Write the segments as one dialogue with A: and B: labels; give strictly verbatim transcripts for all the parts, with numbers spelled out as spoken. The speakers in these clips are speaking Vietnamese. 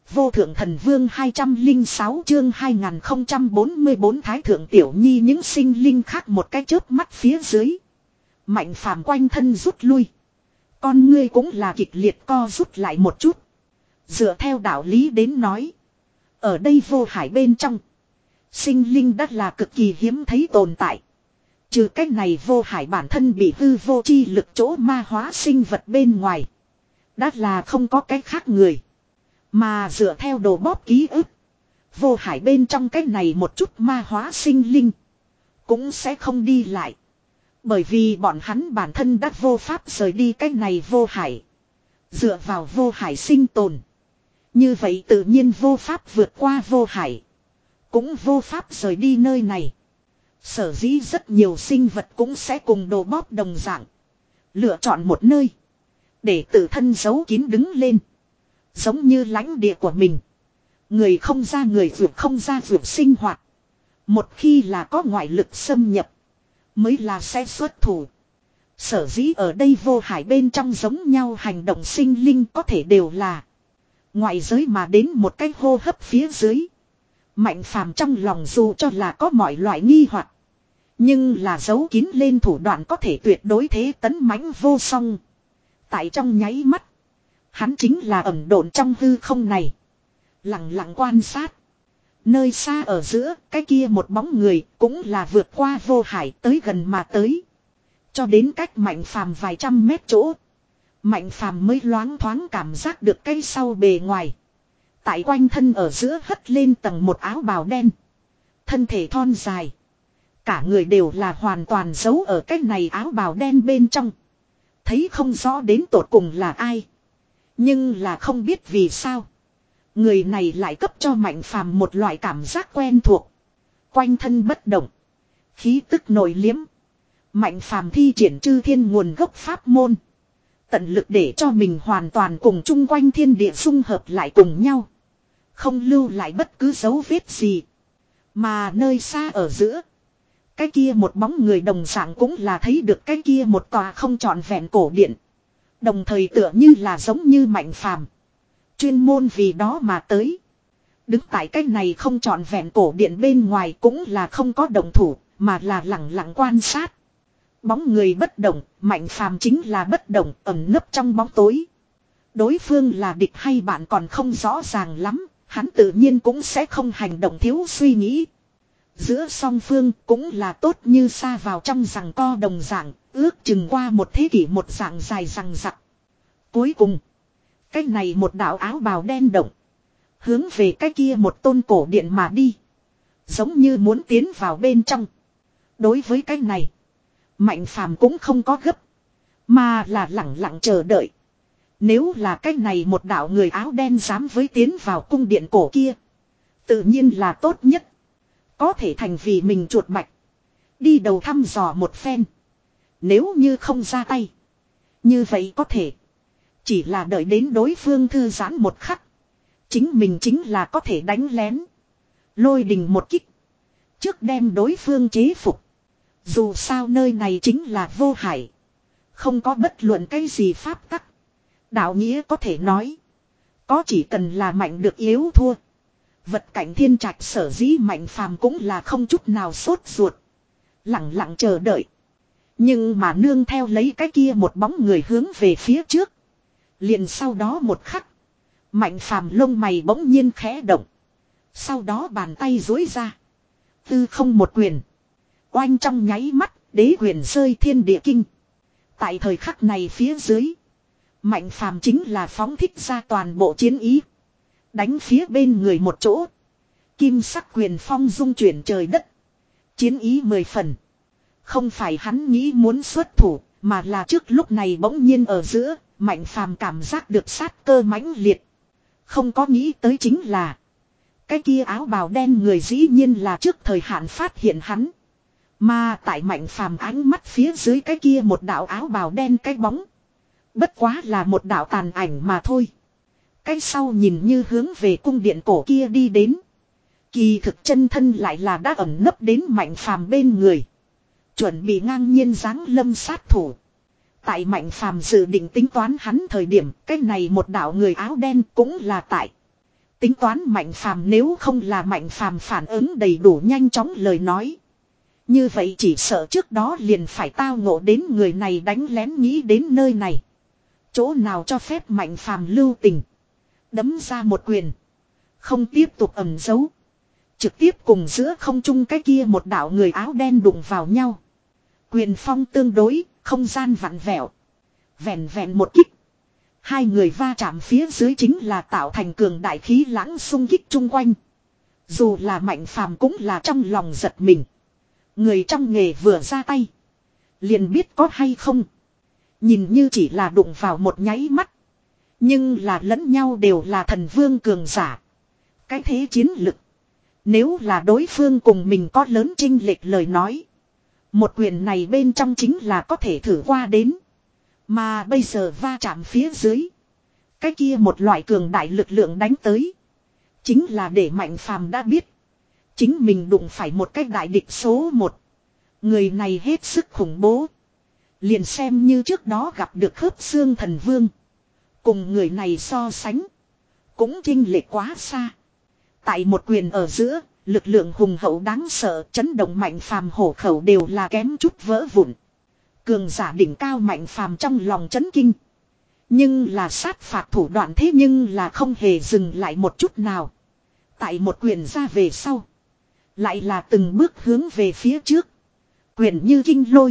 A: Vô thượng thần vương hai trăm lẻ sáu chương hai nghìn không trăm bốn mươi bốn Thái thượng tiểu nhi những sinh linh khác một cái chớp mắt phía dưới. Mạnh phàm quanh thân rút lui. Con ngươi cũng là kịch liệt co rút lại một chút. Dựa theo đạo lý đến nói. Ở đây vô hải bên trong. Sinh linh đất là cực kỳ hiếm thấy tồn tại. Trừ cách này vô hải bản thân bị hư vô chi lực chỗ ma hóa sinh vật bên ngoài. Đã là không có cái khác người. Mà dựa theo đồ bóp ký ức. Vô hải bên trong cái này một chút ma hóa sinh linh. Cũng sẽ không đi lại. Bởi vì bọn hắn bản thân đã vô pháp rời đi cái này vô hải. Dựa vào vô hải sinh tồn. Như vậy tự nhiên vô pháp vượt qua vô hải. Cũng vô pháp rời đi nơi này. Sở dĩ rất nhiều sinh vật cũng sẽ cùng đồ bóp đồng dạng. Lựa chọn một nơi. Để tự thân giấu kín đứng lên. Giống như lãnh địa của mình. Người không ra người vượt không ra vượt sinh hoạt. Một khi là có ngoại lực xâm nhập. Mới là sẽ xuất thủ. Sở dĩ ở đây vô hải bên trong giống nhau hành động sinh linh có thể đều là. Ngoại giới mà đến một cái hô hấp phía dưới. Mạnh phàm trong lòng dù cho là có mọi loại nghi hoặc. Nhưng là giấu kín lên thủ đoạn có thể tuyệt đối thế tấn mãnh vô song. Tại trong nháy mắt. Hắn chính là ẩn độn trong hư không này. Lặng lặng quan sát. Nơi xa ở giữa cái kia một bóng người cũng là vượt qua vô hải tới gần mà tới. Cho đến cách mạnh phàm vài trăm mét chỗ. Mạnh phàm mới loáng thoáng cảm giác được cái sau bề ngoài. Tại quanh thân ở giữa hất lên tầng một áo bào đen. Thân thể thon dài. Cả người đều là hoàn toàn giấu ở cái này áo bào đen bên trong. Thấy không rõ đến tột cùng là ai. Nhưng là không biết vì sao. Người này lại cấp cho mạnh phàm một loại cảm giác quen thuộc. Quanh thân bất động. Khí tức nổi liếm. Mạnh phàm thi triển chư thiên nguồn gốc pháp môn. Tận lực để cho mình hoàn toàn cùng chung quanh thiên địa dung hợp lại cùng nhau. Không lưu lại bất cứ dấu vết gì. Mà nơi xa ở giữa. Cái kia một bóng người đồng dạng cũng là thấy được cái kia một tòa không trọn vẹn cổ điện. Đồng thời tựa như là giống như mạnh phàm. Chuyên môn vì đó mà tới. Đứng tại cái này không trọn vẹn cổ điện bên ngoài cũng là không có động thủ. Mà là lặng lặng quan sát. Bóng người bất động, mạnh phàm chính là bất động, ẩn nấp trong bóng tối. Đối phương là địch hay bạn còn không rõ ràng lắm, hắn tự nhiên cũng sẽ không hành động thiếu suy nghĩ. Giữa song phương cũng là tốt như xa vào trong giằng co đồng dạng, ước chừng qua một thế kỷ một dạng dài rằng rặc. Cuối cùng, cái này một đạo áo bào đen động, hướng về cái kia một tôn cổ điện mà đi. Giống như muốn tiến vào bên trong. Đối với cái này, mạnh phàm cũng không có gấp. Mà là lặng lặng chờ đợi. Nếu là cái này một đạo người áo đen dám với tiến vào cung điện cổ kia. Tự nhiên là tốt nhất. Có thể thành vì mình chuột bạch. Đi đầu thăm dò một phen. Nếu như không ra tay. Như vậy có thể. Chỉ là đợi đến đối phương thư giãn một khắc. Chính mình chính là có thể đánh lén. Lôi đình một kích. Trước đem đối phương chế phục. Dù sao nơi này chính là vô hải. Không có bất luận cái gì pháp tắc. Đạo nghĩa có thể nói. Có chỉ cần là mạnh được yếu thua. Vật cảnh thiên trạch sở dĩ mạnh phàm cũng là không chút nào sốt ruột. Lặng lặng chờ đợi. Nhưng mà nương theo lấy cái kia một bóng người hướng về phía trước. Liền sau đó một khắc. Mạnh phàm lông mày bỗng nhiên khẽ động. Sau đó bàn tay duỗi ra. Tư không một quyền. Oanh trong nháy mắt, đế quyền rơi thiên địa kinh. Tại thời khắc này phía dưới. Mạnh phàm chính là phóng thích ra toàn bộ chiến ý. Đánh phía bên người một chỗ. Kim sắc quyền phong dung chuyển trời đất. Chiến ý mười phần. Không phải hắn nghĩ muốn xuất thủ, mà là trước lúc này bỗng nhiên ở giữa, mạnh phàm cảm giác được sát cơ mãnh liệt. Không có nghĩ tới chính là. Cái kia áo bào đen người dĩ nhiên là trước thời hạn phát hiện hắn. Mà tại mạnh phàm ánh mắt phía dưới cái kia một đạo áo bào đen cái bóng. Bất quá là một đạo tàn ảnh mà thôi. Cái sau nhìn như hướng về cung điện cổ kia đi đến. Kỳ thực chân thân lại là đã ẩn nấp đến mạnh phàm bên người. Chuẩn bị ngang nhiên giáng lâm sát thủ. Tại mạnh phàm dự định tính toán hắn thời điểm. Cái này một đạo người áo đen cũng là tại. Tính toán Mạnh Phàm nếu không là Mạnh Phàm phản ứng đầy đủ nhanh chóng lời nói. Như vậy chỉ sợ trước đó liền phải tao ngộ đến người này đánh lén nghĩ đến nơi này. Chỗ nào cho phép Mạnh Phàm lưu tình. Đấm ra một quyền. Không tiếp tục ẩn giấu. Trực tiếp cùng giữa không trung cái kia một đạo người áo đen đụng vào nhau. Quyền phong tương đối, không gian vặn vẹo. Vẹn vẹn một kích. Hai người va chạm phía dưới chính là tạo thành cường đại khí lãng xung kích chung quanh. Dù là Mạnh Phàm cũng là trong lòng giật mình. Người trong nghề vừa ra tay. Liền biết có hay không. Nhìn như chỉ là đụng vào một nháy mắt. Nhưng là lẫn nhau đều là thần vương cường giả. Cái thế chiến lực. Nếu là đối phương cùng mình có lớn chênh lệch lời nói. Một quyền này bên trong chính là có thể thử qua đến. Mà bây giờ va chạm phía dưới. Cái kia một loại cường đại lực lượng đánh tới. Chính là để Mạnh Phàm đã biết. Chính mình đụng phải một cái đại địch số một. Người này hết sức khủng bố. Liền xem như trước đó gặp được khớp xương thần vương. Cùng người này so sánh. Cũng chênh lệch quá xa. Tại một quyền ở giữa, lực lượng hùng hậu đáng sợ, chấn động Mạnh Phàm hổ khẩu đều là kém chút vỡ vụn. Cường giả đỉnh cao Mạnh Phàm trong lòng chấn kinh. Nhưng là sát phạt thủ đoạn thế nhưng là không hề dừng lại một chút nào. Tại một quyền ra về sau. Lại là từng bước hướng về phía trước. Quyền như kinh lôi.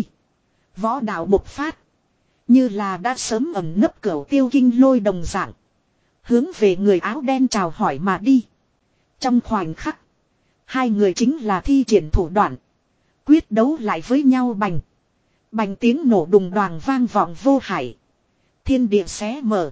A: Võ đạo bộc phát. Như là đã sớm ẩn nấp cửu tiêu kinh lôi đồng dạng. Hướng về người áo đen chào hỏi mà đi. Trong khoảnh khắc. Hai người chính là thi triển thủ đoạn. Quyết đấu lại với nhau bành. Bành tiếng nổ đùng đoàng vang vọng vô hải. Thiên địa xé mở.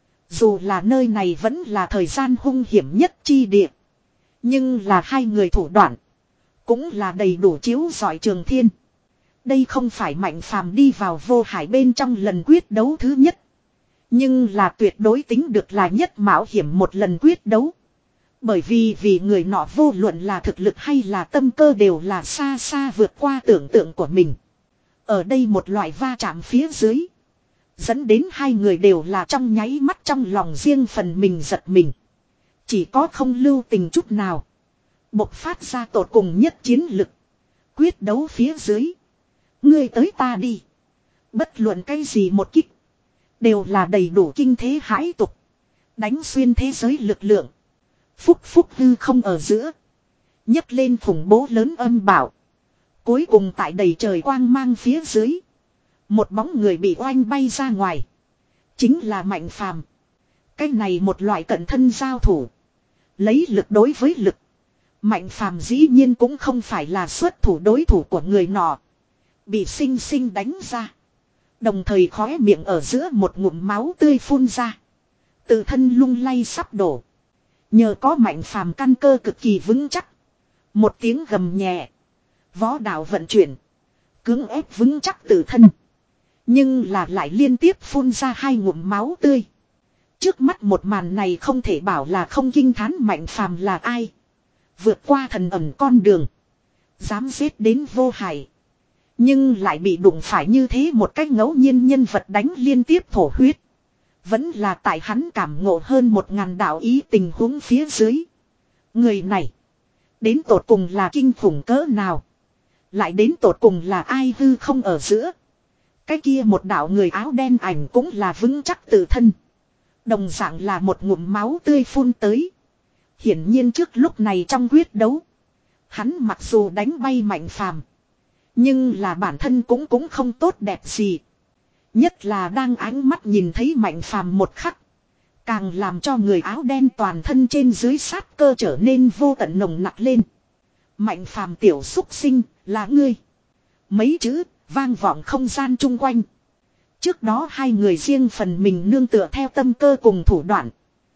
A: Dù là nơi này vẫn là thời gian hung hiểm nhất chi địa. Nhưng là hai người thủ đoạn. Cũng là đầy đủ chiếu rọi trường thiên. Đây không phải Mạnh Phàm đi vào vô hải bên trong lần quyết đấu thứ nhất. Nhưng là tuyệt đối tính được là nhất mạo hiểm một lần quyết đấu. Bởi vì vì người nọ vô luận là thực lực hay là tâm cơ đều là xa xa vượt qua tưởng tượng của mình. Ở đây một loại va chạm phía dưới. Dẫn đến hai người đều là trong nháy mắt trong lòng riêng phần mình giật mình. Chỉ có không lưu tình chút nào. Bộc phát ra tột cùng nhất chiến lực. Quyết đấu phía dưới. Ngươi tới ta đi. Bất luận cái gì một kích. Đều là đầy đủ kinh thế hãi tục. Đánh xuyên thế giới lực lượng. Phúc phúc hư không ở giữa. Nhấc lên khủng bố lớn âm bảo. Cuối cùng tại đầy trời quang mang phía dưới. Một bóng người bị oanh bay ra ngoài. Chính là Mạnh Phàm. Cái này một loại cận thân giao thủ. Lấy lực đối với lực. Mạnh Phàm dĩ nhiên cũng không phải là xuất thủ đối thủ của người nọ. Bị sinh sinh đánh ra. Đồng thời khóe miệng ở giữa một ngụm máu tươi phun ra. Tự thân lung lay sắp đổ. Nhờ có Mạnh Phàm căn cơ cực kỳ vững chắc. Một tiếng gầm nhẹ. Võ đạo vận chuyển. Cưỡng ép vững chắc tự thân. Nhưng là lại liên tiếp phun ra hai ngụm máu tươi. Trước mắt một màn này không thể bảo là không kinh thán Mạnh Phàm là ai. Vượt qua thần ẩn con đường. Dám giết đến vô hải. Nhưng lại bị đụng phải như thế một cách ngẫu nhiên nhân vật đánh liên tiếp thổ huyết. Vẫn là tại hắn cảm ngộ hơn một ngàn đạo ý tình huống phía dưới. Người này. Đến tột cùng là kinh khủng cỡ nào. Lại đến tột cùng là ai hư không ở giữa. Cái kia một đạo người áo đen ảnh cũng là vững chắc tự thân. Đồng dạng là một ngụm máu tươi phun tới. Hiển nhiên trước lúc này trong quyết đấu. Hắn mặc dù đánh bay Mạnh Phàm. Nhưng là bản thân cũng cũng không tốt đẹp gì. Nhất là đang ánh mắt nhìn thấy Mạnh Phàm một khắc. Càng làm cho người áo đen toàn thân trên dưới sát cơ trở nên vô tận nồng nặc lên. Mạnh Phàm tiểu xúc sinh, là ngươi. Mấy chữ, vang vọng không gian chung quanh. Trước đó hai người riêng phần mình nương tựa theo tâm cơ cùng thủ đoạn.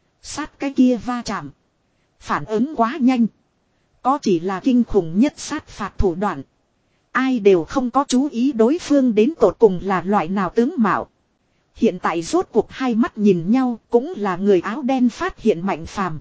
A: Sát cái kia va chạm. Phản ứng quá nhanh. Có chỉ là kinh khủng nhất sát phạt thủ đoạn. Ai đều không có chú ý đối phương đến tột cùng là loại nào tướng mạo. Hiện tại rốt cuộc hai mắt nhìn nhau cũng là người áo đen phát hiện Mạnh Phàm.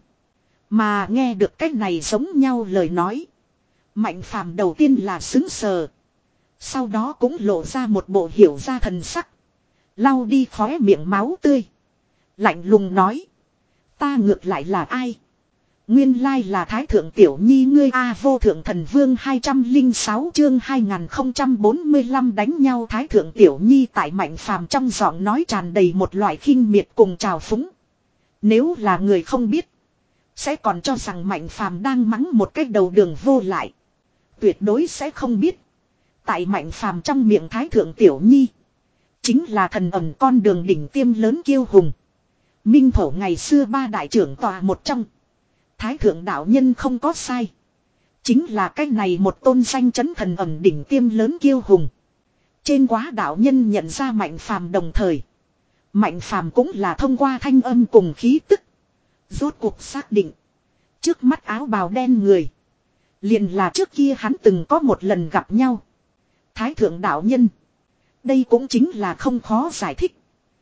A: Mà nghe được cách này giống nhau lời nói. Mạnh Phàm đầu tiên là sững sờ. Sau đó cũng lộ ra một bộ hiểu ra thần sắc. Lau đi khóe miệng máu tươi. Lạnh lùng nói. Ta ngược lại là ai? Nguyên lai là Thái Thượng Tiểu Nhi ngươi A. Vô Thượng Thần Vương hai trăm lẻ sáu chương hai nghìn không trăm bốn mươi lăm đánh nhau. Thái Thượng Tiểu Nhi tại Mạnh Phàm trong giọng nói tràn đầy một loại khinh miệt cùng trào phúng. Nếu là người không biết, sẽ còn cho rằng Mạnh Phàm đang mắng một cách đầu đường vô lại. Tuyệt đối sẽ không biết, tại Mạnh Phàm trong miệng Thái Thượng Tiểu Nhi chính là thần ẩn con đường đỉnh tiêm lớn kiêu hùng. Minh thổ ngày xưa ba đại trưởng tòa một trong. Thái Thượng đạo nhân không có sai. Chính là cái này một tôn danh chấn thần ẩn đỉnh tiêm lớn kiêu hùng. Trên quá đạo nhân nhận ra Mạnh Phàm đồng thời, Mạnh Phàm cũng là thông qua thanh âm cùng khí tức, rốt cuộc xác định trước mắt áo bào đen người liền là trước kia hắn từng có một lần gặp nhau. Thái Thượng đạo nhân. Đây cũng chính là không khó giải thích.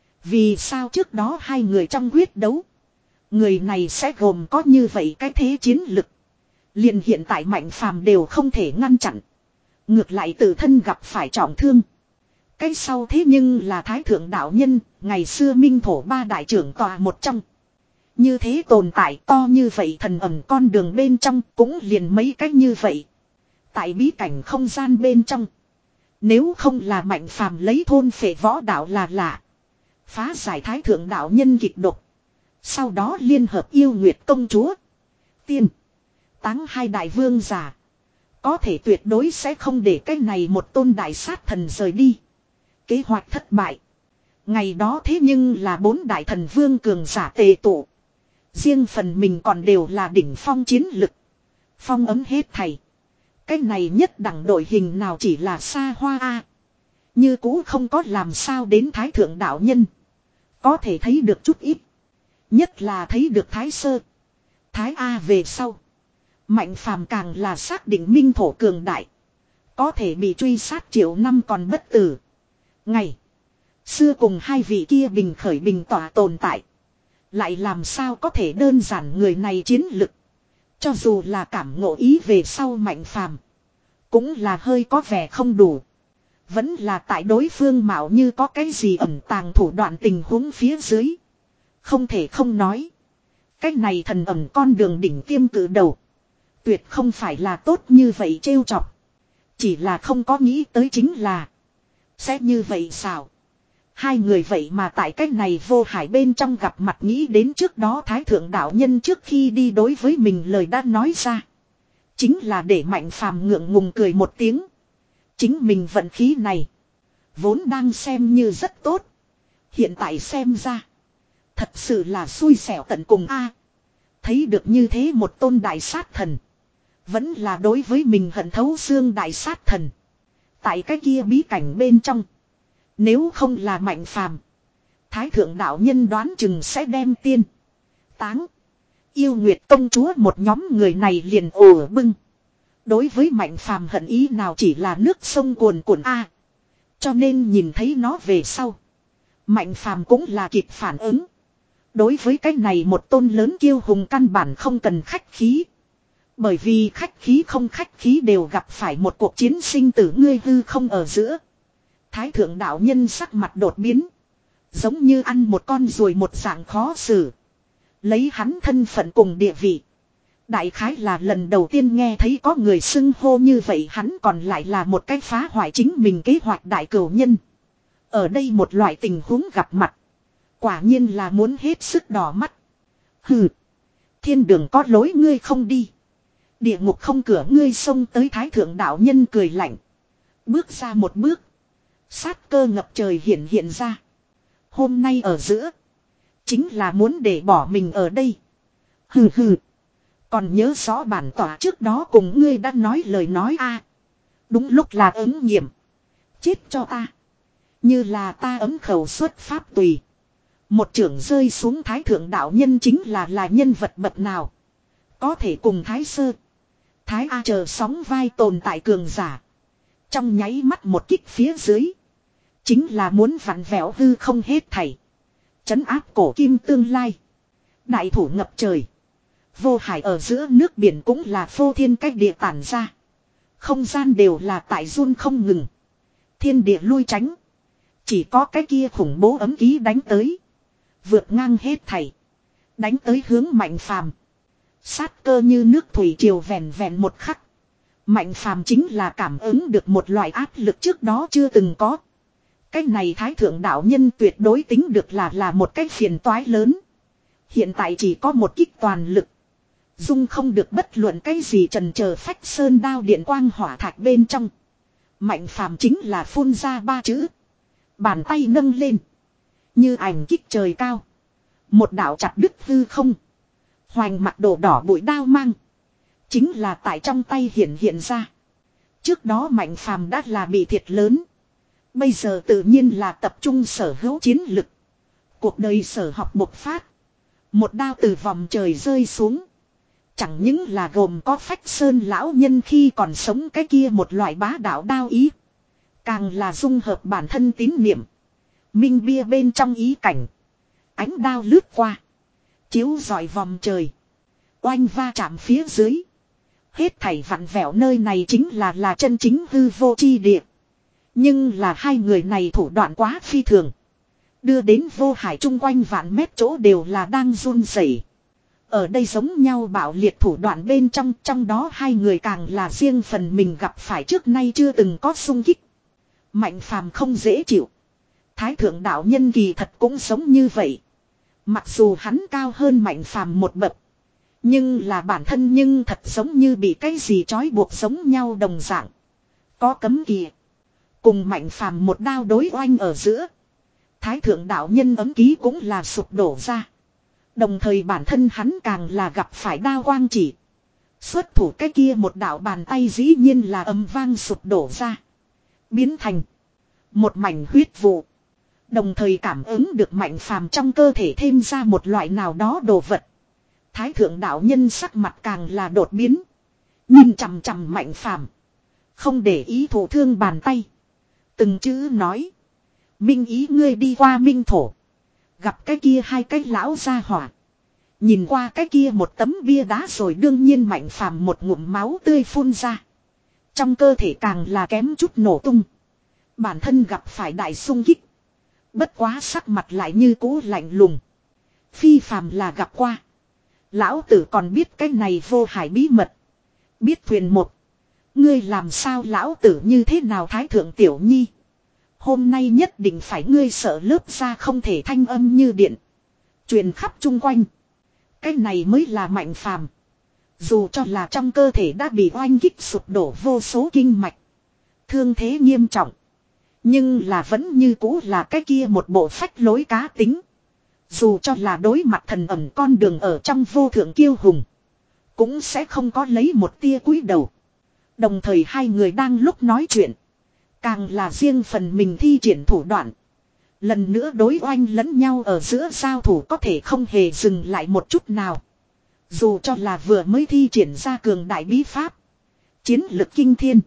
A: Vì sao trước đó hai người trong quyết đấu, người này sẽ gồm có như vậy cái thế chiến lực. Liền hiện tại Mạnh Phàm đều không thể ngăn chặn. Ngược lại tự thân gặp phải trọng thương. Cái sau thế nhưng là Thái Thượng đạo nhân, ngày xưa Minh thổ ba đại trưởng tòa một trong. Như thế tồn tại to như vậy thần ẩn con đường bên trong cũng liền mấy cách như vậy. Tại bí cảnh không gian bên trong, nếu không là Mạnh Phàm lấy thôn phệ võ đạo là lạ, phá giải Thái Thượng đạo nhân kịch độc, sau đó liên hợp yêu nguyệt công chúa, tiên, táng hai đại vương giả, có thể tuyệt đối sẽ không để cái này một tôn đại sát thần rời đi. Kế hoạch thất bại. Ngày đó thế nhưng là bốn đại thần vương cường giả tề tụ. Riêng phần mình còn đều là đỉnh phong chiến lực. Phong ấm hết thầy. Cái này nhất đẳng đội hình nào chỉ là xa hoa a. Như cũ không có làm sao đến Thái Thượng đạo nhân. Có thể thấy được chút ít. Nhất là thấy được Thái Sơ, Thái A về sau. Mạnh Phàm càng là xác định Minh thổ cường đại. Có thể bị truy sát triệu năm còn bất tử. Ngày xưa cùng hai vị kia bình khởi bình tỏa tồn tại. Lại làm sao có thể đơn giản người này chiến lực. Cho dù là cảm ngộ ý về sau Mạnh Phàm, cũng là hơi có vẻ không đủ. Vẫn là tại đối phương mạo như có cái gì ẩn tàng thủ đoạn tình huống phía dưới. Không thể không nói, cái này thần ẩn con đường đỉnh tiêm cử đầu, tuyệt không phải là tốt như vậy trêu chọc. Chỉ là không có nghĩ tới chính là sẽ như vậy sao. Hai người vậy mà tại cách này vô hải bên trong gặp mặt, nghĩ đến trước đó Thái Thượng đạo nhân trước khi đi đối với mình lời đã nói ra. Chính là để Mạnh Phàm ngượng ngùng cười một tiếng. Chính mình vận khí này vốn đang xem như rất tốt, hiện tại xem ra thật sự là xui xẻo tận cùng a. Thấy được như thế một tôn đại sát thần, vẫn là đối với mình hận thấu xương đại sát thần. Tại cái kia bí cảnh bên trong, nếu không là Mạnh Phàm, Thái Thượng đạo nhân đoán chừng sẽ đem tiên, táng, yêu nguyệt công chúa một nhóm người này liền ồ bưng. Đối với Mạnh Phàm hận ý nào chỉ là nước sông cuồn cuộn a. Cho nên nhìn thấy nó về sau, Mạnh Phàm cũng là kịp phản ứng. Đối với cái này một tôn lớn kiêu hùng căn bản không cần khách khí. Bởi vì khách khí không khách khí đều gặp phải một cuộc chiến sinh tử ngươi hư không ở giữa. Thái Thượng đạo nhân sắc mặt đột biến, giống như ăn một con ruồi một dạng khó xử. Lấy hắn thân phận cùng địa vị, đại khái là lần đầu tiên nghe thấy có người xưng hô như vậy, hắn còn lại là một cái phá hoại chính mình kế hoạch đại cửu nhân. Ở đây một loại tình huống gặp mặt, quả nhiên là muốn hết sức đỏ mắt. Hừ, thiên đường có lối ngươi không đi, địa ngục không cửa ngươi xông tới. Thái Thượng đạo nhân cười lạnh, bước ra một bước, sát cơ ngập trời hiện hiện ra. Hôm nay ở giữa, chính là muốn để bỏ mình ở đây. Hừ hừ, còn nhớ rõ bản tỏa trước đó cùng ngươi đã nói lời nói a. Đúng lúc là ứng nghiệm. Chết cho ta. Như là ta ấm khẩu xuất pháp tùy. Một trưởng rơi xuống. Thái Thượng đạo nhân chính là là nhân vật bậc nào. Có thể cùng Thái Sơ, Thái A chờ sóng vai tồn tại cường giả. Trong nháy mắt một kích phía dưới, chính là muốn vặn vẹo hư không hết thảy, trấn áp cổ kim tương lai. Đại thủ ngập trời, vô hải ở giữa nước biển cũng là phô thiên cách địa tản ra. Không gian đều là tại run không ngừng. Thiên địa lui tránh, chỉ có cái kia khủng bố ấm ký đánh tới, vượt ngang hết thảy, đánh tới hướng Mạnh Phàm. Sát cơ như nước thủy triều vẹn vẹn một khắc. Mạnh phàm chính là cảm ứng được một loại áp lực trước đó chưa từng có. Cái này thái thượng đạo nhân tuyệt đối tính được là là một cái phiền toái lớn. Hiện tại chỉ có một kích toàn lực. Dung không được bất luận cái gì trần chờ phách sơn đao điện quang hỏa thạch bên trong. Mạnh phàm chính là phun ra ba chữ. Bàn tay nâng lên. Như ảnh kích trời cao. Một đạo chặt đứt hư không. Hoành mặt đồ đỏ bụi đao mang. Chính là tại trong tay hiện hiện ra. Trước đó mạnh phàm đã là bị thiệt lớn. Bây giờ tự nhiên là tập trung sở hữu chiến lực. Cuộc đời sở học bộc phát. Một đao từ vòng trời rơi xuống. Chẳng những là gồm có phách sơn lão nhân khi còn sống cái kia một loại bá đạo đao ý. Càng là dung hợp bản thân tín niệm. Minh bia bên trong ý cảnh. Ánh đao lướt qua. Chiếu rọi vòng trời. Oanh va chạm phía dưới. Hết thảy vặn vẹo nơi này chính là là chân chính hư vô chi địa. Nhưng là hai người này thủ đoạn quá phi thường. Đưa đến vô hải chung quanh vạn mét chỗ đều là đang run rẩy. Ở đây giống nhau bạo liệt thủ đoạn bên trong, trong đó hai người càng là riêng phần mình gặp phải trước nay chưa từng có xung kích. Mạnh phàm không dễ chịu. Thái thượng đạo nhân kỳ thật cũng giống như vậy. Mặc dù hắn cao hơn mạnh phàm một bậc. Nhưng là bản thân nhưng thật giống như bị cái gì trói buộc giống nhau đồng dạng. Có cấm kỵ. Cùng mạnh phàm một đao đối oanh ở giữa. Thái thượng đạo nhân ấm ký cũng là sụp đổ ra. Đồng thời bản thân hắn càng là gặp phải đao quang chỉ. Xuất thủ cái kia một đạo bàn tay dĩ nhiên là âm vang sụp đổ ra. Biến thành một mảnh huyết vụ. Đồng thời cảm ứng được mạnh phàm trong cơ thể thêm ra một loại nào đó đồ vật. Thái thượng đạo nhân sắc mặt càng là đột biến. Nhìn chằm chằm mạnh phàm. Không để ý thổ thương bàn tay. Từng chữ nói. Minh ý ngươi đi qua minh thổ. Gặp cái kia hai cái lão gia hỏa. Nhìn qua cái kia một tấm bia đá rồi đương nhiên mạnh phàm một ngụm máu tươi phun ra. Trong cơ thể càng là kém chút nổ tung. Bản thân gặp phải đại sung kích. Bất quá sắc mặt lại như cũ lạnh lùng. Phi phàm là gặp qua. Lão tử còn biết cái này vô hải bí mật. Biết thuyền một. Ngươi làm sao lão tử như thế nào thái thượng tiểu nhi. Hôm nay nhất định phải ngươi sợ lớp ra không thể thanh âm như điện. Truyền khắp chung quanh. Cái này mới là mạnh phàm. Dù cho là trong cơ thể đã bị oanh kích sụp đổ vô số kinh mạch. Thương thế nghiêm trọng. Nhưng là vẫn như cũ là cái kia một bộ phách lối cá tính. Dù cho là đối mặt thần ẩn con đường ở trong vô thượng kiêu hùng. Cũng sẽ không có lấy một tia cúi đầu. Đồng thời hai người đang lúc nói chuyện. Càng là riêng phần mình thi triển thủ đoạn. Lần nữa đối oanh lẫn nhau ở giữa giao thủ có thể không hề dừng lại một chút nào. Dù cho là vừa mới thi triển ra cường đại bí pháp. Chiến lực kinh thiên.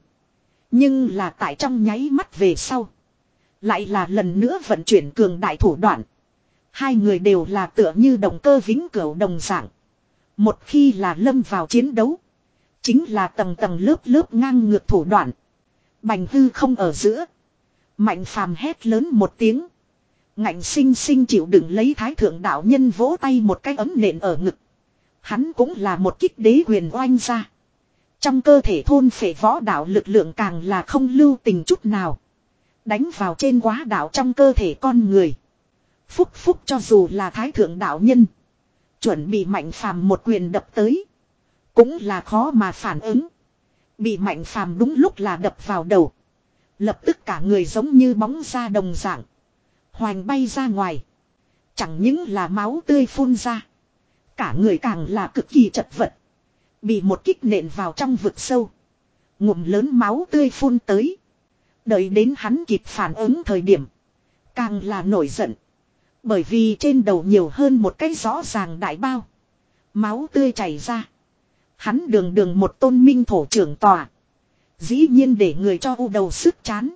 A: Nhưng là tại trong nháy mắt về sau. Lại là lần nữa vận chuyển cường đại thủ đoạn. Hai người đều là tựa như động cơ vĩnh cửu đồng dạng. Một khi là lâm vào chiến đấu. Chính là tầng tầng lớp lớp ngang ngược thủ đoạn. Bành hư không ở giữa. Mạnh phàm hét lớn một tiếng. Ngạnh sinh sinh chịu đựng lấy thái thượng đạo nhân vỗ tay một cái ấm nện ở ngực. Hắn cũng là một kích đế quyền oanh ra. Trong cơ thể thôn phệ võ đạo lực lượng càng là không lưu tình chút nào. Đánh vào trên quá đạo trong cơ thể con người. Phúc phúc cho dù là thái thượng đạo nhân. Chuẩn bị mạnh phàm một quyền đập tới. Cũng là khó mà phản ứng. Bị mạnh phàm đúng lúc là đập vào đầu. Lập tức cả người giống như bóng ra đồng dạng. Hoành bay ra ngoài. Chẳng những là máu tươi phun ra. Cả người càng là cực kỳ chật vật. Bị một kích nện vào trong vực sâu. Ngụm lớn máu tươi phun tới. Đợi đến hắn kịp phản ứng thời điểm. Càng là nổi giận. Bởi vì trên đầu nhiều hơn một cái rõ ràng đại bao. Máu tươi chảy ra. Hắn đường đường một tôn minh thổ trưởng tòa. Dĩ nhiên để người cho u đầu sức chán.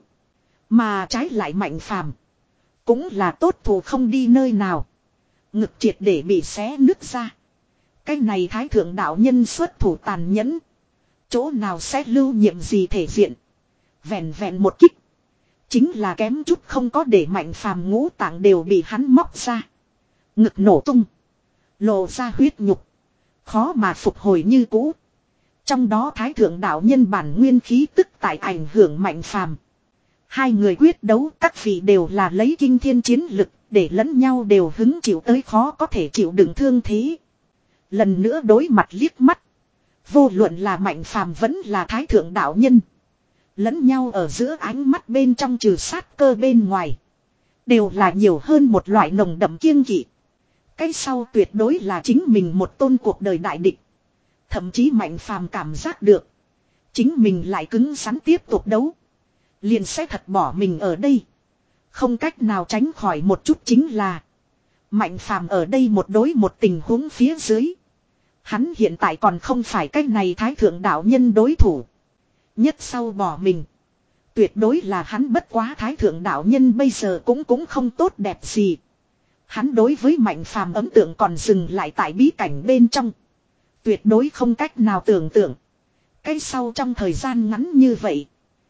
A: Mà trái lại mạnh phàm. Cũng là tốt thủ không đi nơi nào. Ngực triệt để bị xé nứt ra. Cái này thái thượng đạo nhân xuất thủ tàn nhẫn. Chỗ nào sẽ lưu nhiệm gì thể diện. Vẹn vẹn một kích. Chính là kém chút không có để mạnh phàm ngũ tạng đều bị hắn móc ra. Ngực nổ tung. Lộ ra huyết nhục. Khó mà phục hồi như cũ. Trong đó thái thượng đạo nhân bản nguyên khí tức tại ảnh hưởng Mạnh Phàm. Hai người quyết đấu các vị đều là lấy kinh thiên chiến lực để lẫn nhau đều hứng chịu tới khó có thể chịu đựng thương thế. Lần nữa đối mặt liếc mắt. Vô luận là Mạnh Phàm vẫn là thái thượng đạo nhân. Lẫn nhau ở giữa ánh mắt bên trong trừ sát cơ bên ngoài. Đều là nhiều hơn một loại nồng đậm kiêng kỵ. Cái sau tuyệt đối là chính mình một tôn cuộc đời đại địch. Thậm chí Mạnh Phàm cảm giác được. Chính mình lại cứng rắn tiếp tục đấu. Liền sẽ thật bỏ mình ở đây. Không cách nào tránh khỏi một chút chính là. Mạnh Phàm ở đây một đối một tình huống phía dưới. Hắn hiện tại còn không phải cái này thái thượng đạo nhân đối thủ. Nhất sau bỏ mình. Tuyệt đối là hắn bất quá thái thượng đạo nhân bây giờ cũng cũng không tốt đẹp gì. Hắn đối với Mạnh Phàm ấn tượng còn dừng lại tại bí cảnh bên trong. Tuyệt đối không cách nào tưởng tượng. Cái sau trong thời gian ngắn như vậy.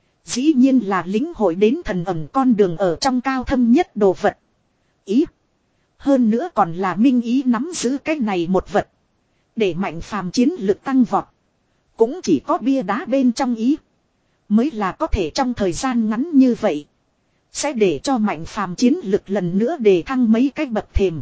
A: Dĩ nhiên là lĩnh hội đến thần ẩn con đường ở trong cao thâm nhất đồ vật. Ý. Hơn nữa còn là minh ý nắm giữ cái này một vật. Để Mạnh Phàm chiến lực tăng vọt. Cũng chỉ có bia đá bên trong ý. Mới là có thể trong thời gian ngắn như vậy. Sẽ để cho Mạnh Phàm chiến lực lần nữa đề thăng mấy cái bậc thềm.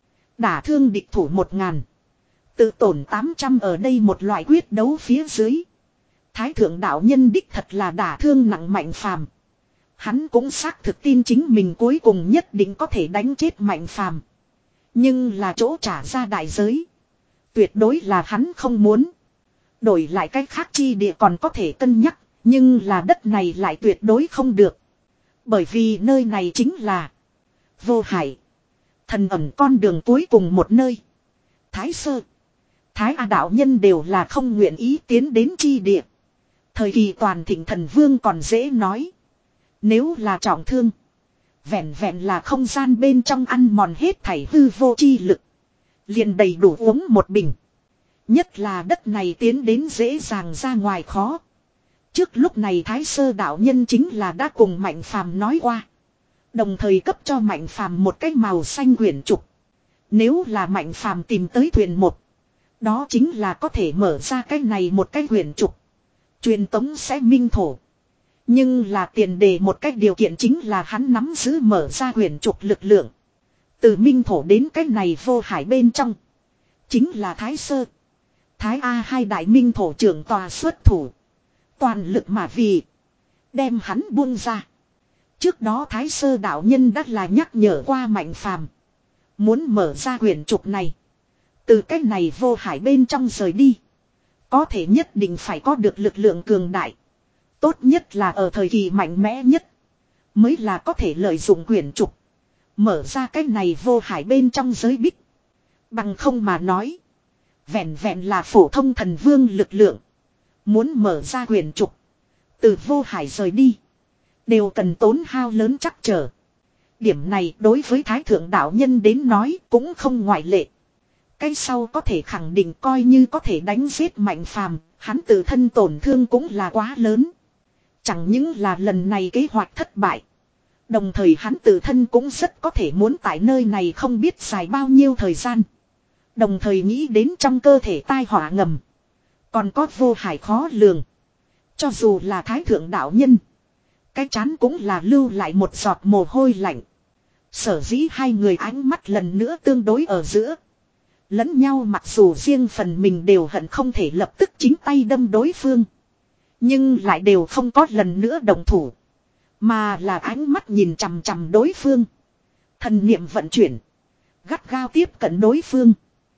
A: Đả thương địch thủ một ngàn. Tự tổn tám trăm ở đây một loại quyết đấu phía dưới. Thái thượng đạo nhân đích thật là đả thương nặng Mạnh Phàm. Hắn cũng xác thực tin chính mình cuối cùng nhất định có thể đánh chết Mạnh Phàm. Nhưng là chỗ trả ra đại giới. Tuyệt đối là hắn không muốn. Đổi lại cách khác chi địa còn có thể cân nhắc. Nhưng là đất này lại tuyệt đối không được. Bởi vì nơi này chính là Vô Hải. Thần ẩn con đường cuối cùng một nơi. Thái Sơ, Thái A đạo nhân đều là không nguyện ý tiến đến chi địa. Thời kỳ toàn thịnh thần vương còn dễ nói. Nếu là trọng thương. Vẹn vẹn là không gian bên trong ăn mòn hết thảy hư vô chi lực. Liền đầy đủ uống một bình. Nhất là đất này tiến đến dễ dàng ra ngoài khó. Trước lúc này Thái Sơ đạo nhân chính là đã cùng Mạnh Phàm nói qua. Đồng thời cấp cho Mạnh Phàm một cái màu xanh quyển trục. Nếu là Mạnh Phàm tìm tới thuyền một. Đó chính là có thể mở ra cái này một cái quyển trục. Truyền tống sẽ minh thổ. Nhưng là tiền đề một cách điều kiện chính là hắn nắm giữ mở ra quyển trục lực lượng. Từ minh thổ đến cái này Vô Hải bên trong. Chính là Thái Sơ, Thái A hai đại minh thổ trưởng tòa xuất thủ. Toàn lực mà vì. Đem hắn buông ra. Trước đó Thái Sơ đạo nhân đã là nhắc nhở qua Mạnh Phàm. Muốn mở ra quyển trục này. Từ cái này Vô Hải bên trong rời đi. Có thể nhất định phải có được lực lượng cường đại. Tốt nhất là ở thời kỳ mạnh mẽ nhất. Mới là có thể lợi dụng quyển trục. Mở ra cái này Vô Hải bên trong giới bích. Bằng không mà nói. Vẹn vẹn là phổ thông thần vương lực lượng. Muốn mở ra quyển trục. Từ Vô Hải rời đi. Đều cần tốn hao lớn chắc trở. Điểm này đối với Thái Thượng đạo nhân đến nói cũng không ngoại lệ. Cái sau có thể khẳng định coi như có thể đánh giết Mạnh Phàm, hắn tự thân tổn thương cũng là quá lớn. Chẳng những là lần này kế hoạch thất bại. Đồng thời hắn tự thân cũng rất có thể muốn tại nơi này không biết dài bao nhiêu thời gian. Đồng thời nghĩ đến trong cơ thể tai họa ngầm. Còn có Vô Hải khó lường. Cho dù là Thái Thượng đạo nhân. Cái chán cũng là lưu lại một giọt mồ hôi lạnh. Sở dĩ hai người ánh mắt lần nữa tương đối ở giữa. Lẫn nhau mặc dù riêng phần mình đều hận không thể lập tức chính tay đâm đối phương. Nhưng lại đều không có lần nữa đồng thủ. Mà là ánh mắt nhìn chằm chằm đối phương. Thần niệm vận chuyển. Gắt gao tiếp cận đối phương.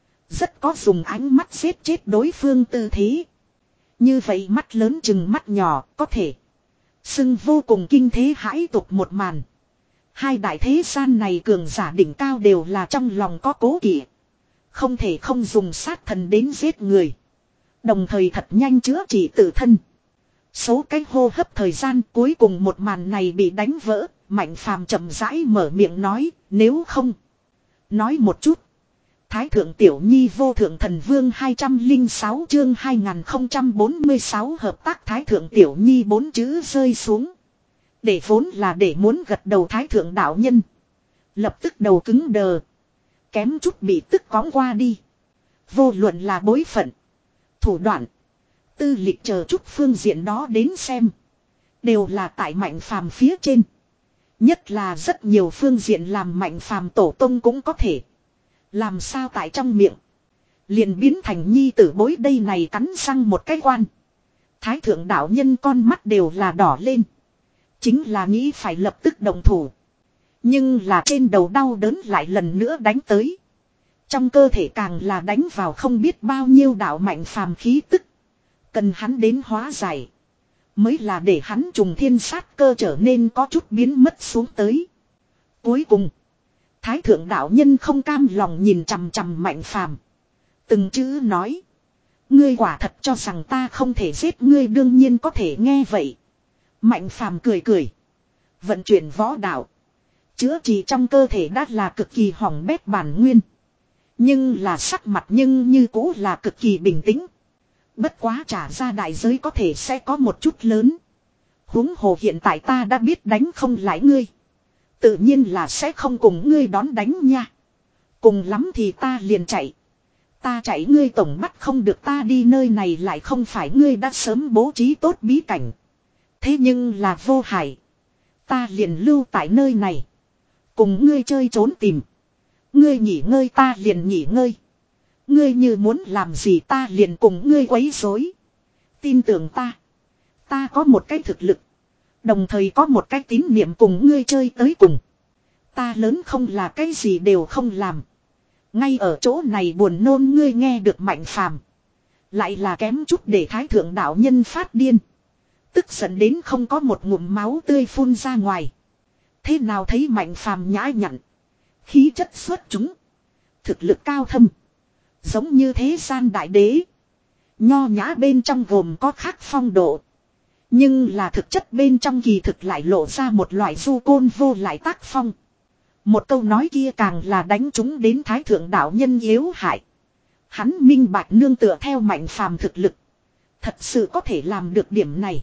A: Rất có dùng ánh mắt giết chết đối phương tư thế. Như vậy mắt lớn chừng mắt nhỏ có thể. Xưng vô cùng kinh thế hãi tục một màn. Hai đại thế gian này cường giả đỉnh cao đều là trong lòng có cố kỵ. Không thể không dùng sát thần đến giết người. Đồng thời thật nhanh chữa trị tự thân. Số cái hô hấp thời gian cuối cùng một màn này bị đánh vỡ. Mạnh Phàm chậm rãi mở miệng nói nếu không. Nói một chút. Thái thượng tiểu nhi vô thượng thần vương hai trăm lẻ sáu chương hai nghìn không trăm bốn mươi sáu hợp tác Thái thượng tiểu nhi bốn chữ rơi xuống. Để vốn là để muốn gật đầu Thái thượng đạo nhân. Lập tức đầu cứng đờ. Kém chút bị tức cóng qua đi. Vô luận là bối phận, thủ đoạn, tư lịch chờ chút phương diện đó đến xem. Đều là tại Mạnh Phàm phía trên. Nhất là rất nhiều phương diện làm Mạnh Phàm tổ tông cũng có thể. Làm sao tại trong miệng. Liền biến thành nhi tử bối đây này cắn răng một cái quan. Thái thượng đạo nhân con mắt đều là đỏ lên. Chính là nghĩ phải lập tức động thủ. Nhưng là trên đầu đau đớn lại lần nữa đánh tới. Trong cơ thể càng là đánh vào không biết bao nhiêu đạo Mạnh Phàm khí tức. Cần hắn đến hóa giải. Mới là để hắn trùng thiên sát cơ trở nên có chút biến mất xuống tới. Cuối cùng. Thái thượng đạo nhân không cam lòng nhìn chằm chằm Mạnh Phàm. Từng chữ nói. Ngươi quả thật cho rằng ta không thể giết ngươi đương nhiên có thể nghe vậy. Mạnh Phàm cười cười. Vận chuyển võ đạo. Chữa trị trong cơ thể đã là cực kỳ hỏng bét bản nguyên. Nhưng là sắc mặt nhưng như cũ là cực kỳ bình tĩnh. Bất quá trả ra đại giới có thể sẽ có một chút lớn. Huống hồ hiện tại ta đã biết đánh không lại ngươi. Tự nhiên là sẽ không cùng ngươi đón đánh nha. Cùng lắm thì ta liền chạy. Ta chạy ngươi tổng bắt không được ta đi nơi này lại không phải ngươi đã sớm bố trí tốt bí cảnh. Thế nhưng là vô hại. Ta liền lưu tại nơi này. Cùng ngươi chơi trốn tìm. Ngươi nghỉ ngơi ta liền nghỉ ngơi. Ngươi như muốn làm gì ta liền cùng ngươi quấy rối. Tin tưởng ta. Ta có một cái thực lực. Đồng thời có một cái tín niệm cùng ngươi chơi tới cùng. Ta lớn không là cái gì đều không làm. Ngay ở chỗ này buồn nôn ngươi nghe được Mạnh Phàm. Lại là kém chút để thái thượng đạo nhân phát điên. Tức giận đến không có một ngụm máu tươi phun ra ngoài. Thế nào thấy Mạnh Phàm nhã nhặn. Khí chất xuất chúng. Thực lực cao thâm. Giống như thế gian đại đế. Nho nhã bên trong gồm có khác phong độ. Nhưng là thực chất bên trong kỳ thực lại lộ ra một loại du côn vô lại tác phong. Một câu nói kia càng là đánh trúng đến thái thượng đạo nhân yếu hại. Hắn minh bạch nương tựa theo Mạnh Phàm thực lực. Thật sự có thể làm được điểm này.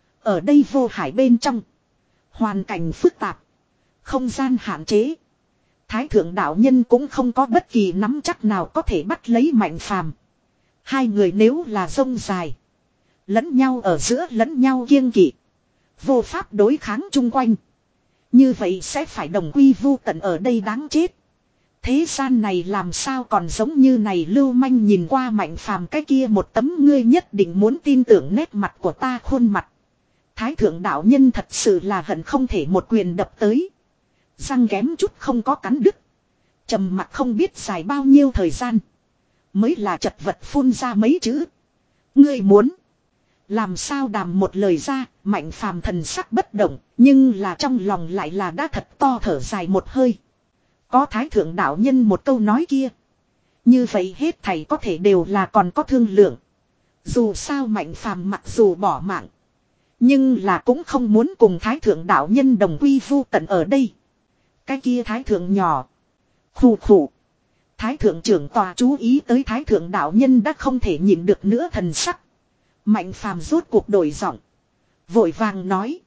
A: Ở đây vô hải bên trong. Hoàn cảnh phức tạp. Không gian hạn chế. Thái thượng đạo nhân cũng không có bất kỳ nắm chắc nào có thể bắt lấy Mạnh Phàm. Hai người nếu là rông dài. Lẫn nhau ở giữa lẫn nhau kiêng kỵ. Vô pháp đối kháng chung quanh. Như vậy sẽ phải đồng quy vu tận ở đây đáng chết. Thế gian này làm sao còn giống như này lưu manh nhìn qua Mạnh Phàm cái kia một tấm ngươi nhất định muốn tin tưởng nét mặt của ta khuôn mặt. Thái thượng đạo nhân thật sự là hận không thể một quyền đập tới. Răng kém chút không có cắn đứt. Trầm mặt không biết dài bao nhiêu thời gian. Mới là chật vật phun ra mấy chữ. Ngươi muốn. Làm sao đàm một lời ra. Mạnh Phàm thần sắc bất động. Nhưng là trong lòng lại là đã thật to thở dài một hơi. Có thái thượng đạo nhân một câu nói kia. Như vậy hết thảy có thể đều là còn có thương lượng. Dù sao Mạnh Phàm mặc dù bỏ mạng. Nhưng là cũng không muốn cùng thái thượng đạo nhân đồng quy vu tận ở đây. Cái kia thái thượng nhỏ. Khủ khủ. Thái thượng trưởng tòa chú ý tới thái thượng đạo nhân đã không thể nhịn được nữa thần sắc. Mạnh Phàm rốt cuộc đổi giọng. Vội vàng nói.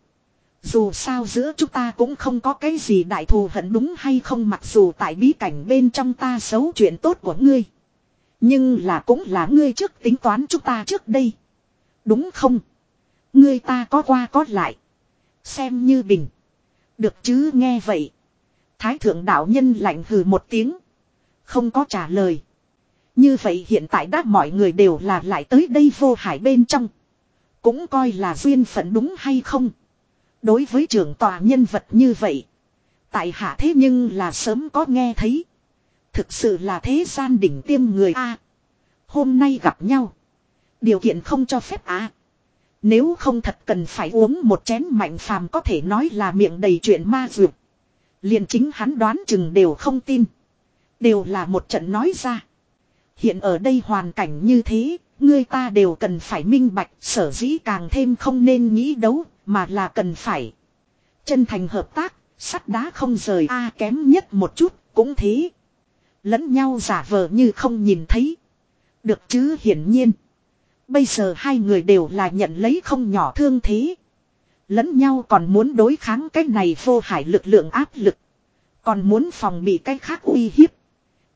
A: Dù sao giữa chúng ta cũng không có cái gì đại thù hận đúng hay không mặc dù tại bí cảnh bên trong ta xấu chuyện tốt của ngươi. Nhưng là cũng là ngươi trước tính toán chúng ta trước đây. Đúng không? Ngươi ta có qua có lại. Xem như bình. Được chứ nghe vậy. Thái thượng đạo nhân lạnh hừ một tiếng. Không có trả lời. Như vậy hiện tại đã mọi người đều là lại tới đây vô hải bên trong. Cũng coi là duyên phận đúng hay không. Đối với trưởng tòa nhân vật như vậy. Tại hạ thế nhưng là sớm có nghe thấy. Thực sự là thế gian đỉnh tiêm người A. Hôm nay gặp nhau. Điều kiện không cho phép A. Nếu không thật cần phải uống một chén Mạnh Phàm có thể nói là miệng đầy chuyện ma dược. Liền chính hắn đoán chừng đều không tin. Đều là một trận nói ra. Hiện ở đây hoàn cảnh như thế, người ta đều cần phải minh bạch, sở dĩ càng thêm không nên nghĩ đấu, mà là cần phải chân thành hợp tác, sắt đá không rời a à, kém nhất một chút, cũng thế. Lẫn nhau giả vờ như không nhìn thấy. Được chứ hiển nhiên. Bây giờ hai người đều là nhận lấy không nhỏ thương thế. Lẫn nhau còn muốn đối kháng cái này vô hải lực lượng áp lực. Còn muốn phòng bị cái khác uy hiếp.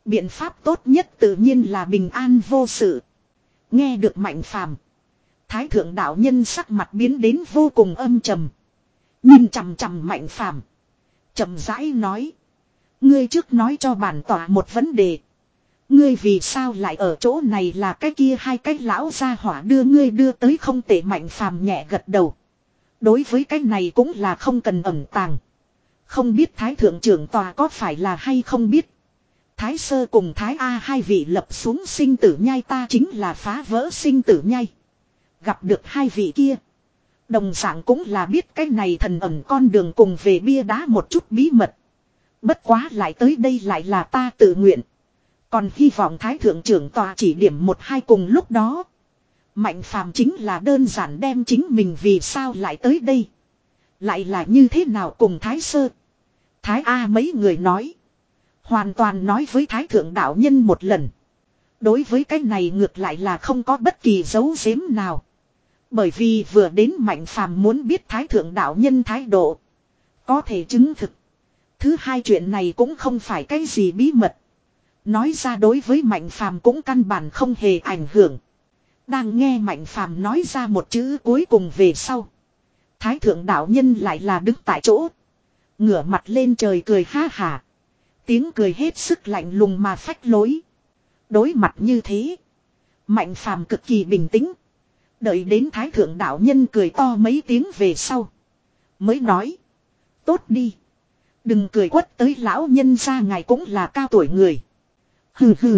A: Biện pháp tốt nhất tự nhiên là bình an vô sự. Nghe được Mạnh Phàm, Thái thượng đạo nhân sắc mặt biến đến vô cùng âm trầm. Nhìn chằm chằm Mạnh Phàm, chậm rãi nói: ngươi trước nói cho bản tỏa một vấn đề. Ngươi vì sao lại ở chỗ này, là cái kia hai cái lão gia hỏa đưa ngươi đưa tới không tệ. Mạnh Phàm nhẹ gật đầu. Đối với cái này cũng là không cần ẩn tàng. Không biết Thái thượng trưởng tòa có phải là hay không biết. Thái sơ cùng Thái A hai vị lập xuống sinh tử nhai, ta chính là phá vỡ sinh tử nhai. Gặp được hai vị kia, đồng dạng cũng là biết cái này thần ẩn con đường cùng về bia đá một chút bí mật. Bất quá lại tới đây lại là ta tự nguyện. Còn hy vọng Thái thượng trưởng tòa chỉ điểm một hai. Cùng lúc đó, Mạnh Phàm chính là đơn giản đem chính mình vì sao lại tới đây, lại là như thế nào cùng Thái sơ, Thái A mấy người nói. Hoàn toàn nói với Thái thượng đạo nhân một lần. Đối với cái này ngược lại là không có bất kỳ dấu giếm nào. Bởi vì vừa đến Mạnh Phàm muốn biết Thái thượng đạo nhân thái độ, có thể chứng thực. Thứ hai, chuyện này cũng không phải cái gì bí mật. Nói ra đối với Mạnh Phàm cũng căn bản không hề ảnh hưởng. Đang nghe Mạnh Phàm nói ra một chữ cuối cùng về sau, Thái thượng đạo nhân lại là đứng tại chỗ, ngửa mặt lên trời cười ha hả. Tiếng cười hết sức lạnh lùng mà phách lối. Đối mặt như thế, Mạnh Phàm cực kỳ bình tĩnh. Đợi đến Thái thượng đạo nhân cười to mấy tiếng về sau, mới nói: tốt đi, đừng cười quất tới lão nhân ra, ngài cũng là cao tuổi người. Hừ hừ,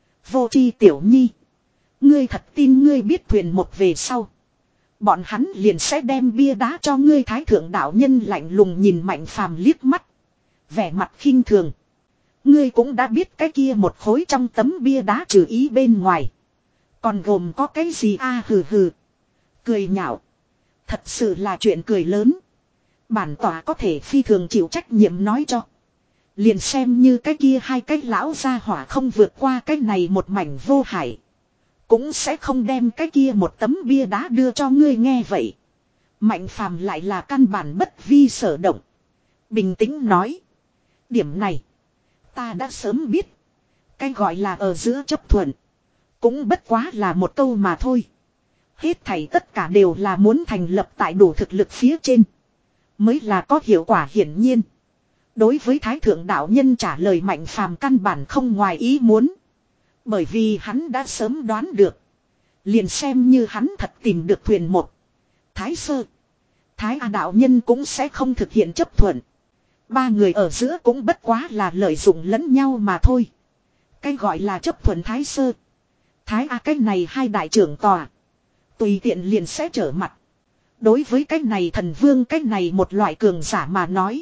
A: vô tri tiểu nhi, ngươi thật tin ngươi biết thuyền một về sau, bọn hắn liền sẽ đem bia đá cho ngươi. Thái thượng đạo nhân lạnh lùng nhìn Mạnh Phàm liếc mắt, vẻ mặt khinh thường. Ngươi cũng đã biết cái kia một khối trong tấm bia đá trừ ý bên ngoài, còn gồm có cái gì a? À, hừ hừ, cười nhạo, thật sự là chuyện cười lớn. Bản tỏa có thể phi thường chịu trách nhiệm nói cho, liền xem như cái kia hai cái lão gia hỏa không vượt qua cái này một mảnh vô hải, cũng sẽ không đem cái kia một tấm bia đá đưa cho ngươi. Nghe vậy, Mạnh Phàm lại là căn bản bất vi sở động, bình tĩnh nói: điểm này ta đã sớm biết. Cái gọi là ở giữa chấp thuận, cũng bất quá là một câu mà thôi. Hết thảy tất cả đều là muốn thành lập tại đủ thực lực phía trên, mới là có hiệu quả. Hiển nhiên, đối với Thái thượng đạo nhân trả lời, Mạnh Phàm căn bản không ngoài ý muốn. Bởi vì hắn đã sớm đoán được, liền xem như hắn thật tìm được thuyền một, Thái sơ, Thái A đạo nhân cũng sẽ không thực hiện chấp thuận. Ba người ở giữa cũng bất quá là lợi dụng lẫn nhau mà thôi. Cái gọi là chấp thuận Thái sơ, Thái A cái này hai đại trưởng tòa, tùy tiện liền sẽ trở mặt. Đối với cái này thần vương, cái này một loại cường giả mà nói,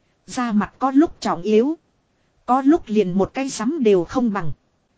A: ra mặt có lúc trọng yếu, có lúc liền một cái sắm đều không bằng.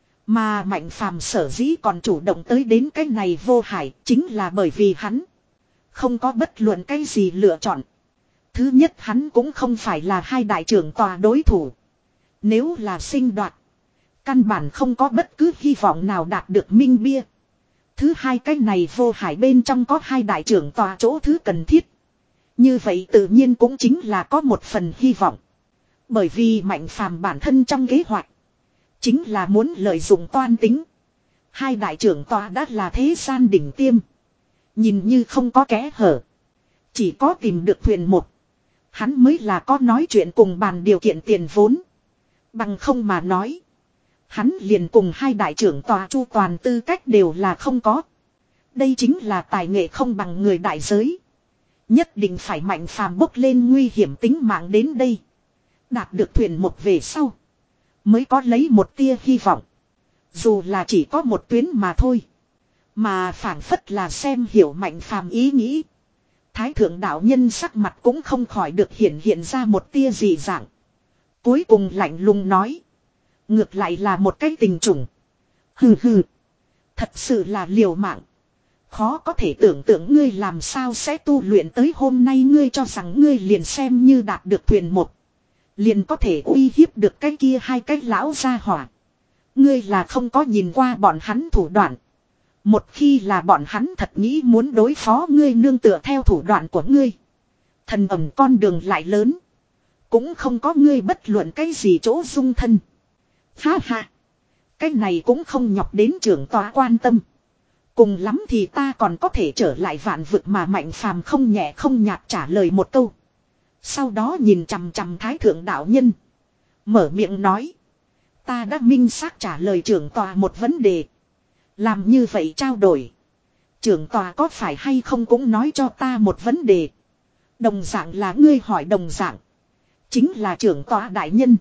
A: Mà Mạnh Phàm sở dĩ còn chủ động tới đến cái này vô hải, chính là bởi vì hắn không có bất luận cái gì lựa chọn. Thứ nhất, hắn cũng không phải là hai đại trưởng tòa đối thủ. Nếu là sinh đoạt, căn bản không có bất cứ hy vọng nào đạt được minh bia. Thứ hai, cái này vô hải bên trong có hai đại trưởng tòa chỗ thứ cần thiết. Như vậy tự nhiên cũng chính là có một phần hy vọng. Bởi vì Mạnh Phàm bản thân trong kế hoạch, chính là muốn lợi dụng toan tính. Hai đại trưởng tòa đã là thế gian đỉnh tiêm, nhìn như không có kẽ hở. Chỉ có tìm được thuyền một, hắn mới là có nói chuyện cùng bàn điều kiện tiền vốn. Bằng không mà nói, hắn liền cùng hai đại trưởng tòa chu toàn tư cách đều là không có. Đây chính là tài nghệ không bằng người đại giới. Nhất định phải Mạnh Phàm bốc lên nguy hiểm tính mạng đến đây, đạt được thuyền một về sau, mới có lấy một tia hy vọng. Dù là chỉ có một tuyến mà thôi. Mà phảng phất là xem hiểu Mạnh Phàm ý nghĩ, Thái thượng đạo nhân sắc mặt cũng không khỏi được hiện hiện ra một tia dị dạng. Cuối cùng lạnh lùng nói: ngược lại là một cái tình chủng. Hừ hừ, thật sự là liều mạng. Khó có thể tưởng tượng ngươi làm sao sẽ tu luyện tới hôm nay. Ngươi cho rằng ngươi liền xem như đạt được thuyền một, liền có thể uy hiếp được cái kia hai cái lão gia hỏa. Ngươi là không có nhìn qua bọn hắn thủ đoạn. Một khi là bọn hắn thật nghĩ muốn đối phó ngươi nương tựa theo thủ đoạn của ngươi, thần ẩm con đường lại lớn, cũng không có ngươi bất luận cái gì chỗ dung thân. Ha ha. Cái này cũng không nhọc đến trưởng tòa quan tâm. Cùng lắm thì ta còn có thể trở lại vạn vực mà Mạnh Phàm không nhẹ không nhạt trả lời một câu. Sau đó nhìn chằm chằm thái thượng đạo nhân. Mở miệng nói. Ta đã minh xác trả lời trưởng tòa một vấn đề. Làm như vậy trao đổi. Trưởng tòa có phải hay không cũng nói cho ta một vấn đề. Đồng dạng là ngươi hỏi đồng dạng. Chính là trưởng tòa đại nhân.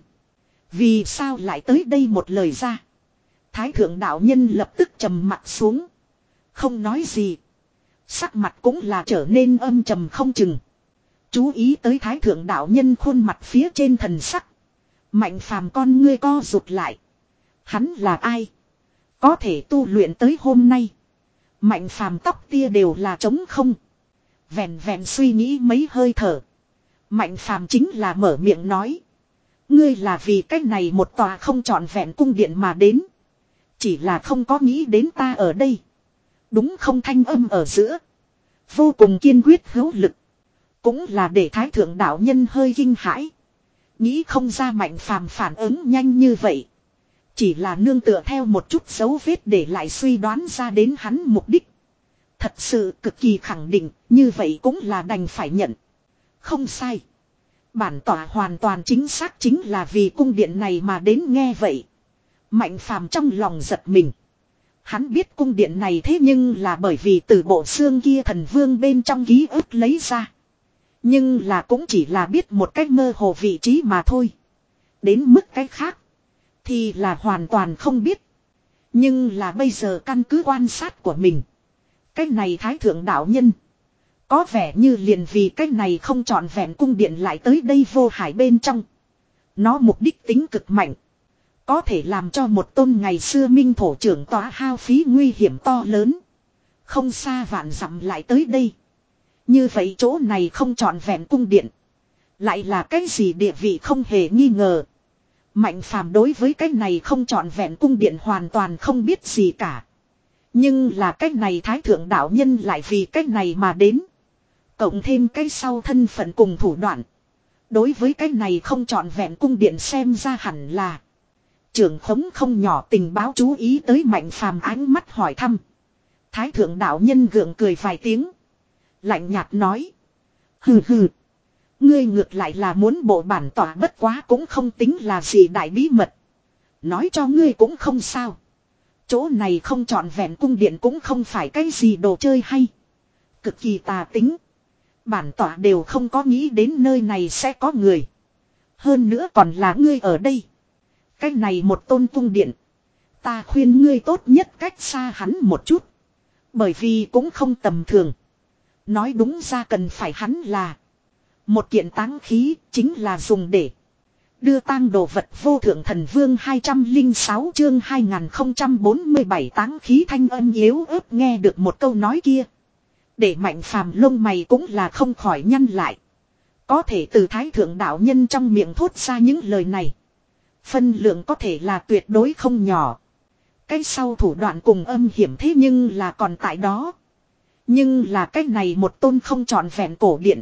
A: Vì sao lại tới đây một lời ra. Thái thượng đạo nhân lập tức trầm mặt xuống. Không nói gì. Sắc mặt cũng là trở nên âm trầm không chừng. Chú ý tới thái thượng đạo nhân khuôn mặt phía trên thần sắc. Mạnh Phàm con ngươi co rụt lại. Hắn là ai? Có thể tu luyện tới hôm nay. Mạnh Phàm tóc tia đều là trống không. Vẹn vẹn suy nghĩ mấy hơi thở. Mạnh Phàm chính là mở miệng nói. Ngươi là vì cách này một tòa không trọn vẹn cung điện mà đến. Chỉ là không có nghĩ đến ta ở đây. Đúng không, thanh âm ở giữa. Vô cùng kiên quyết hữu lực. Cũng là để thái thượng đạo nhân hơi kinh hãi. Nghĩ không ra Mạnh Phàm phản ứng nhanh như vậy. Chỉ là nương tựa theo một chút dấu vết để lại suy đoán ra đến hắn mục đích. Thật sự cực kỳ khẳng định, như vậy cũng là đành phải nhận. Không sai. Bản tỏa hoàn toàn chính xác chính là vì cung điện này mà đến. Nghe vậy. Mạnh Phàm trong lòng giật mình. Hắn biết cung điện này thế nhưng là bởi vì từ bộ xương kia thần vương bên trong ký ức lấy ra. Nhưng là cũng chỉ là biết một cách mơ hồ vị trí mà thôi. Đến mức cách khác. Thì là hoàn toàn không biết. Nhưng là bây giờ căn cứ quan sát của mình. Cái này thái thượng đạo nhân. Có vẻ như liền vì cái này không trọn vẹn cung điện lại tới đây vô hải bên trong. Nó mục đích tính cực mạnh. Có thể làm cho một tôn ngày xưa minh thổ trưởng tỏa hao phí nguy hiểm to lớn. Không xa vạn dặm lại tới đây. Như vậy chỗ này không trọn vẹn cung điện. Lại là cái gì địa vị không hề nghi ngờ. Mạnh Phàm đối với cái này không trọn vẹn cung điện hoàn toàn không biết gì cả. Nhưng là cái này thái thượng đạo nhân lại vì cái này mà đến. Cộng thêm cái sau thân phận cùng thủ đoạn. Đối với cái này không trọn vẹn cung điện xem ra hẳn là. Trưởng khống không nhỏ tình báo chú ý tới Mạnh Phàm ánh mắt hỏi thăm. Thái thượng đạo nhân gượng cười vài tiếng. Lạnh nhạt nói. Hừ hừ. Ngươi ngược lại là muốn bộ bản tỏa bất quá cũng không tính là gì đại bí mật. Nói cho ngươi cũng không sao. Chỗ này không trọn vẹn cung điện cũng không phải cái gì đồ chơi hay. Cực kỳ tà tính. Bản tỏa đều không có nghĩ đến nơi này sẽ có người. Hơn nữa còn là ngươi ở đây. Cái này một tôn cung điện. Ta khuyên ngươi tốt nhất cách xa hắn một chút. Bởi vì cũng không tầm thường. Nói đúng ra cần phải hắn là. Một kiện táng khí chính là dùng để. Đưa tang đồ vật vô thượng thần vương hai trăm lẻ sáu chương hai nghìn không trăm bốn mươi bảy táng khí thanh âm yếu ớt nghe được một câu nói kia. Để Mạnh Phàm lông mày cũng là không khỏi nhăn lại. Có thể từ thái thượng đạo nhân trong miệng thốt ra những lời này. Phân lượng có thể là tuyệt đối không nhỏ. Cái sau thủ đoạn cùng âm hiểm thế nhưng là còn tại đó. Nhưng là cái này một tôn không trọn vẹn cổ điện.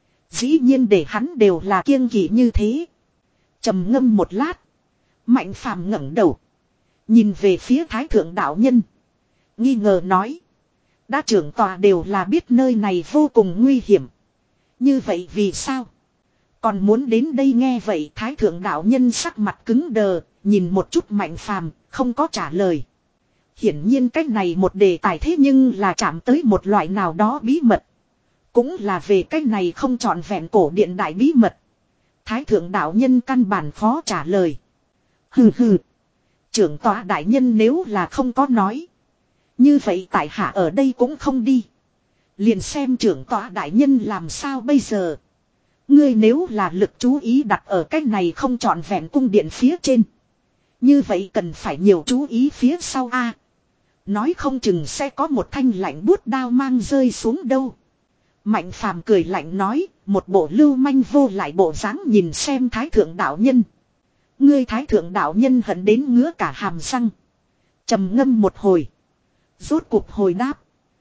A: Dĩ nhiên để hắn đều là kiêng kỵ như thế. Trầm ngâm một lát. Mạnh Phàm ngẩng đầu. Nhìn về phía thái thượng đạo nhân. Nghi ngờ nói. Đã trưởng tòa đều là biết nơi này vô cùng nguy hiểm. Như vậy vì sao? Còn muốn đến đây nghe vậy thái thượng đạo nhân sắc mặt cứng đờ. Nhìn một chút Mạnh Phàm không có trả lời. Hiển nhiên cách này một đề tài thế nhưng là chạm tới một loại nào đó bí mật. Cũng là về cách này không trọn vẹn cổ điện đại bí mật. Thái thượng đạo nhân căn bản khó trả lời. Hừ hừ. Trưởng tòa đại nhân nếu là không có nói. Như vậy tại hạ ở đây cũng không đi. Liền xem trưởng tòa đại nhân làm sao bây giờ. Ngươi nếu là lực chú ý đặt ở cách này không trọn vẹn cung điện phía trên. Như vậy cần phải nhiều chú ý phía sau a. Nói không chừng sẽ có một thanh lạnh bút đao mang rơi xuống đâu. Mạnh Phàm cười lạnh nói, một bộ lưu manh vô lại bộ dáng nhìn xem thái thượng đạo nhân. Ngươi thái thượng đạo nhân hận đến ngứa cả hàm răng. Trầm ngâm một hồi. Rốt cuộc hồi đáp.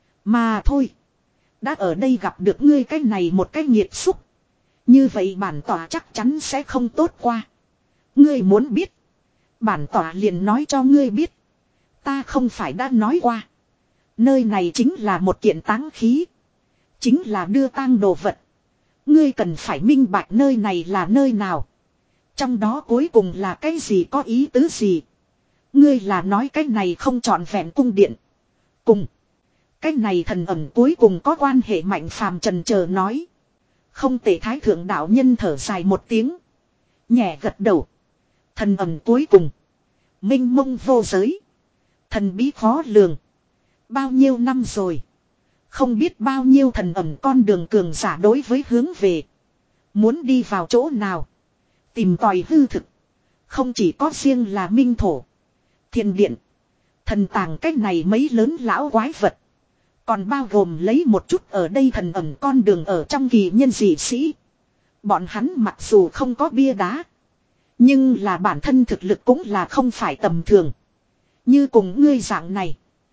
A: Mà thôi. Đã ở đây gặp được ngươi cái này một cái nghiệt xúc. Như vậy bản tỏa chắc chắn sẽ không tốt qua. Ngươi muốn biết. Bản tỏa liền nói cho ngươi biết. Ta không phải đã nói qua. Nơi này chính là một kiện táng khí. Chính là đưa tang đồ vật. Ngươi cần phải minh bạch nơi này là nơi nào. Trong đó cuối cùng là cái gì có ý tứ gì. Ngươi là nói cái này không trọn vẹn cung điện. Cùng. Cái này thần ẩn cuối cùng có quan hệ Mạnh Phàm trần chờ nói. Không tệ thái thượng đạo nhân thở dài một tiếng. Nhẹ gật đầu. Thần ẩn cuối cùng. Minh mông vô giới. Thần bí khó lường. Bao nhiêu năm rồi. Không biết bao nhiêu thần ẩn con đường cường giả đối với hướng về. Muốn đi vào chỗ nào. Tìm tòi hư thực. Không chỉ có riêng là minh thổ. Thiên điện. Thần tàng cách này mấy lớn lão quái vật. Còn bao gồm lấy một chút ở đây thần ẩn con đường ở trong kỳ nhân dị sĩ. Bọn hắn mặc dù không có bia đá. Nhưng là bản thân thực lực cũng là không phải tầm thường. Như cùng ngươi dạng này.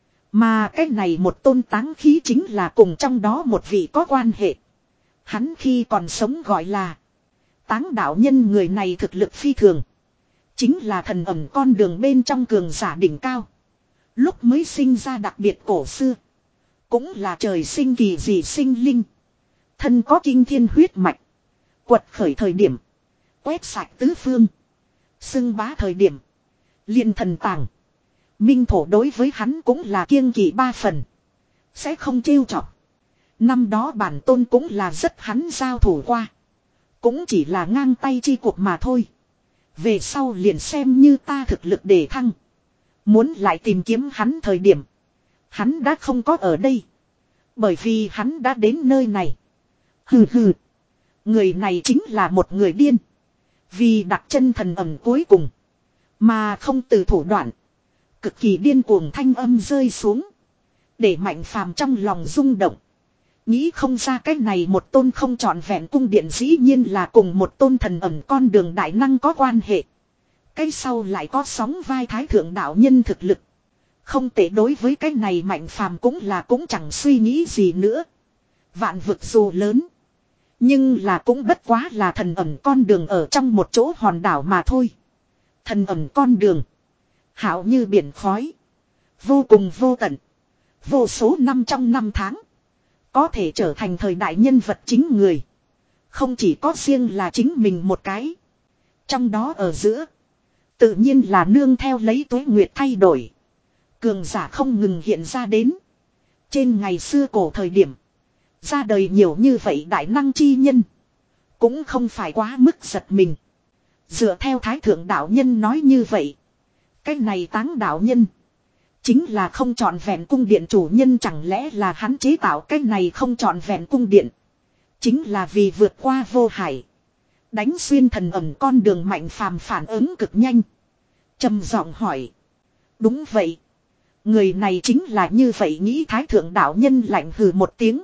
A: Mà cái này một tôn táng khí chính là cùng trong đó một vị có quan hệ. Hắn khi còn sống gọi là táng đạo nhân, người này thực lực phi thường. Chính là thần ẩn con đường bên trong cường giả đỉnh cao. Lúc mới sinh ra đặc biệt cổ xưa. Cũng là trời sinh kỳ dị sinh linh. Thân có kinh thiên huyết mạch. Quật khởi thời điểm. Quét sạch tứ phương. Xưng bá thời điểm. Liên thần tàng. Minh thổ đối với hắn cũng là kiêng kỵ ba phần. Sẽ không trêu chọc. Năm đó bản tôn cũng là rất hắn giao thủ qua. Cũng chỉ là ngang tay chi cuộc mà thôi. Về sau liền xem như ta thực lực để thăng. Muốn lại tìm kiếm hắn thời điểm. Hắn đã không có ở đây. Bởi vì hắn đã đến nơi này. Hừ hừ. Người này chính là một người điên. Vì đặt chân thần ẩn cuối cùng. Mà không từ thủ đoạn. Cực kỳ điên cuồng thanh âm rơi xuống. Để Mạnh Phàm trong lòng rung động. Nghĩ không ra cái này một tôn không trọn vẹn cung điện dĩ nhiên là cùng một tôn thần ẩn con đường đại năng có quan hệ. Cái sau lại có sóng vai thái thượng đạo nhân thực lực. Không tệ, đối với cái này Mạnh Phàm cũng là cũng chẳng suy nghĩ gì nữa. Vạn vực dù lớn. Nhưng là cũng bất quá là thần ẩn con đường ở trong một chỗ hòn đảo mà thôi. Thần ẩn con đường. Hảo như biển khói. Vô cùng vô tận. Vô số năm trong năm tháng. Có thể trở thành thời đại nhân vật chính người. Không chỉ có riêng là chính mình một cái. Trong đó ở giữa. Tự nhiên là nương theo lấy tuế nguyệt thay đổi. Cường giả không ngừng hiện ra đến. Trên ngày xưa cổ thời điểm. Ra đời nhiều như vậy đại năng chi nhân. Cũng không phải quá mức giật mình. Dựa theo thái thượng đạo nhân nói như vậy. Cái này táng đạo nhân. Chính là không trọn vẹn cung điện chủ nhân, chẳng lẽ là hắn chế tạo cái này không trọn vẹn cung điện. Chính là vì vượt qua vô hải. Đánh xuyên thần ẩn con đường. Mạnh Phàm phản ứng cực nhanh. Trầm giọng hỏi. Đúng vậy. Người này chính là như vậy nghĩ. Thái thượng đạo nhân lạnh hừ một tiếng.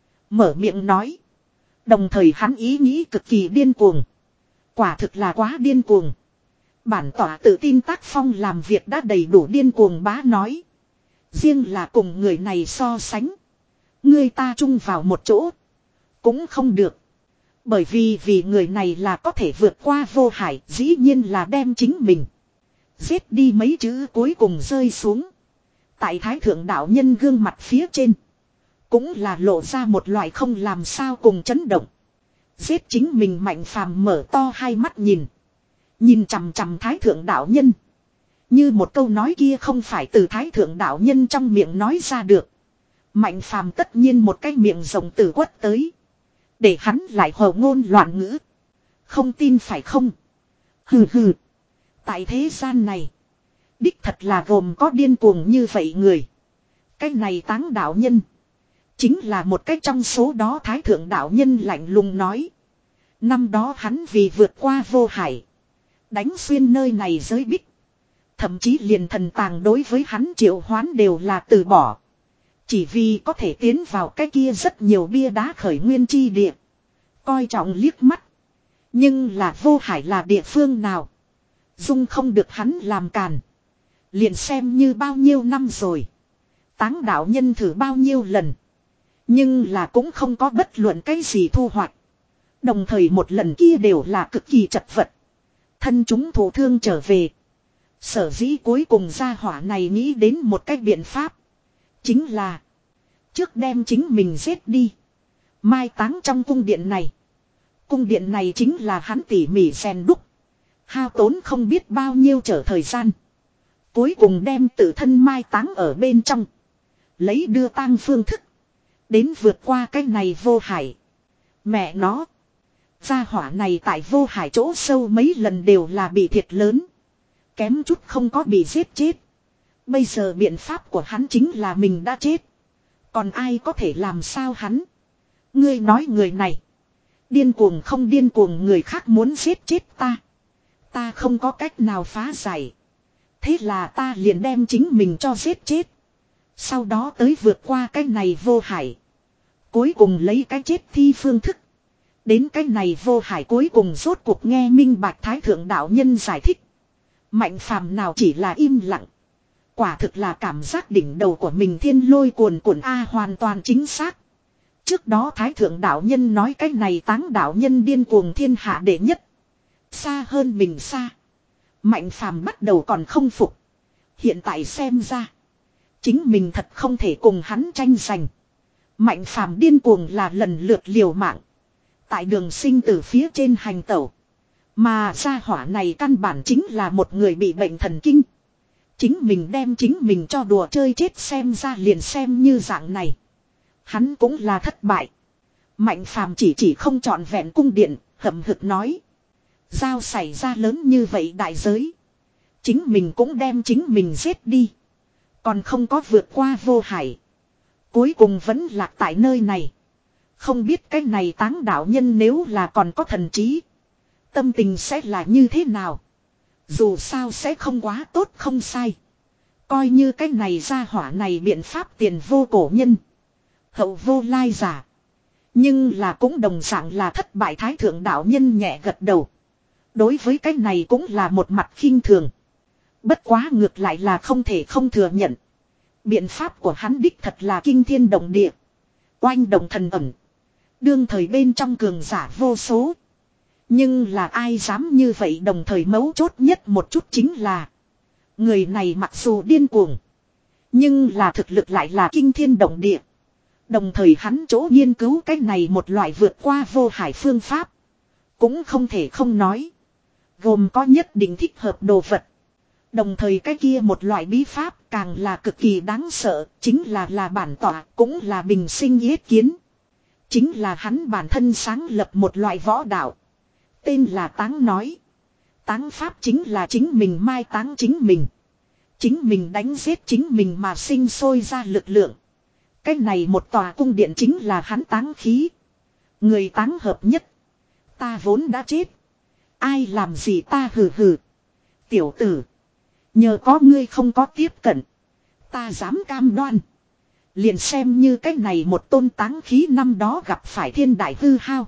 A: Mở miệng nói. Đồng thời hắn ý nghĩ cực kỳ điên cuồng. Quả thực là quá điên cuồng. Bản tỏa tự tin tác phong làm việc đã đầy đủ điên cuồng bá nói. Riêng là cùng người này so sánh. Người ta chung vào một chỗ. Cũng không được. Bởi vì vì người này là có thể vượt qua vô hải. Dĩ nhiên là đem chính mình. Giết đi mấy chữ cuối cùng rơi xuống. Tại thái thượng đạo nhân gương mặt phía trên. Cũng là lộ ra một loại không làm sao cùng chấn động. Giết chính mình. Mạnh Phàm mở to hai mắt nhìn. Nhìn chằm chằm thái thượng đạo nhân. Như một câu nói kia không phải từ thái thượng đạo nhân trong miệng nói ra được. Mạnh Phàm tất nhiên một cái miệng rồng từ quất tới. Để hắn lại hồ ngôn loạn ngữ. Không tin phải không? Hừ hừ. Tại thế gian này. Đích thật là gồm có điên cuồng như vậy người. Cái này táng đạo nhân. Chính là một cái trong số đó. Thái thượng đạo nhân lạnh lùng nói. Năm đó hắn vì vượt qua vô hải. Đánh xuyên nơi này giới bích. Thậm chí liền thần tàng đối với hắn triệu hoán đều là từ bỏ. Chỉ vì có thể tiến vào cái kia rất nhiều bia đá khởi nguyên chi địa. Coi trọng liếc mắt. Nhưng là vô hải là địa phương nào. Dung không được hắn làm càn. Liền xem như bao nhiêu năm rồi. Táng đạo nhân thử bao nhiêu lần. Nhưng là cũng không có bất luận cái gì thu hoạch. Đồng thời một lần kia đều là cực kỳ chật vật. Thân chúng thổ thương trở về. Sở dĩ cuối cùng gia hỏa này nghĩ đến một cách biện pháp. Chính là. Trước đem chính mình giết đi. Mai táng trong cung điện này. Cung điện này chính là hắn tỉ mỉ rèn đúc. Hao tốn không biết bao nhiêu trở thời gian. Cuối cùng đem tự thân mai táng ở bên trong. Lấy đưa tang phương thức. Đến vượt qua cái này vô hải. Mẹ nó. Gia hỏa này tại vô hải chỗ sâu mấy lần đều là bị thiệt lớn. Kém chút không có bị giết chết. Bây giờ biện pháp của hắn chính là mình đã chết. Còn ai có thể làm sao hắn. Ngươi nói người này. Điên cuồng không điên cuồng, người khác muốn giết chết ta. Ta không có cách nào phá giải. Thế là ta liền đem chính mình cho giết chết. Sau đó tới vượt qua cái này vô hải. Cuối cùng lấy cái chết thi phương thức. Đến cái này vô hải cuối cùng rốt cuộc nghe minh bạch thái thượng đạo nhân giải thích. Mạnh phàm nào chỉ là im lặng. Quả thực là cảm giác đỉnh đầu của mình thiên lôi cuồn cuộn a, hoàn toàn chính xác. Trước đó thái thượng đạo nhân nói cái này táng đạo nhân điên cuồng thiên hạ đệ nhất. Xa hơn mình xa. Mạnh phàm bắt đầu còn không phục. Hiện tại xem ra. Chính mình thật không thể cùng hắn tranh giành. Mạnh phàm điên cuồng là lần lượt liều mạng. Tại đường sinh tử phía trên hành tẩu. Mà gia hỏa này căn bản chính là một người bị bệnh thần kinh. Chính mình đem chính mình cho đùa chơi chết, xem ra liền xem như dạng này. Hắn cũng là thất bại. Mạnh phàm chỉ chỉ không trọn vẹn cung điện, hậm hực nói. Giao xảy ra lớn như vậy đại giới. Chính mình cũng đem chính mình giết đi. Còn không có vượt qua vô hải. Cuối cùng vẫn lạc tại nơi này. Không biết cái này táng đạo nhân nếu là còn có thần trí. Tâm tình sẽ là như thế nào. Dù sao sẽ không quá tốt không sai. Coi như cái này ra hỏa này biện pháp tiền vô cổ nhân. Hậu vô lai giả. Nhưng là cũng đồng dạng là thất bại, thái thượng đạo nhân nhẹ gật đầu. Đối với cái này cũng là một mặt khinh thường. Bất quá ngược lại là không thể không thừa nhận. Biện pháp của hắn đích thật là kinh thiên động địa. Oanh động thần ẩn. Đương thời bên trong cường giả vô số. Nhưng là ai dám như vậy, đồng thời mấu chốt nhất một chút chính là. Người này mặc dù điên cuồng. Nhưng là thực lực lại là kinh thiên động địa. Đồng thời hắn chỗ nghiên cứu cái này một loại vượt qua vô hải phương pháp. Cũng không thể không nói. Gồm có nhất định thích hợp đồ vật. Đồng thời cái kia một loại bí pháp càng là cực kỳ đáng sợ. Chính là là bản tỏa, cũng là bình sinh yết kiến. Chính là hắn bản thân sáng lập một loại võ đạo. Tên là táng nói. Táng pháp chính là chính mình mai táng chính mình. Chính mình đánh giết chính mình mà sinh sôi ra lực lượng. Cái này một tòa cung điện chính là hắn táng khí. Người táng hợp nhất. Ta vốn đã chết. Ai làm gì ta hừ hừ. Tiểu tử. Nhờ có ngươi không có tiếp cận. Ta dám cam đoan. Liền xem như cái này một tôn táng khí năm đó gặp phải thiên đại hư hao.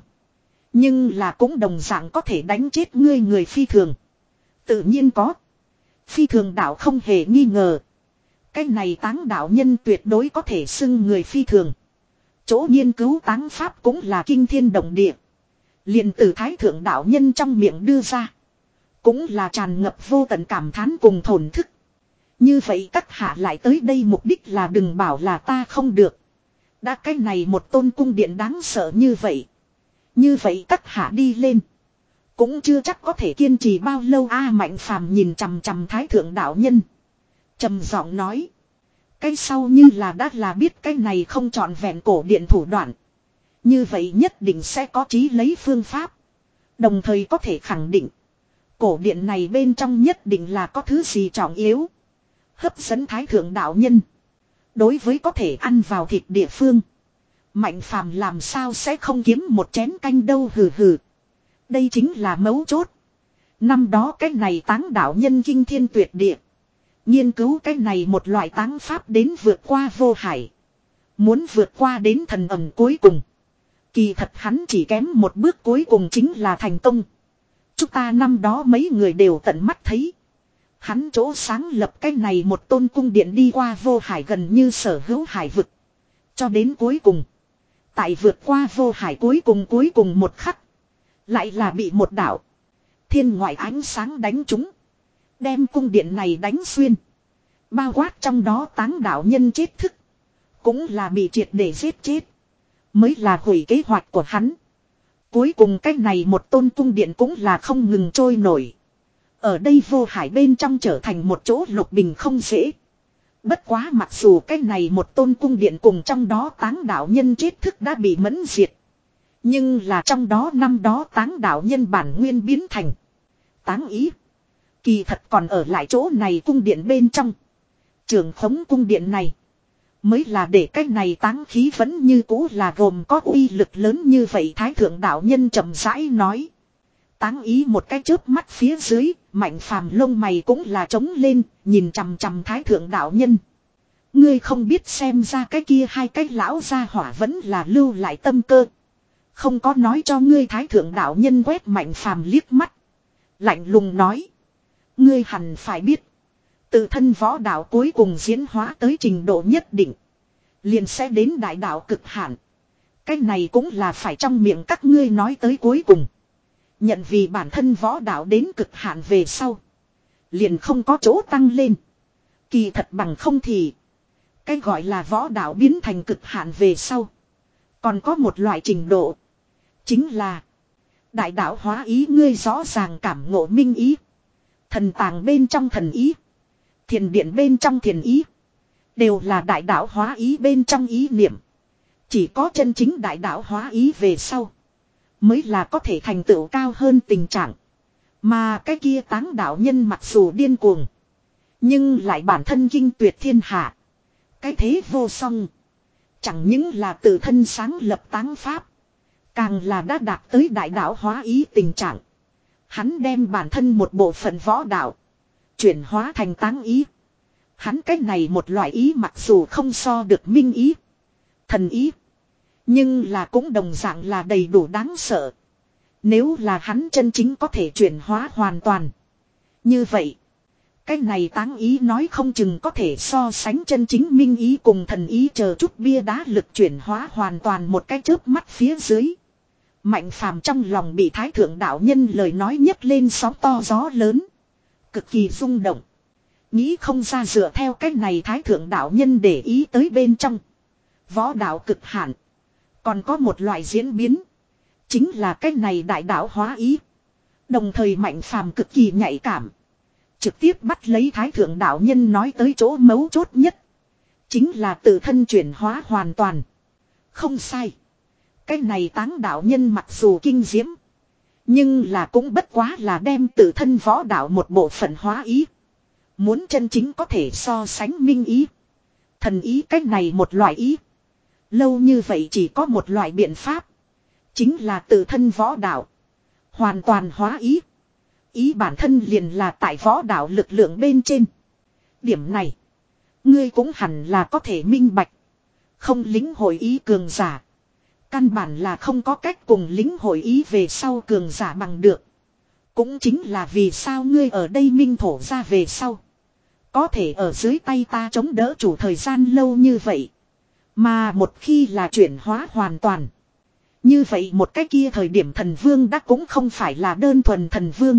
A: Nhưng là cũng đồng dạng có thể đánh chết ngươi người phi thường. Tự nhiên có. Phi thường đạo không hề nghi ngờ. Cái này táng đạo nhân tuyệt đối có thể xưng người phi thường. Chỗ nghiên cứu táng pháp cũng là kinh thiên động địa. Liền từ thái thượng đạo nhân trong miệng đưa ra. Cũng là tràn ngập vô tận cảm thán cùng thổn thức. Như vậy các hạ lại tới đây mục đích là đừng bảo là ta không được. Đã cái này một tôn cung điện đáng sợ như vậy. Như vậy các hạ đi lên. Cũng chưa chắc có thể kiên trì bao lâu a. Mạnh phàm nhìn chằm chằm thái thượng đạo nhân. Trầm giọng nói. Cái sau như là đã là biết cái này không trọn vẹn cổ điện thủ đoạn. Như vậy nhất định sẽ có trí lấy phương pháp. Đồng thời có thể khẳng định. Cổ điện này bên trong nhất định là có thứ gì trọng yếu. Hấp dẫn thái thượng đạo nhân. Đối với có thể ăn vào thịt địa phương. Mạnh phàm làm sao sẽ không kiếm một chén canh đâu, hừ hừ. Đây chính là mấu chốt. Năm đó cái này táng đạo nhân kinh thiên tuyệt địa. Nghiên cứu cái này một loại táng pháp đến vượt qua vô hải. Muốn vượt qua đến thần ẩm cuối cùng. Kỳ thật hắn chỉ kém một bước cuối cùng chính là thành công. Chúng ta năm đó mấy người đều tận mắt thấy. Hắn chỗ sáng lập cái này một tôn cung điện đi qua vô hải gần như sở hữu hải vực. Cho đến cuối cùng. Tại vượt qua vô hải cuối cùng cuối cùng một khắc. Lại là bị một đạo thiên ngoại ánh sáng đánh trúng. Đem cung điện này đánh xuyên. Bao quát trong đó táng đạo nhân chết thức. Cũng là bị triệt để giết chết. Mới là hủy kế hoạch của hắn. Cuối cùng cách này một tôn cung điện cũng là không ngừng trôi nổi. Ở đây vô hải bên trong trở thành một chỗ lục bình không dễ. Bất quá mặc dù cái này một tôn cung điện cùng trong đó táng đạo nhân chết thức đã bị mẫn diệt. Nhưng là trong đó năm đó táng đạo nhân bản nguyên biến thành. Táng ý. Kỳ thật còn ở lại chỗ này cung điện bên trong. Trường khống cung điện này. Mới là để cái này táng khí vẫn như cũ là gồm có uy lực lớn như vậy thái thượng đạo nhân chậm rãi nói. Táng ý một cái chớp mắt phía dưới, Mạnh Phàm lông mày cũng là trống lên, nhìn chằm chằm thái thượng đạo nhân. Ngươi không biết xem ra cái kia hai cái lão gia hỏa vẫn là lưu lại tâm cơ. Không có nói cho ngươi thái thượng đạo nhân quét Mạnh Phàm liếc mắt. Lạnh lùng nói. Ngươi hẳn phải biết. Tự thân võ đạo cuối cùng diễn hóa tới trình độ nhất định. Liền sẽ đến đại đạo cực hạn. Cái này cũng là phải trong miệng các ngươi nói tới cuối cùng. Nhận vì bản thân võ đạo đến cực hạn về sau. Liền không có chỗ tăng lên. Kỳ thật bằng không thì. Cái gọi là võ đạo biến thành cực hạn về sau. Còn có một loại trình độ. Chính là. Đại đạo hóa ý ngươi rõ ràng cảm ngộ minh ý. Thần tàng bên trong thần ý. Thiền điện bên trong thiền ý. Đều là đại đạo hóa ý bên trong ý niệm. Chỉ có chân chính đại đạo hóa ý về sau. Mới là có thể thành tựu cao hơn tình trạng. Mà cái kia táng đạo nhân mặc dù điên cuồng. Nhưng lại bản thân kinh tuyệt thiên hạ. Cái thế vô song. Chẳng những là tự thân sáng lập táng pháp. Càng là đã đạt tới đại đạo hóa ý tình trạng. Hắn đem bản thân một bộ phận võ đạo. Chuyển hóa thành táng ý. Hắn cách này một loại ý mặc dù không so được minh ý. Thần ý. Nhưng là cũng đồng dạng là đầy đủ đáng sợ. Nếu là hắn chân chính có thể chuyển hóa hoàn toàn. Như vậy. Cái này táng ý nói không chừng có thể so sánh chân chính minh ý cùng thần ý chờ chút bia đá lực chuyển hóa hoàn toàn một cái chớp mắt phía dưới. Mạnh Phàm trong lòng bị thái thượng đạo nhân lời nói nhấc lên sóng to gió lớn. Cực kỳ rung động. Nghĩ không ra dựa theo cách này thái thượng đạo nhân để ý tới bên trong. Võ đạo cực hạn. Còn có một loại diễn biến. Chính là cách này đại đạo hóa ý. Đồng thời Mạnh Phàm cực kỳ nhạy cảm. Trực tiếp bắt lấy thái thượng đạo nhân nói tới chỗ mấu chốt nhất. Chính là tự thân chuyển hóa hoàn toàn. Không sai. Cái này táng đạo nhân mặc dù kinh diễm. Nhưng là cũng bất quá là đem tự thân võ đạo một bộ phận hóa ý. Muốn chân chính có thể so sánh minh ý. Thần ý cách này một loại ý. Lâu như vậy chỉ có một loại biện pháp. Chính là tự thân võ đạo. Hoàn toàn hóa ý. Ý bản thân liền là tại võ đạo lực lượng bên trên. Điểm này. Ngươi cũng hẳn là có thể minh bạch. Không lính hội ý cường giả. Căn bản là không có cách cùng lính hội ý về sau cường giả bằng được. Cũng chính là vì sao ngươi ở đây minh thổ ra về sau. Có thể ở dưới tay ta chống đỡ chủ thời gian lâu như vậy. Mà một khi là chuyển hóa hoàn toàn. Như vậy một cái kia thời điểm thần vương đã cũng không phải là đơn thuần thần vương.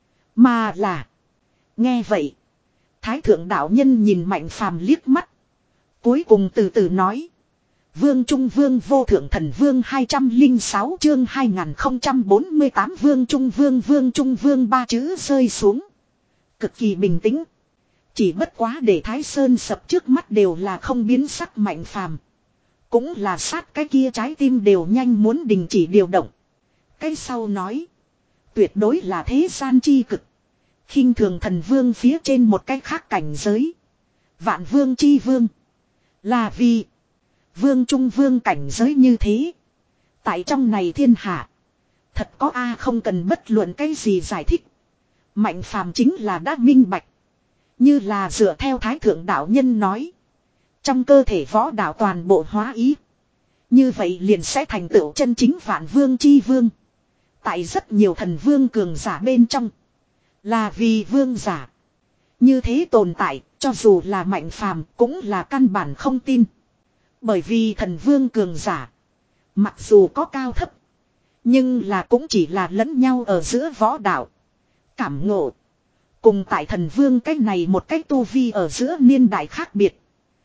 A: Mà là. Nghe vậy. Thái thượng đạo nhân nhìn Mạnh Phàm liếc mắt. Cuối cùng từ từ nói. Vương Trung Vương vô thượng thần vương hai trăm lẻ sáu chương hai nghìn không trăm bốn mươi tám Vương Trung Vương Vương Trung Vương ba chữ rơi xuống. Cực kỳ bình tĩnh. Chỉ bất quá để Thái Sơn sập trước mắt đều là không biến sắc Mạnh Phàm. Cũng là sát cái kia trái tim đều nhanh muốn đình chỉ điều động. Cái sau nói. Tuyệt đối là thế gian chi cực. Khinh thường thần vương phía trên một cái khác cảnh giới. Vạn vương chi vương. Là vì. Vương Trung Vương cảnh giới như thế. Tại trong này thiên hạ. Thật có a không cần bất luận cái gì giải thích. Mạnh Phàm chính là đã minh bạch. Như là dựa theo thái thượng đạo nhân nói. Trong cơ thể võ đạo toàn bộ hóa ý. Như vậy liền sẽ thành tựu chân chính vạn vương chi vương. Tại rất nhiều thần vương cường giả bên trong. Là vì vương giả. Như thế tồn tại, cho dù là Mạnh Phàm cũng là căn bản không tin. Bởi vì thần vương cường giả. Mặc dù có cao thấp. Nhưng là cũng chỉ là lẫn nhau ở giữa võ đạo. Cảm ngộ. Cùng tại thần vương cái này một cái tu vi ở giữa niên đại khác biệt.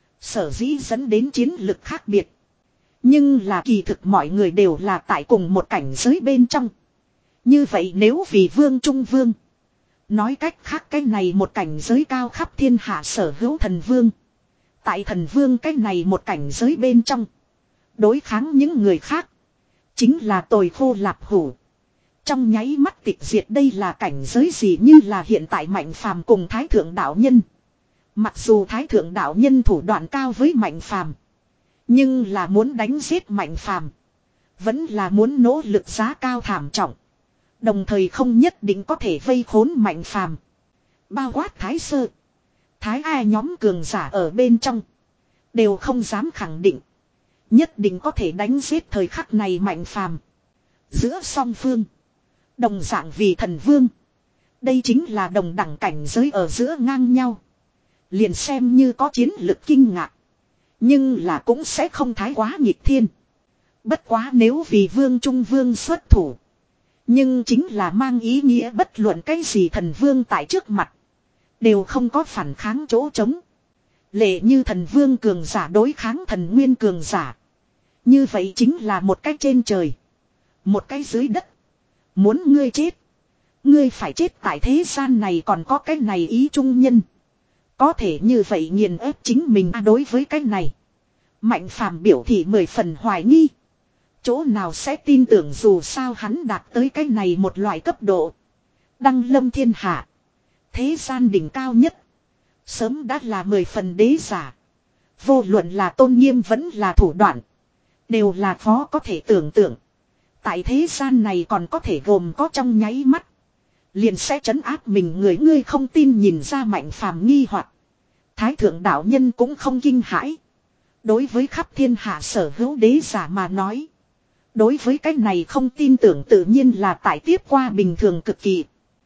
A: Sở dĩ dẫn đến chiến lực khác biệt. Nhưng là kỳ thực mọi người đều là tại cùng một cảnh giới bên trong. Như vậy nếu vì vương trung vương. Nói cách khác cái này một cảnh giới cao khắp thiên hạ sở hữu thần vương. Tại thần vương cái này một cảnh giới bên trong. Đối kháng những người khác. Chính là tồi khô lạp hủ. Trong nháy mắt tịch diệt đây là cảnh giới gì như là hiện tại Mạnh Phàm cùng Thái Thượng Đạo Nhân. Mặc dù Thái Thượng Đạo Nhân thủ đoạn cao với Mạnh Phàm, nhưng là muốn đánh giết Mạnh Phàm, vẫn là muốn nỗ lực giá cao thảm trọng. Đồng thời không nhất định có thể vây khốn Mạnh Phàm. Bao quát Thái Sơ, Thái A nhóm cường giả ở bên trong. Đều không dám khẳng định. Nhất định có thể đánh giết thời khắc này Mạnh Phàm. Giữa song phương. Đồng dạng vì thần vương. Đây chính là đồng đẳng cảnh giới ở giữa ngang nhau. Liền xem như có chiến lực kinh ngạc. Nhưng là cũng sẽ không thái quá nghịch thiên. Bất quá nếu vì vương trung vương xuất thủ. Nhưng chính là mang ý nghĩa bất luận cái gì thần vương tại trước mặt. Đều không có phản kháng chỗ trống. Lệ như thần vương cường giả đối kháng thần nguyên cường giả. Như vậy chính là một cái trên trời. Một cái dưới đất. Muốn ngươi chết. Ngươi phải chết tại thế gian này còn có cái này ý trung nhân. Có thể như vậy nghiền ép chính mình à, đối với cái này. Mạnh Phàm biểu thị mười phần hoài nghi. Chỗ nào sẽ tin tưởng dù sao hắn đạt tới cái này một loại cấp độ. Đăng lâm thiên hạ. Thế gian đỉnh cao nhất. Sớm đã là mười phần đế giả. Vô luận là tôn nghiêm vẫn là thủ đoạn. Đều là khó có thể tưởng tượng. Tại thế gian này còn có thể gồm có trong nháy mắt. Liền sẽ trấn áp mình người ngươi không tin nhìn ra Mạnh Phàm nghi hoặc. Thái Thượng Đạo Nhân cũng không kinh hãi. Đối với khắp thiên hạ sở hữu đế giả mà nói. Đối với cái này không tin tưởng tự nhiên là tại tiếp qua bình thường cực kỳ.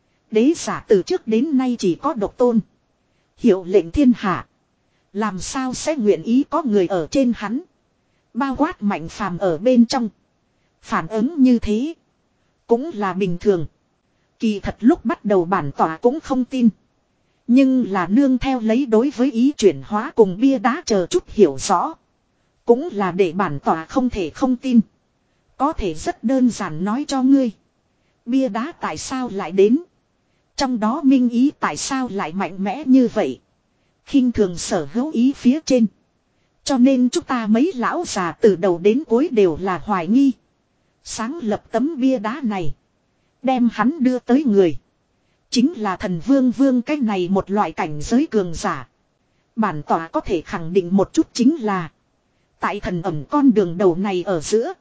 A: Đế giả từ trước đến nay chỉ có độc tôn. Hiệu lệnh thiên hạ. Làm sao sẽ nguyện ý có người ở trên hắn. Bao quát Mạnh Phàm ở bên trong. Phản ứng như thế. Cũng là bình thường. Kỳ thật lúc bắt đầu bản tỏa cũng không tin. Nhưng là nương theo lấy đối với ý chuyển hóa cùng bia đá chờ chút hiểu rõ. Cũng là để bản tỏa không thể không tin. Có thể rất đơn giản nói cho ngươi. Bia đá tại sao lại đến. Trong đó minh ý tại sao lại mạnh mẽ như vậy. Khinh thường sở hữu ý phía trên. Cho nên chúng ta mấy lão già từ đầu đến cuối đều là hoài nghi. Sáng lập tấm bia đá này. Đem hắn đưa tới người. Chính là thần vương vương cái này một loại cảnh giới cường giả. Bản tỏa có thể khẳng định một chút chính là. Tại thần ẩm con đường đầu này ở giữa.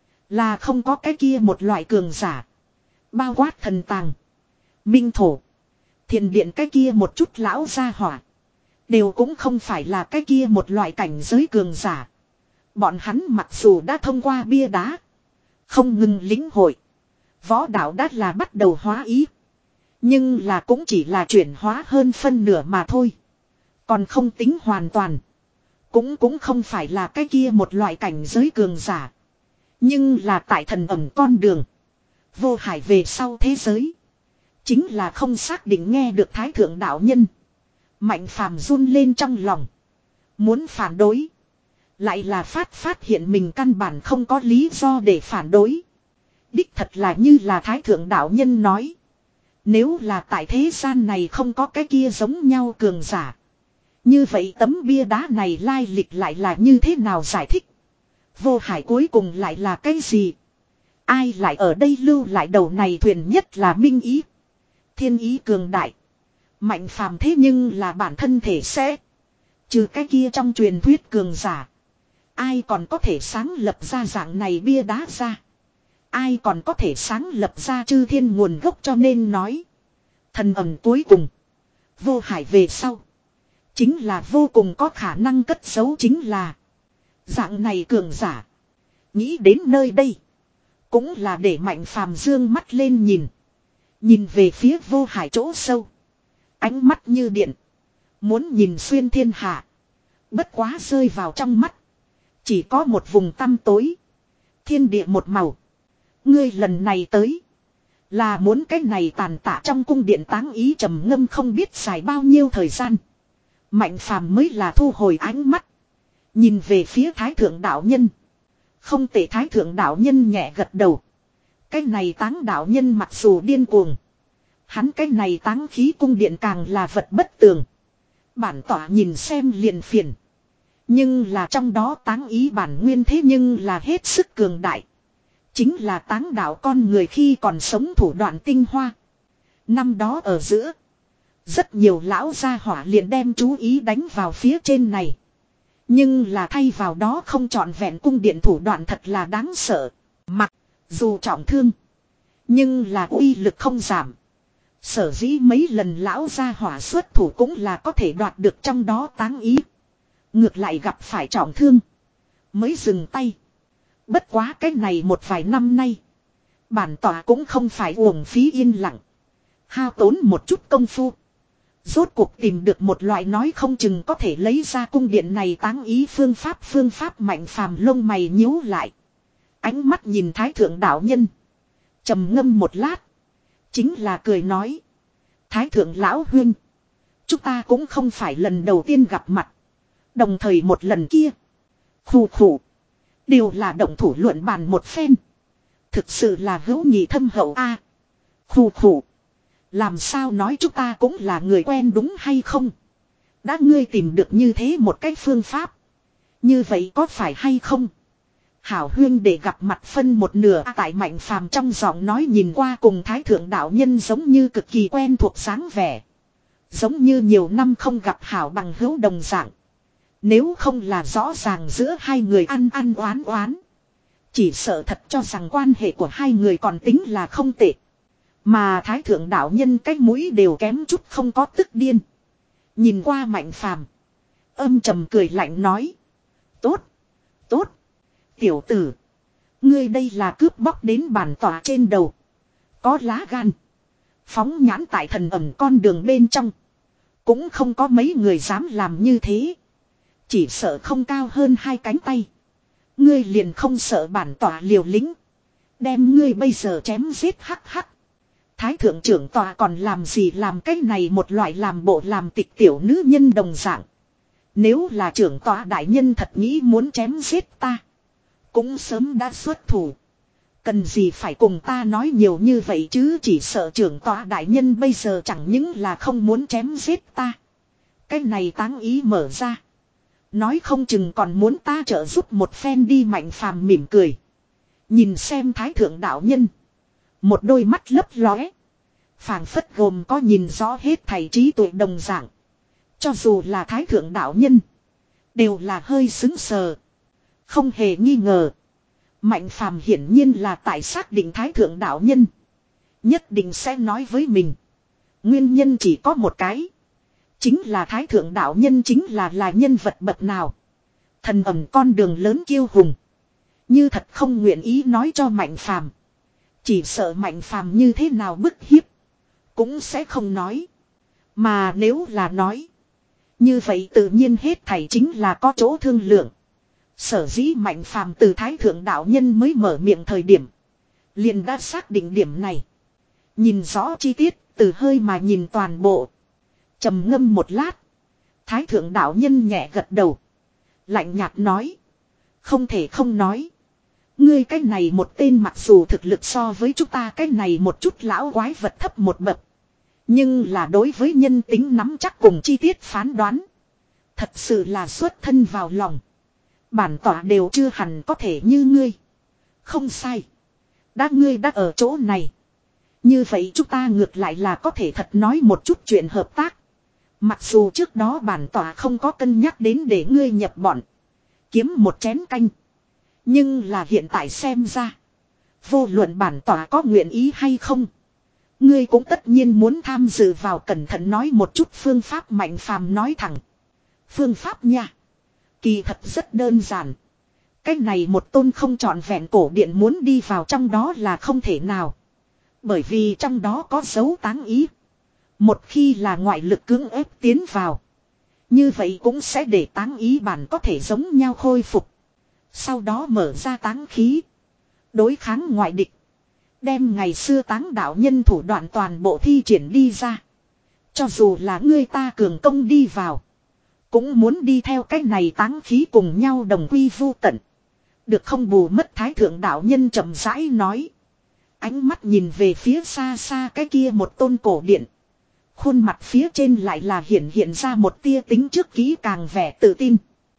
A: Là không có cái kia một loại cường giả. Bao quát thần tàng. Minh thổ. Thiền điện cái kia một chút lão gia hỏa. Đều cũng không phải là cái kia một loại cảnh giới cường giả. Bọn hắn mặc dù đã thông qua bia đá. Không ngừng lĩnh hội. Võ đạo đã là bắt đầu hóa ý. Nhưng là cũng chỉ là chuyển hóa hơn phân nửa mà thôi. Còn không tính hoàn toàn. Cũng cũng không phải là cái kia một loại cảnh giới cường giả. Nhưng là tại thần ẩm con đường. Vô hải về sau thế giới. Chính là không xác định nghe được Thái Thượng Đạo Nhân. Mạnh Phàm run lên trong lòng. Muốn phản đối. Lại là phát phát hiện mình căn bản không có lý do để phản đối. Đích thật là như là Thái Thượng Đạo Nhân nói. Nếu là tại thế gian này không có cái kia giống nhau cường giả. Như vậy tấm bia đá này lai lịch lại là như thế nào giải thích. Vô hải cuối cùng lại là cái gì. Ai lại ở đây lưu lại đầu này thuyền nhất là minh ý. Thiên ý cường đại. Mạnh Phàm thế nhưng là bản thân thể sẽ. Trừ cái kia trong truyền thuyết cường giả. Ai còn có thể sáng lập ra dạng này bia đá ra. Ai còn có thể sáng lập ra chư thiên nguồn gốc cho nên nói. Thần ẩm cuối cùng. Vô hải về sau. Chính là vô cùng có khả năng cất giấu chính là. Dạng này cường giả. Nghĩ đến nơi đây. Cũng là để Mạnh Phàm dương mắt lên nhìn. Nhìn về phía vô hải chỗ sâu. Ánh mắt như điện. Muốn nhìn xuyên thiên hạ. Bất quá rơi vào trong mắt. Chỉ có một vùng tăm tối. Thiên địa một màu. Ngươi lần này tới. Là muốn cái này tàn tạ trong cung điện táng ý trầm ngâm không biết dài bao nhiêu thời gian. Mạnh phàm mới là thu hồi ánh mắt. Nhìn về phía thái thượng đạo nhân. Không tệ, thái thượng đạo nhân nhẹ gật đầu. Cái này táng đạo nhân mặc dù điên cuồng. Hắn cái này táng khí cung điện càng là vật bất tường. Bản tỏa nhìn xem liền phiền. Nhưng là trong đó táng ý bản nguyên thế nhưng là hết sức cường đại. Chính là táng đạo con người khi còn sống thủ đoạn tinh hoa. Năm đó ở giữa. Rất nhiều lão gia hỏa liền đem chú ý đánh vào phía trên này. Nhưng là thay vào đó không trọn vẹn cung điện thủ đoạn thật là đáng sợ. Mặc dù trọng thương. Nhưng là uy lực không giảm. Sở dĩ mấy lần lão gia hỏa xuất thủ cũng là có thể đoạt được trong đó táng ý. Ngược lại gặp phải trọng thương. Mới dừng tay. Bất quá cái này một vài năm nay. Bản tỏa cũng không phải uổng phí yên lặng. Hao tốn một chút công phu. Rốt cuộc tìm được một loại nói không chừng có thể lấy ra cung điện này táng ý phương pháp phương pháp mạnh phàm lông mày nhíu lại. Ánh mắt nhìn thái thượng đạo nhân. Trầm ngâm một lát. Chính là cười nói. Thái thượng lão huynh. Chúng ta cũng không phải lần đầu tiên gặp mặt. Đồng thời một lần kia. Khủ khủ. Đều là động thủ luận bàn một phen. Thực sự là hữu nhị thâm hậu a. À, khủ khủ. Làm sao nói chúng ta cũng là người quen đúng hay không? Đã ngươi tìm được như thế một cái phương pháp. Như vậy có phải hay không? Hảo huyên để gặp mặt phân một nửa tại mạnh phàm trong giọng nói nhìn qua cùng thái thượng đạo nhân giống như cực kỳ quen thuộc sáng vẻ. Giống như nhiều năm không gặp hảo bằng hữu đồng dạng. Nếu không là rõ ràng giữa hai người ăn ăn oán oán. Chỉ sợ thật cho rằng quan hệ của hai người còn tính là không tệ. Mà thái thượng đạo nhân cái mũi đều kém chút không có tức điên. Nhìn qua mạnh phàm. Âm trầm cười lạnh nói. Tốt. Tốt. Tiểu tử. Ngươi đây là cướp bóc đến bản tỏa trên đầu. Có lá gan. Phóng nhãn tại thần ẩm con đường bên trong. Cũng không có mấy người dám làm như thế. Chỉ sợ không cao hơn hai cánh tay. Ngươi liền không sợ bản tỏa liều lĩnh. Đem ngươi bây giờ chém giết hắc hắc. Thái thượng trưởng tòa còn làm gì làm cái này một loại làm bộ làm tịch tiểu nữ nhân đồng dạng. Nếu là trưởng tòa đại nhân thật nghĩ muốn chém giết ta. Cũng sớm đã xuất thủ. Cần gì phải cùng ta nói nhiều như vậy chứ, chỉ sợ trưởng tòa đại nhân bây giờ chẳng những là không muốn chém giết ta. Cái này táng ý mở ra. Nói không chừng còn muốn ta trợ giúp một phen đi. Mạnh phàm mỉm cười. Nhìn xem thái thượng đạo nhân. Một đôi mắt lấp lóe. Phảng phất gồm có nhìn rõ hết thảy trí tuệ đồng dạng. Cho dù là thái thượng đạo nhân. Đều là hơi xứng sờ. Không hề nghi ngờ. Mạnh phàm hiển nhiên là tại xác định thái thượng đạo nhân. Nhất định sẽ nói với mình. Nguyên nhân chỉ có một cái. Chính là thái thượng đạo nhân chính là là nhân vật bậc nào. Thần ẩm con đường lớn kiêu hùng. Như thật không nguyện ý nói cho mạnh phàm. Chỉ sợ mạnh phàm như thế nào bức hiếp. Cũng sẽ không nói. Mà nếu là nói. Như vậy tự nhiên hết thảy chính là có chỗ thương lượng. Sở dĩ mạnh phàm từ thái thượng đạo nhân mới mở miệng thời điểm. Liền đã xác định điểm này. Nhìn rõ chi tiết, từ hơi mà nhìn toàn bộ. Trầm ngâm một lát. Thái thượng đạo nhân nhẹ gật đầu. Lạnh nhạt nói. Không thể không nói. Ngươi cái này một tên mặc dù thực lực so với chúng ta cái này một chút lão quái vật thấp một bậc. Nhưng là đối với nhân tính nắm chắc cùng chi tiết phán đoán. Thật sự là xuất thân vào lòng. Bản tỏa đều chưa hẳn có thể như ngươi. Không sai. Đã ngươi đã ở chỗ này. Như vậy chúng ta ngược lại là có thể thật nói một chút chuyện hợp tác. Mặc dù trước đó bản tỏa không có cân nhắc đến để ngươi nhập bọn. Kiếm một chén canh. Nhưng là hiện tại xem ra. Vô luận bản tỏa có nguyện ý hay không. Ngươi cũng tất nhiên muốn tham dự vào, cẩn thận nói một chút phương pháp. Mạnh phàm nói thẳng. Phương pháp nha. Kỳ thật rất đơn giản. Cái này một tôn không trọn vẹn cổ điện muốn đi vào trong đó là không thể nào. Bởi vì trong đó có dấu táng ý. Một khi là ngoại lực cưỡng ép tiến vào. Như vậy cũng sẽ để táng ý bản có thể giống nhau khôi phục. Sau đó mở ra táng khí. Đối kháng ngoại địch. Đem ngày xưa táng đạo nhân thủ đoạn toàn bộ thi triển đi ra. Cho dù là ngươi ta cường công đi vào. Cũng muốn đi theo cách này táng khí cùng nhau đồng quy vu tận. Được không bù mất thái thượng đạo nhân chậm rãi nói. Ánh mắt nhìn về phía xa xa cái kia một tôn cổ điện. Khuôn mặt phía trên lại là hiện hiện ra một tia tính trước kỹ càng vẻ tự tin.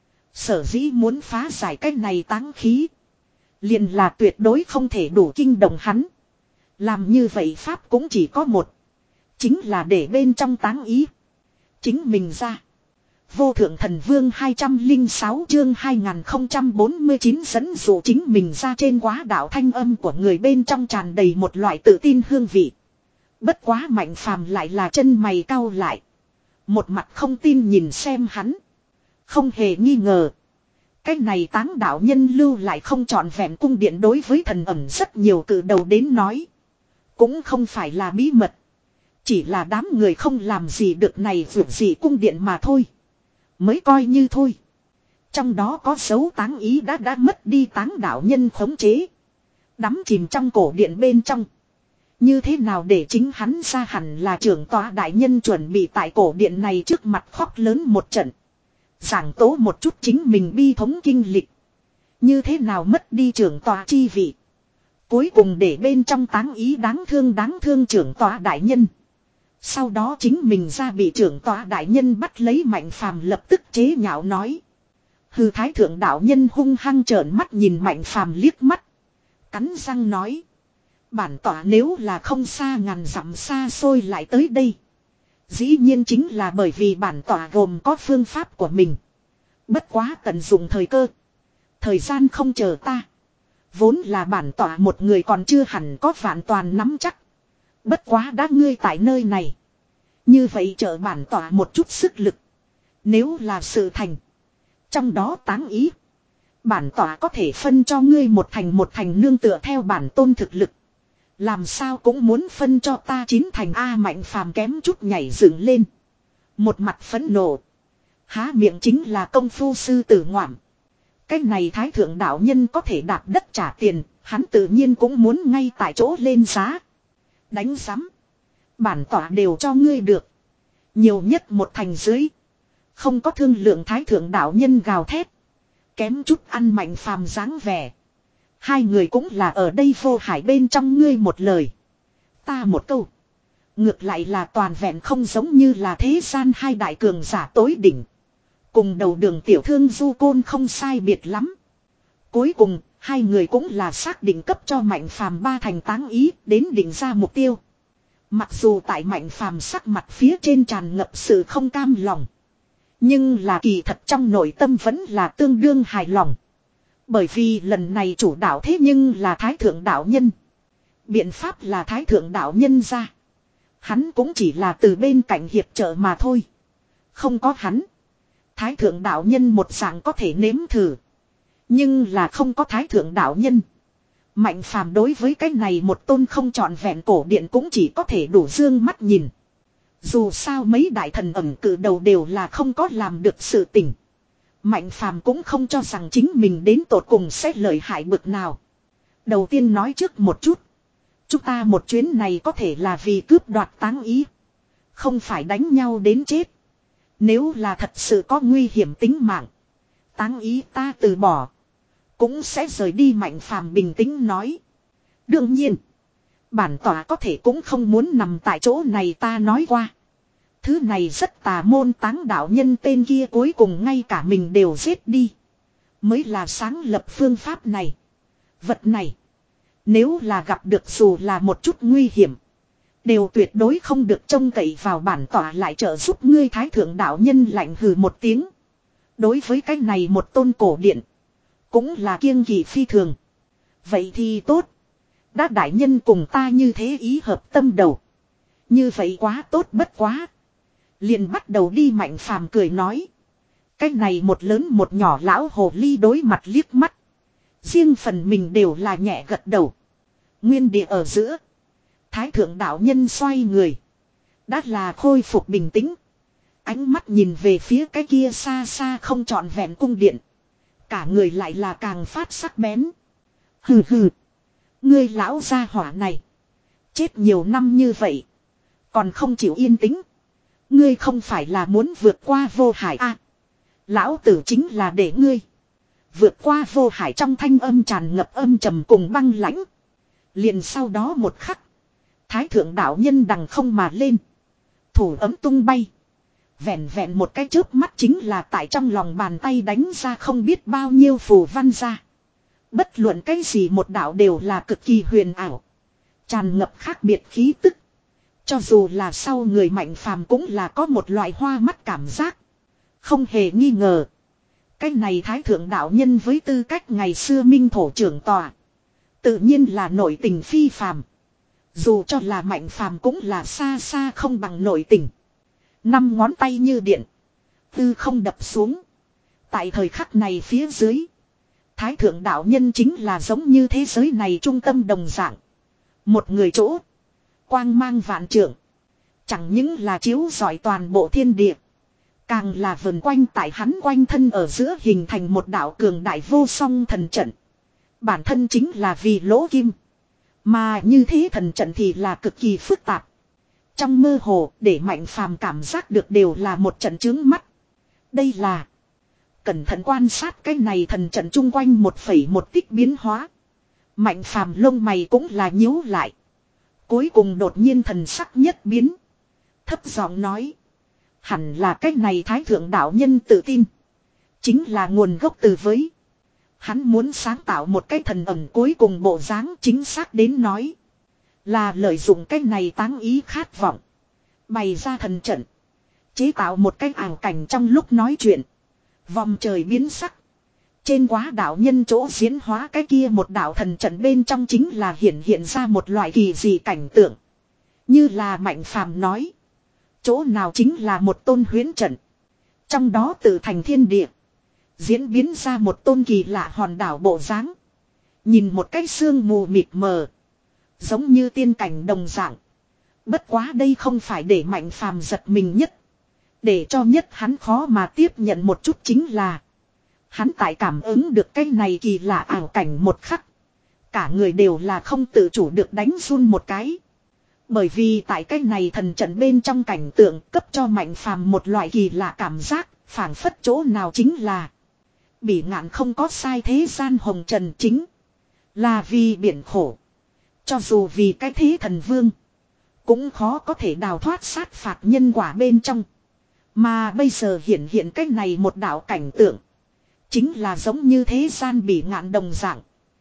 A: Sở dĩ muốn phá giải cách này táng khí. Liền là tuyệt đối không thể đủ kinh động hắn. Làm như vậy pháp cũng chỉ có một. Chính là để bên trong táng ý. Chính mình ra. Vô thượng thần vương hai trăm lẻ sáu chương hai nghìn không trăm bốn mươi chín dẫn dụ chính mình ra trên quá đạo thanh âm của người bên trong tràn đầy một loại tự tin hương vị. Bất quá Mạnh Phàm lại là chân mày cau lại. Một mặt không tin nhìn xem hắn. Không hề nghi ngờ. Cái này táng đạo nhân lưu lại không trọn vẹn cung điện đối với thần ẩm rất nhiều từ đầu đến nói. Cũng không phải là bí mật. Chỉ là đám người không làm gì được này vượt gì cung điện mà thôi. Mới coi như thôi. Trong đó có dấu táng ý đã đã mất đi táng đạo nhân khống chế. Đắm chìm trong cổ điện bên trong. Như thế nào để chính hắn ra hẳn là trưởng tòa đại nhân chuẩn bị tại cổ điện này trước mặt khóc lớn một trận. Giảng tố một chút chính mình bi thống kinh lịch. Như thế nào mất đi trưởng tòa chi vị. Cuối cùng để bên trong táng ý đáng thương đáng thương trưởng tòa đại nhân. Sau đó chính mình ra bị trưởng tòa đại nhân bắt lấy Mạnh Phàm lập tức chế nhạo nói. Hư thái thượng đạo nhân hung hăng trợn mắt nhìn Mạnh Phàm liếc mắt. Cắn răng nói. Bản tỏa nếu là không xa ngàn dặm xa xôi lại tới đây. Dĩ nhiên chính là bởi vì bản tỏa gồm có phương pháp của mình. Bất quá tận dụng thời cơ. Thời gian không chờ ta. Vốn là bản tỏa một người còn chưa hẳn có vạn toàn nắm chắc. Bất quá đã ngươi tại nơi này. Như vậy trợ bản tỏa một chút sức lực. Nếu là sự thành. Trong đó táng ý. Bản tỏa có thể phân cho ngươi một thành một thành nương tựa theo bản tôn thực lực. Làm sao cũng muốn phân cho ta chín thành A Mạnh Phàm kém chút nhảy dựng lên. Một mặt phẫn nộ. Há miệng chính là công phu sư tử ngoạm. Cái này thái thượng đạo nhân có thể đạp đất trả tiền. Hắn tự nhiên cũng muốn ngay tại chỗ lên giá. Đánh giám. Bản tỏa đều cho ngươi được. Nhiều nhất một thành dưới. Không có thương lượng thái thượng đạo nhân gào thét. Kém chút ăn Mạnh Phàm dáng vẻ. Hai người cũng là ở đây vô hải bên trong ngươi một lời. Ta một câu. Ngược lại là toàn vẹn không giống như là thế gian hai đại cường giả tối đỉnh. Cùng đầu đường tiểu thương du côn không sai biệt lắm. Cuối cùng, hai người cũng là xác định cấp cho Mạnh Phàm ba thành táng ý đến định ra mục tiêu. Mặc dù tại Mạnh Phàm sắc mặt phía trên tràn ngập sự không cam lòng. Nhưng là kỳ thật trong nội tâm vẫn là tương đương hài lòng. Bởi vì lần này chủ đạo thế nhưng là thái thượng đạo nhân. Biện pháp là thái thượng đạo nhân ra. Hắn cũng chỉ là từ bên cạnh hiệp trợ mà thôi. Không có hắn. Thái thượng đạo nhân một dạng có thể nếm thử. Nhưng là không có thái thượng đạo nhân. Mạnh Phàm đối với cái này một tôn không trọn vẹn cổ điện cũng chỉ có thể đủ dương mắt nhìn. Dù sao mấy đại thần ẩn cử đầu đều là không có làm được sự tình. Mạnh Phàm cũng không cho rằng chính mình đến tột cùng sẽ lợi hại bực nào. Đầu tiên nói trước một chút. Chúng ta một chuyến này có thể là vì cướp đoạt táng ý. Không phải đánh nhau đến chết. Nếu là thật sự có nguy hiểm tính mạng. Táng ý ta từ bỏ. Cũng sẽ rời đi Mạnh Phàm bình tĩnh nói. Đương nhiên. Bản tỏa có thể cũng không muốn nằm tại chỗ này ta nói qua. Thứ này rất tà môn táng đạo nhân tên kia cuối cùng ngay cả mình đều giết đi. Mới là sáng lập phương pháp này. Vật này. Nếu là gặp được dù là một chút nguy hiểm. Đều tuyệt đối không được trông cậy vào bản tỏa lại trợ giúp ngươi thái thượng đạo nhân lạnh hừ một tiếng. Đối với cái này một tôn cổ điện. Cũng là kiêng kỵ phi thường. Vậy thì tốt. Đã đại nhân cùng ta như thế ý hợp tâm đầu. Như vậy quá tốt bất quá. Liền bắt đầu đi Mạnh Phàm cười nói. Cái này một lớn một nhỏ lão hồ ly đối mặt liếc mắt. Riêng phần mình đều là nhẹ gật đầu. Nguyên địa ở giữa. Thái thượng đạo nhân xoay người. Đã là khôi phục bình tĩnh. Ánh mắt nhìn về phía cái kia xa xa không trọn vẹn cung điện. Cả người lại là càng phát sắc bén. Hừ hừ. Ngươi lão gia hỏa này. Chết nhiều năm như vậy. Còn không chịu yên tĩnh. Ngươi không phải là muốn vượt qua vô hải à. Lão tử chính là để ngươi. Vượt qua vô hải trong thanh âm tràn ngập âm trầm cùng băng lãnh. Liền sau đó một khắc. Thái thượng đạo nhân đằng không mà lên. Thủ ấm tung bay. Vẹn vẹn một cái chớp mắt chính là tại trong lòng bàn tay đánh ra không biết bao nhiêu phù văn ra. Bất luận cái gì một đạo đều là cực kỳ huyền ảo. Tràn ngập khác biệt khí tức. Cho dù là sau người mạnh phàm cũng là có một loại hoa mắt cảm giác. Không hề nghi ngờ. Cái này thái thượng đạo nhân với tư cách ngày xưa minh thổ trưởng tòa. Tự nhiên là nội tình phi phàm. Dù cho là mạnh phàm cũng là xa xa không bằng nội tình. Năm ngón tay như điện. Tư không đập xuống. Tại thời khắc này phía dưới. Thái thượng đạo nhân chính là giống như thế giới này trung tâm đồng dạng. Một người chỗ. Quang mang vạn trượng. Chẳng những là chiếu rọi toàn bộ thiên địa. Càng là vần quanh tại hắn quanh thân ở giữa hình thành một đạo cường đại vô song thần trận. Bản thân chính là vì lỗ kim. Mà như thế thần trận thì là cực kỳ phức tạp. Trong mơ hồ để mạnh phàm cảm giác được đều là một trận chướng mắt. Đây là. Cẩn thận quan sát cái này thần trận chung quanh một phẩy một tích biến hóa. Mạnh phàm lông mày cũng là nhíu lại. Cuối cùng đột nhiên thần sắc nhất biến. Thấp giọng nói. Hẳn là cái này thái thượng đạo nhân tự tin. Chính là nguồn gốc từ với. Hắn muốn sáng tạo một cái thần ẩn cuối cùng bộ dáng chính xác đến nói. Là lợi dụng cái này táng ý khát vọng. Bày ra thần trận. Chế tạo một cái ảo cảnh trong lúc nói chuyện. Vòng trời biến sắc. Trên quá đạo nhân chỗ diễn hóa cái kia một đạo thần trận bên trong chính là hiện hiện ra một loại kỳ dị cảnh tượng. Như là mạnh phàm nói. Chỗ nào chính là một tôn huyễn trận. Trong đó tự thành thiên địa. Diễn biến ra một tôn kỳ lạ hòn đảo bộ dáng. Nhìn một cái sương mù mịt mờ. Giống như tiên cảnh đồng dạng. Bất quá đây không phải để mạnh phàm giật mình nhất. Để cho nhất hắn khó mà tiếp nhận một chút chính là. Hắn tại cảm ứng được cái này kỳ lạ ảo cảnh một khắc. Cả người đều là không tự chủ được đánh run một cái. Bởi vì tại cái này thần trận bên trong cảnh tượng cấp cho mạnh phàm một loại kỳ lạ cảm giác. Phảng phất chỗ nào chính là. Bỉ ngạn không có sai thế gian hồng trần chính. Là vì biển khổ. Cho dù vì cái thế thần vương. Cũng khó có thể đào thoát sát phạt nhân quả bên trong. Mà bây giờ hiện hiện cái này một đạo cảnh tượng. Chính là giống như thế gian bỉ ngạn đồng dạng.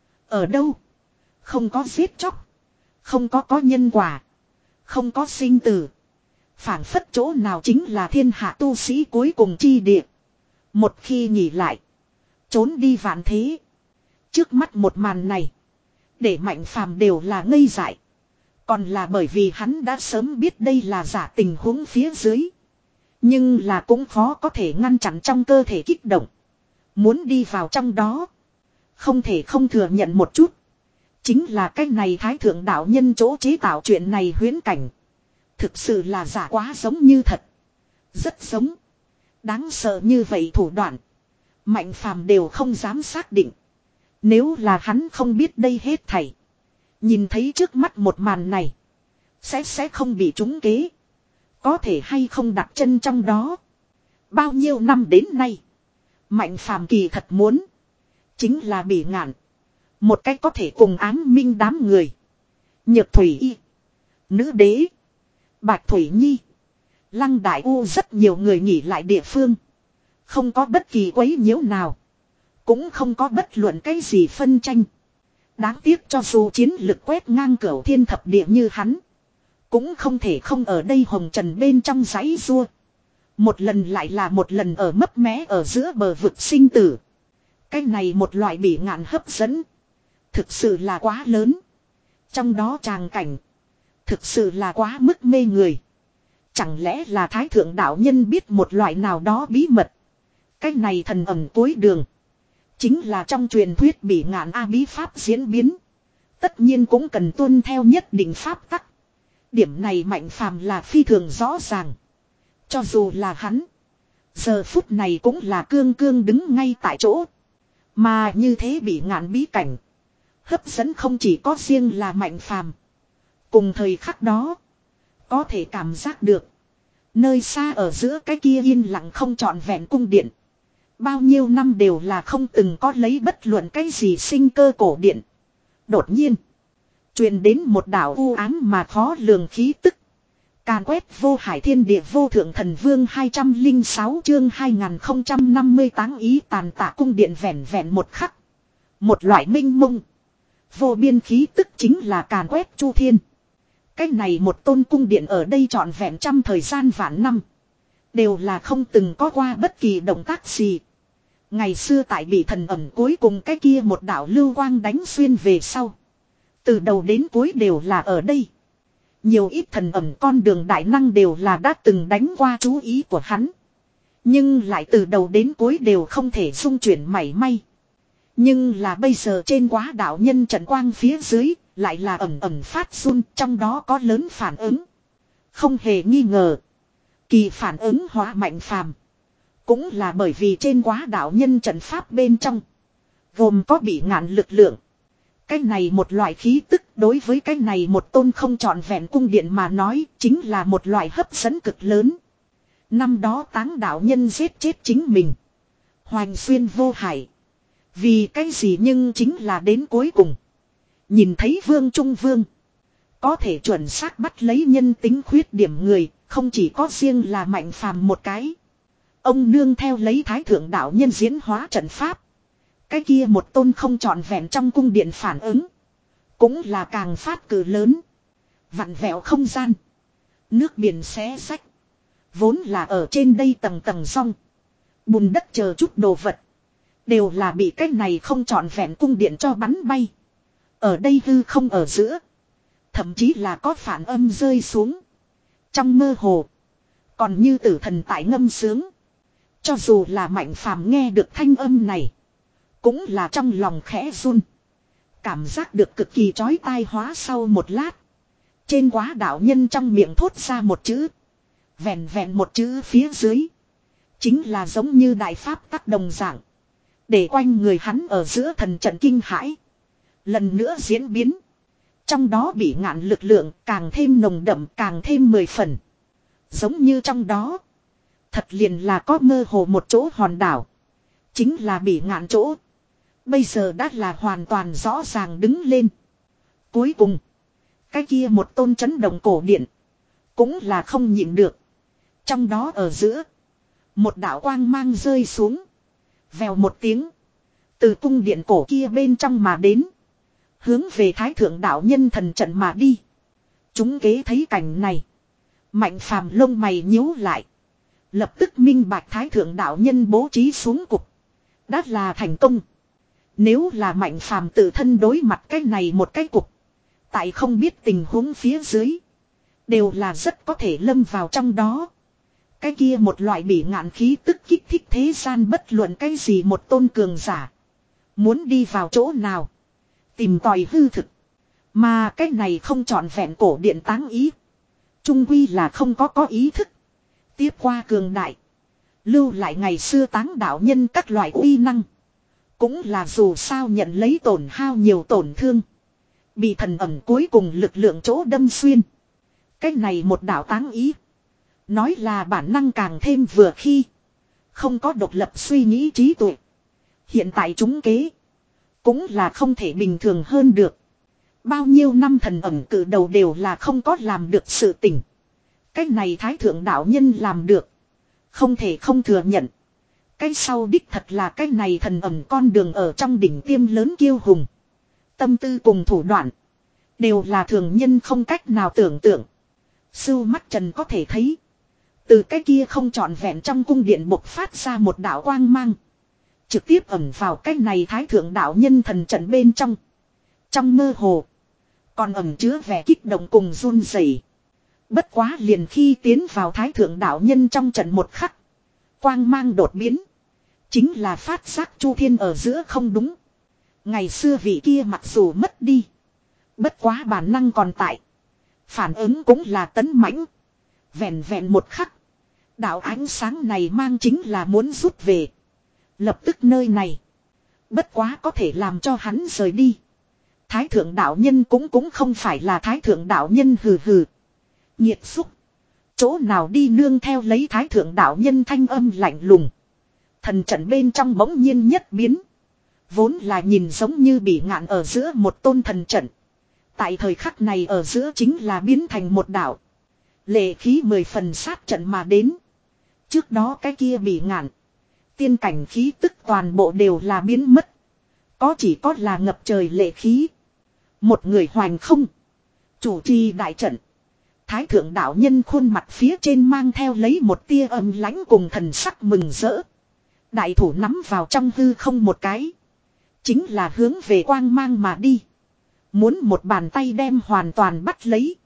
A: Ở đâu? Không có giết chóc. Không có có nhân quả. Không có sinh tử. Phảng phất chỗ nào chính là thiên hạ tu sĩ cuối cùng chi địa. Một khi nghỉ lại. Trốn đi vạn thế. Trước mắt một màn này. Để mạnh phàm đều là ngây dại. Còn là bởi vì hắn đã sớm biết đây là giả tình huống phía dưới. Nhưng là cũng khó có thể ngăn chặn trong cơ thể kích động. Muốn đi vào trong đó. Không thể không thừa nhận một chút. Chính là cái này thái thượng đạo nhân chỗ chế tạo chuyện này huyễn cảnh. Thực sự là giả quá giống như thật. Rất giống. Đáng sợ như vậy thủ đoạn. Mạnh phàm đều không dám xác định. Nếu là hắn không biết đây hết thảy. Nhìn thấy trước mắt một màn này. Sẽ sẽ không bị trúng kế. Có thể hay không đặt chân trong đó. Bao nhiêu năm đến nay. Mạnh phàm kỳ thật muốn. Chính là bỉ ngạn. Một cách có thể cùng ám minh đám người. Nhược Thủy Y. Nữ đế. Bạch Thủy Nhi. Lăng Đại U rất nhiều người nghỉ lại địa phương. Không có bất kỳ quấy nhiễu nào. Cũng không có bất luận cái gì phân tranh. Đáng tiếc cho dù chiến lực quét ngang cửu thiên thập địa như hắn. Cũng không thể không ở đây hồng trần bên trong giấy rua. Một lần lại là một lần ở mấp mé ở giữa bờ vực sinh tử. Cái này một loại bỉ ngạn hấp dẫn. Thực sự là quá lớn. Trong đó tràng cảnh. Thực sự là quá mức mê người. Chẳng lẽ là thái thượng đạo nhân biết một loại nào đó bí mật. Cái này thần ẩn cuối đường. Chính là trong truyền thuyết bỉ ngạn A bí pháp diễn biến. Tất nhiên cũng cần tuân theo nhất định pháp tắc. Điểm này mạnh phàm là phi thường rõ ràng. Cho dù là hắn. Giờ phút này cũng là cương cương đứng ngay tại chỗ. Mà như thế bỉ ngạn bí cảnh. Hấp dẫn không chỉ có riêng là Mạnh Phàm. Cùng thời khắc đó. Có thể cảm giác được. Nơi xa ở giữa cái kia yên lặng không trọn vẹn cung điện. Bao nhiêu năm đều là không từng có lấy bất luận cái gì sinh cơ cổ điện. Đột nhiên. Truyền đến một đạo u ám mà khó lường khí tức. Càn quét vô hải thiên địa vô thượng thần vương hai trăm lẻ sáu chương hai nghìn không trăm năm mươi táng ý tàn tạ cung điện vẹn vẹn một khắc. Một loại minh mông. Vô biên khí tức chính là càn quét chu thiên. Cái này một tôn cung điện ở đây trọn vẹn trăm thời gian vạn năm. Đều là không từng có qua bất kỳ động tác gì. Ngày xưa tại bị thần ẩm cuối cùng cái kia một đạo lưu quang đánh xuyên về sau. Từ đầu đến cuối đều là ở đây. Nhiều ít thần ẩm con đường đại năng đều là đã từng đánh qua chú ý của hắn. Nhưng lại từ đầu đến cuối đều không thể xung chuyển mảy may. Nhưng là bây giờ trên quá đạo nhân trận quang phía dưới, lại là ẩm ẩm phát run, trong đó có lớn phản ứng. Không hề nghi ngờ. Kỳ phản ứng hóa Mạnh Phàm. Cũng là bởi vì trên quá đạo nhân trận pháp bên trong. Gồm có bị ngạn lực lượng. Cái này một loại khí tức đối với cái này một tôn không trọn vẹn cung điện mà nói chính là một loại hấp dẫn cực lớn. Năm đó táng đạo nhân giết chết chính mình. Hoành xuyên vô hải. Vì cái gì nhưng chính là đến cuối cùng. Nhìn thấy vương trung vương. Có thể chuẩn xác bắt lấy nhân tính khuyết điểm người. Không chỉ có riêng là Mạnh Phàm một cái. Ông nương theo lấy thái thượng đạo nhân diễn hóa trận pháp. Cái kia một tôn không trọn vẹn trong cung điện phản ứng. Cũng là càng phát cử lớn. Vặn vẹo không gian. Nước biển xé xách. Vốn là ở trên đây tầng tầng song. Bùn đất chờ chút đồ vật. Đều là bị cái này không trọn vẹn cung điện cho bắn bay. Ở đây hư không ở giữa. Thậm chí là có phản âm rơi xuống. Trong mơ hồ. Còn như tử thần tại ngâm sướng. Cho dù là Mạnh Phàm nghe được thanh âm này. Cũng là trong lòng khẽ run. Cảm giác được cực kỳ chói tai hóa sau một lát. Trên quá đạo nhân trong miệng thốt ra một chữ. Vẹn vẹn một chữ phía dưới. Chính là giống như đại pháp tác đồng dạng. Để quanh người hắn ở giữa thần trận kinh hãi. Lần nữa diễn biến. Trong đó bị ngạn lực lượng càng thêm nồng đậm càng thêm mười phần. Giống như trong đó. Thật liền là có mơ hồ một chỗ hòn đảo. Chính là bị ngạn chỗ. Bây giờ đã là hoàn toàn rõ ràng đứng lên. Cuối cùng. Cái kia một tôn chấn động cổ điện. Cũng là không nhịn được. Trong đó ở giữa. Một đạo quang mang rơi xuống. Vèo một tiếng. Từ cung điện cổ kia bên trong mà đến. Hướng về thái thượng đạo nhân thần trận mà đi. Chúng kế thấy cảnh này. Mạnh Phàm lông mày nhíu lại. Lập tức minh bạch thái thượng đạo nhân bố trí xuống cục. Đã là thành công. Nếu là Mạnh Phàm tự thân đối mặt cái này một cái cục. Tại không biết tình huống phía dưới. Đều là rất có thể lâm vào trong đó. Cái kia một loại bị ngạn khí tức kích thích thế gian bất luận cái gì một tôn cường giả. Muốn đi vào chỗ nào. Tìm tòi hư thực. Mà cái này không trọn vẹn cổ điện táng ý. Trung quy là không có có ý thức. Tiếp qua cường đại. Lưu lại ngày xưa táng đạo nhân các loại uy năng. Cũng là dù sao nhận lấy tổn hao nhiều tổn thương. Bị thần ẩm cuối cùng lực lượng chỗ đâm xuyên. Cái này một đạo táng ý. Nói là bản năng càng thêm vừa khi. Không có độc lập suy nghĩ trí tuệ. Hiện tại chúng kế. Cũng là không thể bình thường hơn được. Bao nhiêu năm thần ẩm cử đầu đều là không có làm được sự tình. Cái này thái thượng đạo nhân làm được. Không thể không thừa nhận. Cái sau đích thật là cái này thần ẩm con đường ở trong đỉnh tiêm lớn kiêu hùng. Tâm tư cùng thủ đoạn. Đều là thường nhân không cách nào tưởng tượng. Sưu mắt trần có thể thấy. Từ cái kia không trọn vẹn trong cung điện bộc phát ra một đạo quang mang. Trực tiếp ẩn vào cái này thái thượng đạo nhân thần trận bên trong. Trong mơ hồ. Còn ẩn chứa vẻ kích động cùng run rẩy. Bất quá liền khi tiến vào thái thượng đạo nhân trong trận một khắc. Quang mang đột biến. Chính là phát giác chu thiên ở giữa không đúng. Ngày xưa vị kia mặc dù mất đi. Bất quá bản năng còn tại. Phản ứng cũng là tấn mãnh. Vẹn vẹn một khắc. Đạo ánh sáng này mang chính là muốn rút về. Lập tức nơi này. Bất quá có thể làm cho hắn rời đi. Thái thượng đạo nhân cũng cũng không phải là thái thượng đạo nhân hừ hừ. Nhiệt xúc. Chỗ nào đi nương theo lấy thái thượng đạo nhân thanh âm lạnh lùng. Thần trận bên trong bỗng nhiên nhất biến. Vốn là nhìn giống như bị ngạn ở giữa một tôn thần trận. Tại thời khắc này ở giữa chính là biến thành một đạo. Lệ khí mười phần sát trận mà đến. Trước đó cái kia bị ngạn. Tiên cảnh khí tức toàn bộ đều là biến mất. Có chỉ có là ngập trời lệ khí. Một người hoành không. Chủ trì đại trận. Thái thượng đạo nhân khuôn mặt phía trên mang theo lấy một tia âm lãnh cùng thần sắc mừng rỡ. Đại thủ nắm vào trong hư không một cái. Chính là hướng về quang mang mà đi. Muốn một bàn tay đem hoàn toàn bắt lấy.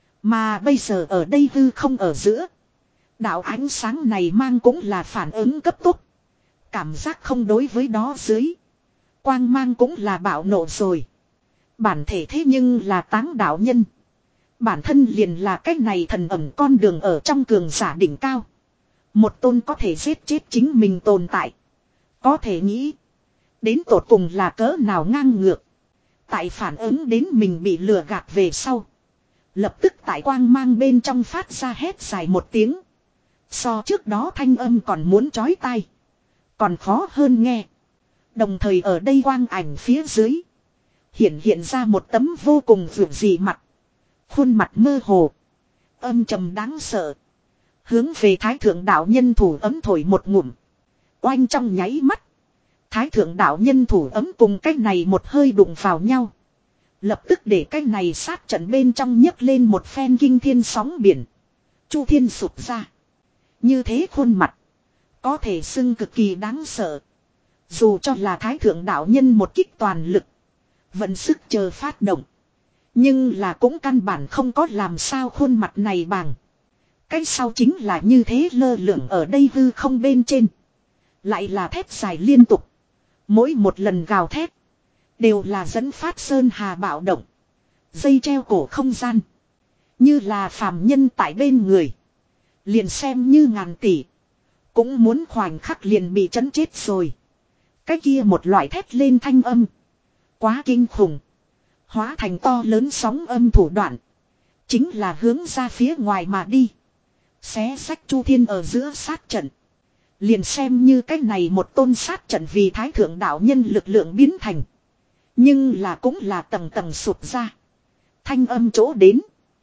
A: Mà bây giờ ở đây hư không ở giữa. Đạo ánh sáng này mang cũng là phản ứng cấp tốc. Cảm giác không đối với đó dưới. Quang mang cũng là bạo nộ rồi. Bản thể thế nhưng là táng đạo nhân. Bản thân liền là cách này thần ẩm con đường ở trong cường giả đỉnh cao. Một tôn có thể giết chết chính mình tồn tại. Có thể nghĩ. Đến tột cùng là cỡ nào ngang ngược. Tại phản ứng đến mình bị lừa gạt về sau. Lập tức tại quang mang bên trong phát ra hét dài một tiếng. So trước đó thanh âm còn muốn chói tai. Còn khó hơn nghe. Đồng thời ở đây quang ảnh phía dưới. Hiện hiện ra một tấm vô cùng vượt dị mặt. Khuôn mặt mơ hồ. Âm trầm đáng sợ. Hướng về thái thượng đạo nhân thủ ấm thổi một ngụm. Oanh trong nháy mắt. Thái thượng đạo nhân thủ ấm cùng cái này một hơi đụng vào nhau. Lập tức để cái này sát trận bên trong nhấc lên một phen kinh thiên sóng biển. Chu thiên sụp ra. Như thế khuôn mặt. Có thể xưng cực kỳ đáng sợ. Dù cho là thái thượng đạo nhân một kích toàn lực. Vận sức chờ phát động. Nhưng là cũng căn bản không có làm sao khuôn mặt này bằng. Cái sau chính là như thế lơ lửng ở đây hư không bên trên. Lại là thét dài liên tục. Mỗi một lần gào thét. Đều là dẫn phát sơn hà bạo động. Dây treo cổ không gian. Như là phàm nhân tại bên người. Liền xem như ngàn tỷ. Cũng muốn khoảnh khắc liền bị chấn chết rồi. Cái kia một loại thét lên thanh âm. Quá kinh khủng. Hóa thành to lớn sóng âm thủ đoạn. Chính là hướng ra phía ngoài mà đi. Xé sách chu thiên ở giữa sát trận. Liền xem như cái này một tôn sát trận vì thái thượng đạo nhân lực lượng biến thành. Nhưng là cũng là tầng tầng sụp ra. Thanh âm chỗ đến.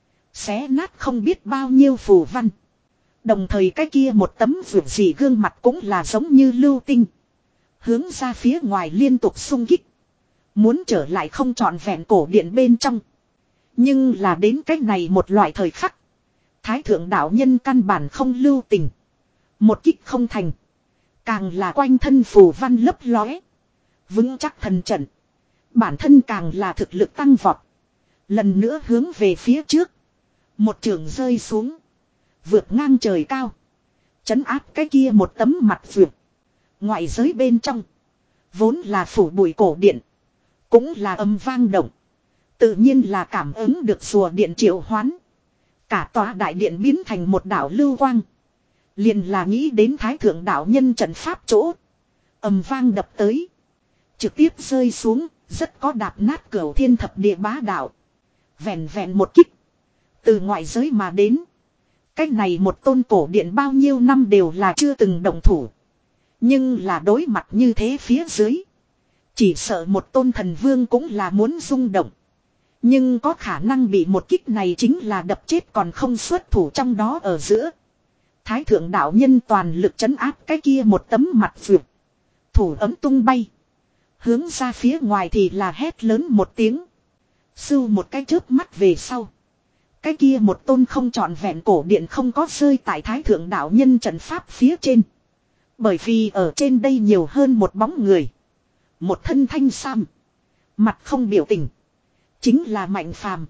A: Xé nát không biết bao nhiêu phù văn. Đồng thời cái kia một tấm vượt dị gương mặt cũng là giống như lưu tinh. Hướng ra phía ngoài liên tục xung kích. Muốn trở lại không trọn vẹn cổ điện bên trong. Nhưng là đến cái này một loại thời khắc. Thái thượng đạo nhân căn bản không lưu tình. Một kích không thành. Càng là quanh thân phù văn lấp lóe. Vững chắc thần trận. Bản thân càng là thực lực tăng vọt. Lần nữa hướng về phía trước. Một trường rơi xuống. Vượt ngang trời cao. Chấn áp cái kia một tấm mặt vượt. Ngoại giới bên trong. Vốn là phủ bụi cổ điện. Cũng là âm vang động. Tự nhiên là cảm ứng được rùa điện triệu hoán. Cả tòa đại điện biến thành một đảo lưu quang. Liền là nghĩ đến thái thượng đạo nhân trận pháp chỗ. Âm vang đập tới. Trực tiếp rơi xuống. Rất có đạp nát cửu thiên thập địa bá đạo. Vẹn vẹn một kích. Từ ngoại giới mà đến. Cách này một tôn cổ điện bao nhiêu năm đều là chưa từng động thủ. Nhưng là đối mặt như thế phía dưới. Chỉ sợ một tôn thần vương cũng là muốn rung động. Nhưng có khả năng bị một kích này chính là đập chết còn không xuất thủ trong đó ở giữa. Thái thượng đạo nhân toàn lực trấn áp cái kia một tấm mặt vượt. Thủ ấm tung bay. Hướng ra phía ngoài thì là hét lớn một tiếng. Sưu một cái chớp mắt về sau. Cái kia một tôn không trọn vẹn cổ điện không có rơi tại thái thượng đạo nhân trận pháp phía trên. Bởi vì ở trên đây nhiều hơn một bóng người. Một thân thanh sam. Mặt không biểu tình. Chính là Mạnh Phàm.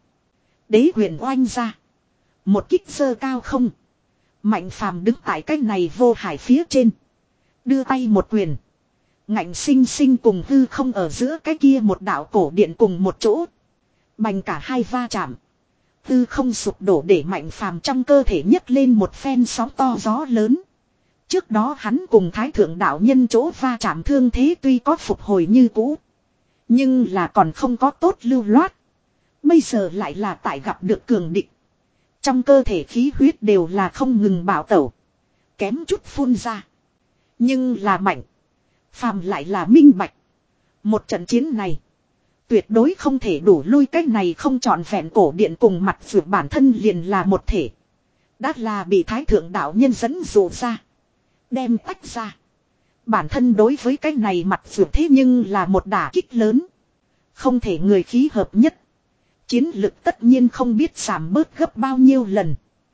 A: Đế huyền oanh ra. Một kích sơ cao không. Mạnh Phàm đứng tại cái này vô hải phía trên. Đưa tay một quyền. Ngạnh sinh sinh cùng hư không ở giữa cái kia một đạo cổ điện cùng một chỗ. Bành cả hai va chạm. Hư không sụp đổ để Mạnh Phàm trong cơ thể nhấc lên một phen sóng to gió lớn. Trước đó hắn cùng thái thượng đạo nhân chỗ va chạm thương thế tuy có phục hồi như cũ. Nhưng là còn không có tốt lưu loát. Bây giờ lại là tại gặp được cường địch. Trong cơ thể khí huyết đều là không ngừng bạo tẩu. Kém chút phun ra. Nhưng là mạnh. Phàm lại là minh bạch. Một trận chiến này. Tuyệt đối không thể đủ lui cách này không trọn vẹn cổ điện cùng mặt vượt bản thân liền là một thể. Đã là bị thái thượng đạo nhân dẫn dụ ra. Đem tách ra. Bản thân đối với cái này mặt vượt thế nhưng là một đả kích lớn. Không thể người khí hợp nhất. Chiến lực tất nhiên không biết giảm bớt gấp bao nhiêu lần.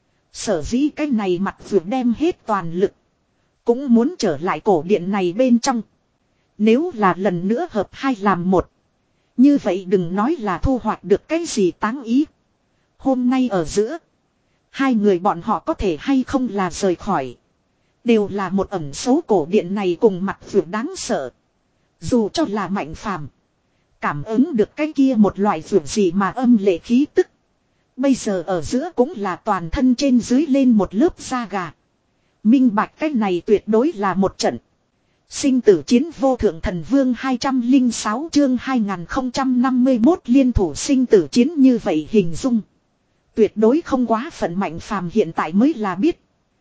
A: Sở dĩ cái này mặt vượt đem hết toàn lực. Cũng muốn trở lại cổ điện này bên trong. Nếu là lần nữa hợp hai làm một. Như vậy đừng nói là thu hoạch được cái gì táng ý. Hôm nay ở giữa. Hai người bọn họ có thể hay không là rời khỏi. Đều là một ẩn số cổ điện này cùng mặt vượt đáng sợ. Dù cho là mạnh phàm. Cảm ứng được cái kia một loại vượt gì mà âm lệ khí tức. Bây giờ ở giữa cũng là toàn thân trên dưới lên một lớp da gà. Minh bạch cái này tuyệt đối là một trận. Sinh tử chiến vô thượng thần vương hai trăm lẻ sáu chương hai nghìn không trăm năm mươi mốt liên thủ sinh tử chiến như vậy hình dung. Tuyệt đối không quá phận mạnh phàm hiện tại mới là biết.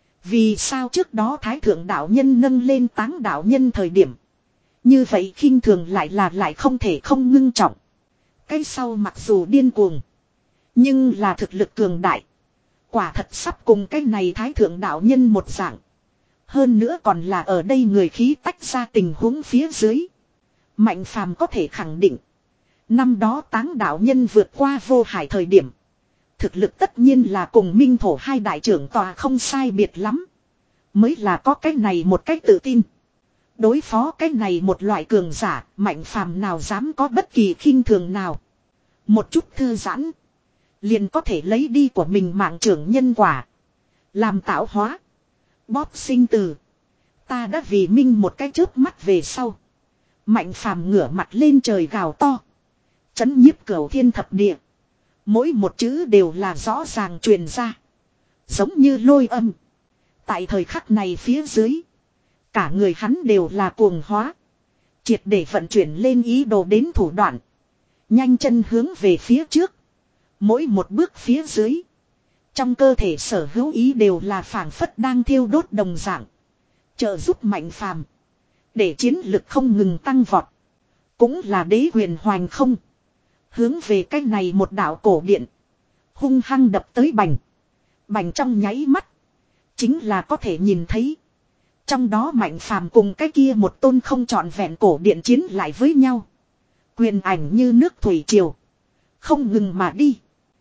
A: Vì sao trước đó thái thượng đạo nhân nâng lên táng đạo nhân thời điểm. Như vậy khinh thường lại là lại không thể không ngưng trọng. Cái sau mặc dù điên cuồng. Nhưng là thực lực cường đại. Quả thật sắp cùng cái này thái thượng đạo nhân một dạng. Hơn nữa còn là ở đây người khí tách ra tình huống phía dưới. Mạnh phàm có thể khẳng định. Năm đó táng đạo nhân vượt qua vô hải thời điểm. Thực lực tất nhiên là cùng minh thổ hai đại trưởng tòa không sai biệt lắm. Mới là có cái này một cách tự tin. Đối phó cái này một loại cường giả, mạnh phàm nào dám có bất kỳ khinh thường nào. Một chút thư giãn. Liền có thể lấy đi của mình mạng trưởng nhân quả. Làm tạo hóa. Bóp sinh tử. Ta đã vì minh một cái chớp mắt về sau. Mạnh phàm ngửa mặt lên trời gào to. Chấn nhiếp cửu thiên thập địa. Mỗi một chữ đều là rõ ràng truyền ra. Giống như lôi âm. Tại thời khắc này phía dưới. Cả người hắn đều là cuồng hóa. Triệt để vận chuyển lên ý đồ đến thủ đoạn. Nhanh chân hướng về phía trước. Mỗi một bước phía dưới. Trong cơ thể sở hữu ý đều là phảng phất đang thiêu đốt đồng dạng. Trợ giúp mạnh phàm. Để chiến lực không ngừng tăng vọt. Cũng là đế huyền hoành không. Hướng về cái này một đạo cổ điện. Hung hăng đập tới bành. Bành trong nháy mắt. Chính là có thể nhìn thấy. Trong đó mạnh phàm cùng cái kia một tôn không trọn vẹn cổ điện chiến lại với nhau. Quyền ảnh như nước thủy triều. Không ngừng mà đi.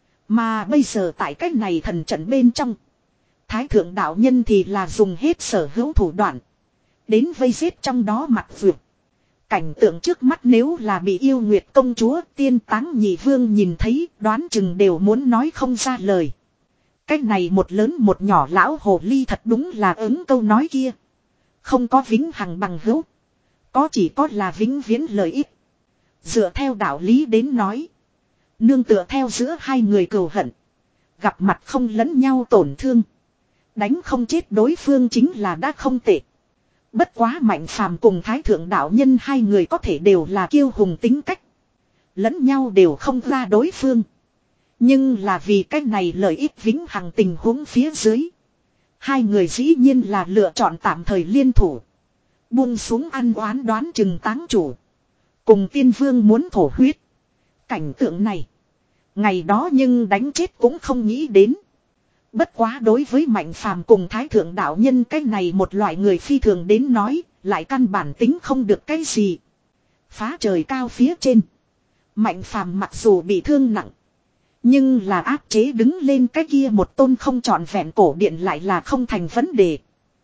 A: Mà bây giờ tại cách này thần trận bên trong. Thái thượng đạo nhân thì là dùng hết sở hữu thủ đoạn. Đến vây giết trong đó mặt vượt. Cảnh tượng trước mắt nếu là bị yêu nguyệt công chúa tiên táng nhị vương nhìn thấy đoán chừng đều muốn nói không ra lời. Cách này một lớn một nhỏ lão hồ ly thật đúng là ứng câu nói kia. Không có vĩnh hằng bằng hữu. Có chỉ có là vĩnh viễn lợi ích. Dựa theo đạo lý đến nói. Nương tựa theo giữa hai người cừu hận. Gặp mặt không lẫn nhau tổn thương. Đánh không chết đối phương chính là đã không tệ. Bất quá mạnh phàm cùng thái thượng đạo nhân hai người có thể đều là kiêu hùng tính cách. Lẫn nhau đều không ra đối phương. Nhưng là vì cái này lợi ích vĩnh hằng tình huống phía dưới. Hai người dĩ nhiên là lựa chọn tạm thời liên thủ. Buông xuống ăn oán đoán chừng táng chủ. Cùng tiên vương muốn thổ huyết. Cảnh tượng này. Ngày đó nhưng đánh chết cũng không nghĩ đến. Bất quá đối với mạnh phàm cùng thái thượng đạo nhân cái này một loại người phi thường đến nói. Lại căn bản tính không được cái gì. Phá trời cao phía trên. Mạnh phàm mặc dù bị thương nặng. Nhưng là áp chế đứng lên cái kia một tôn không trọn vẹn cổ điện lại là không thành vấn đề.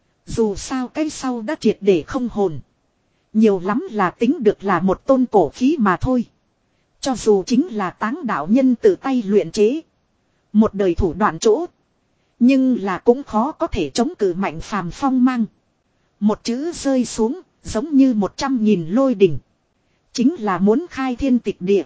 A: Dù sao cái sau đã triệt để không hồn. Nhiều lắm là tính được là một tôn cổ khí mà thôi. Cho dù chính là táng đạo nhân tự tay luyện chế. Một đời thủ đoạn chỗ. Nhưng là cũng khó có thể chống cự mạnh phàm phong mang. Một chữ rơi xuống giống như một trăm nghìn lôi đỉnh. Chính là muốn khai thiên tịch địa.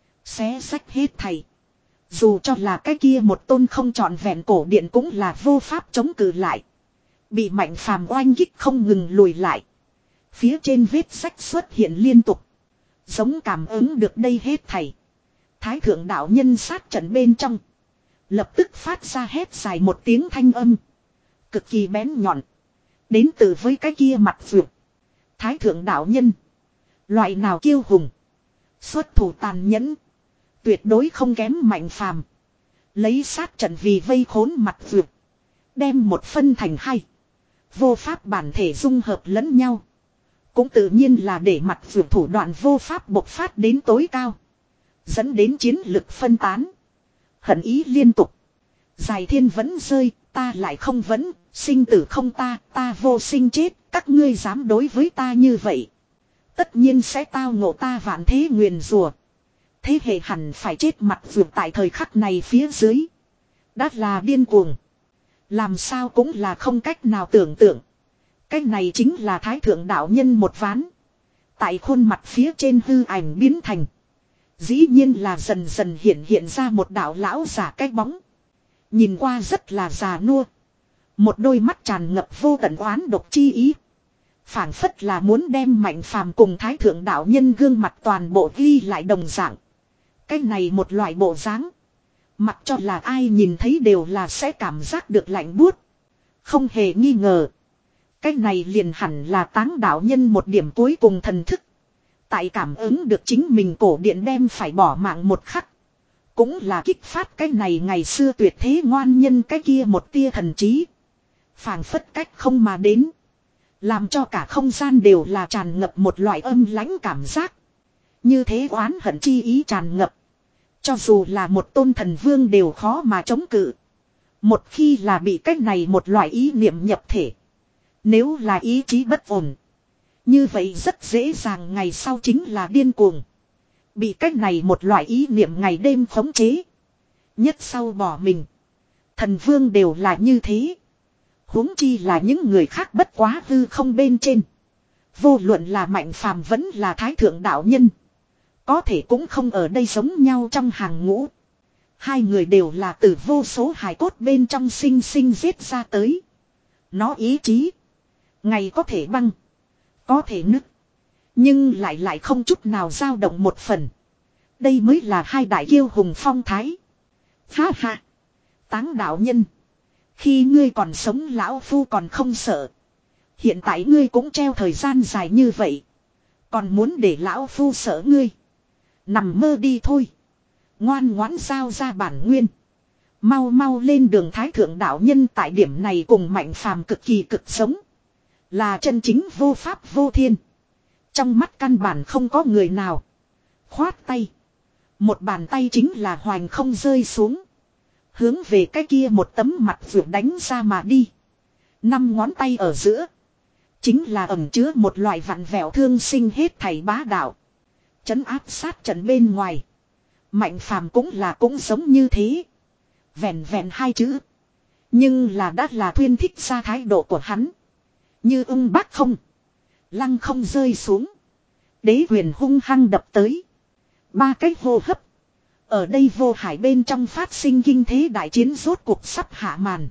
A: Xé sách hết thầy. Dù cho là cái kia một tôn không trọn vẹn cổ điện cũng là vô pháp chống cự lại. Bị mạnh phàm oanh kích không ngừng lùi lại. Phía trên vết sách xuất hiện liên tục. Giống cảm ứng được đây hết thảy. Thái thượng đạo nhân sát trận bên trong. Lập tức phát ra hét dài một tiếng thanh âm. Cực kỳ bén nhọn. Đến từ với cái kia mặt vượt. Thái thượng đạo nhân. Loại nào kiêu hùng. Xuất thủ tàn nhẫn. Tuyệt đối không kém Mạnh Phàm. Lấy sát trận vì vây khốn mặt vượt. Đem một phân thành hai. Vô pháp bản thể dung hợp lẫn nhau. Cũng tự nhiên là để mặt vượt thủ đoạn vô pháp bộc phát đến tối cao. Dẫn đến chiến lực phân tán. Hận ý liên tục. Dài thiên vẫn rơi, ta lại không vẫn, sinh tử không ta, ta vô sinh chết, các ngươi dám đối với ta như vậy. Tất nhiên sẽ tao ngộ ta vạn thế nguyền rủa. Thế hệ hẳn phải chết mặt vượt tại thời khắc này phía dưới. Đã là điên cuồng. Làm sao cũng là không cách nào tưởng tượng. Cái này chính là thái thượng đạo nhân một ván. Tại khuôn mặt phía trên hư ảnh biến thành. Dĩ nhiên là dần dần hiện hiện ra một đạo lão giả cái bóng. Nhìn qua rất là già nua. Một đôi mắt tràn ngập vô tận oán độc chi ý. Phảng phất là muốn đem Mạnh Phàm cùng thái thượng đạo nhân gương mặt toàn bộ ghi lại đồng dạng. Cái này một loại bộ dáng. Mặc cho là ai nhìn thấy đều là sẽ cảm giác được lạnh buốt. Không hề nghi ngờ. Cái này liền hẳn là Táng đạo nhân một điểm cuối cùng thần thức. Tại cảm ứng được chính mình cổ điện đem phải bỏ mạng một khắc. Cũng là kích phát cái này ngày xưa tuyệt thế ngoan nhân cái kia một tia thần trí. Phảng phất cách không mà đến. Làm cho cả không gian đều là tràn ngập một loại âm lãnh cảm giác. Như thế oán hận chi ý tràn ngập. Cho dù là một tôn thần vương đều khó mà chống cự. Một khi là bị cách này một loại ý niệm nhập thể. Nếu là ý chí bất ổn. Như vậy rất dễ dàng ngày sau chính là điên cuồng. Bị cách này một loại ý niệm ngày đêm khống chế. Nhất sau bỏ mình. Thần vương đều là như thế. Huống chi là những người khác bất quá hư không bên trên. Vô luận là Mạnh Phàm vẫn là thái thượng đạo nhân. Có thể cũng không ở đây giống nhau trong hàng ngũ. Hai người đều là từ vô số hài cốt bên trong sinh sinh giết ra tới. Nó ý chí. Ngày có thể băng. Có thể nứt. Nhưng lại lại không chút nào dao động một phần. Đây mới là hai đại kiêu hùng phong thái. Ha ha. Táng đạo nhân. Khi ngươi còn sống lão phu còn không sợ. Hiện tại ngươi cũng treo thời gian dài như vậy. Còn muốn để lão phu sợ ngươi. Nằm mơ đi thôi. Ngoan ngoãn giao ra bản nguyên. Mau mau lên đường thái thượng đạo nhân tại điểm này cùng Mạnh Phàm cực kỳ cực sống. Là chân chính vô pháp vô thiên. Trong mắt căn bản không có người nào. Khoát tay. Một bàn tay chính là hoành không rơi xuống. Hướng về cái kia một tấm mặt vượt đánh ra mà đi. Năm ngón tay ở giữa. Chính là ẩn chứa một loại vặn vẹo thương sinh hết thảy bá đạo. Chấn áp sát trận bên ngoài. Mạnh Phàm cũng là cũng giống như thế. Vẹn vẹn hai chữ. Nhưng là đã là thuyên thích ra thái độ của hắn. Như ưng bác không. Lăng không rơi xuống. Đế quyền hung hăng đập tới. Ba cái hô hấp. Ở đây vô hải bên trong phát sinh kinh thế đại chiến rốt cuộc sắp hạ màn.